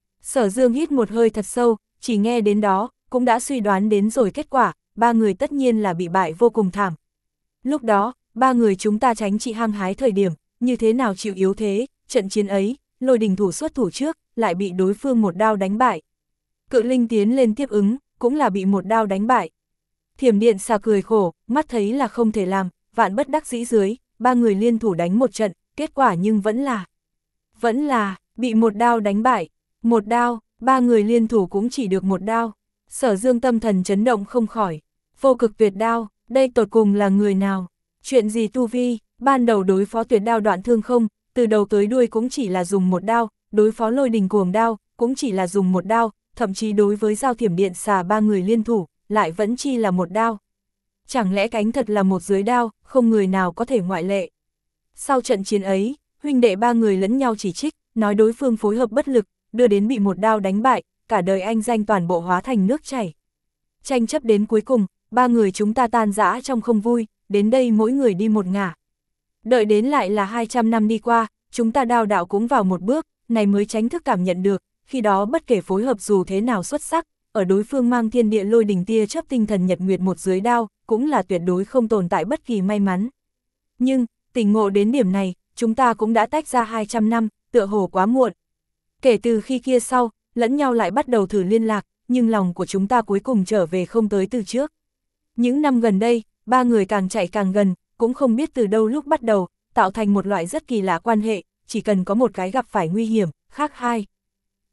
Sở Dương hít một hơi thật sâu, chỉ nghe đến đó, cũng đã suy đoán đến rồi kết quả, ba người tất nhiên là bị bại vô cùng thảm. Lúc đó, ba người chúng ta tránh trị hăng hái thời điểm, như thế nào chịu yếu thế, trận chiến ấy, Lôi Đình thủ xuất thủ trước, lại bị đối phương một đao đánh bại. Cự Linh tiến lên tiếp ứng, cũng là bị một đao đánh bại. Thiểm Điện Xà cười khổ, mắt thấy là không thể làm, vạn bất đắc dĩ dưới, ba người liên thủ đánh một trận, kết quả nhưng vẫn là, vẫn là, bị một đao đánh bại. Một đao, ba người liên thủ cũng chỉ được một đao. Sở Dương tâm thần chấn động không khỏi. Vô cực tuyệt đao, đây tột cùng là người nào? Chuyện gì tu vi, ban đầu đối phó tuyệt đao Đoạn Thương Không, từ đầu tới đuôi cũng chỉ là dùng một đao, đối phó Lôi Đình cuồng đao, cũng chỉ là dùng một đao, thậm chí đối với giao Thiểm Điện Xà ba người liên thủ, lại vẫn chi là một đao. Chẳng lẽ cánh thật là một dưới đao, không người nào có thể ngoại lệ. Sau trận chiến ấy, huynh đệ ba người lẫn nhau chỉ trích, nói đối phương phối hợp bất lực, đưa đến bị một đao đánh bại, cả đời anh danh toàn bộ hóa thành nước chảy. Tranh chấp đến cuối cùng, ba người chúng ta tan rã trong không vui, đến đây mỗi người đi một ngả. Đợi đến lại là hai trăm năm đi qua, chúng ta đao đạo cũng vào một bước, này mới chính thức cảm nhận được, khi đó bất kể phối hợp dù thế nào xuất sắc, ở đối phương mang thiên địa lôi đình tia chớp tinh thần nhật nguyệt một dưới đao, cũng là tuyệt đối không tồn tại bất kỳ may mắn. Nhưng, tỉnh ngộ đến điểm này, chúng ta cũng đã tách ra hai trăm năm, tựa hồ quá muộn. Kể từ khi kia sau, lẫn nhau lại bắt đầu thử liên lạc, nhưng lòng của chúng ta cuối cùng trở về không tới từ trước. Những năm gần đây, ba người càng chạy càng gần, cũng không biết từ đâu lúc bắt đầu, tạo thành một loại rất kỳ lạ quan hệ, chỉ cần có một cái gặp phải nguy hiểm, khác hai,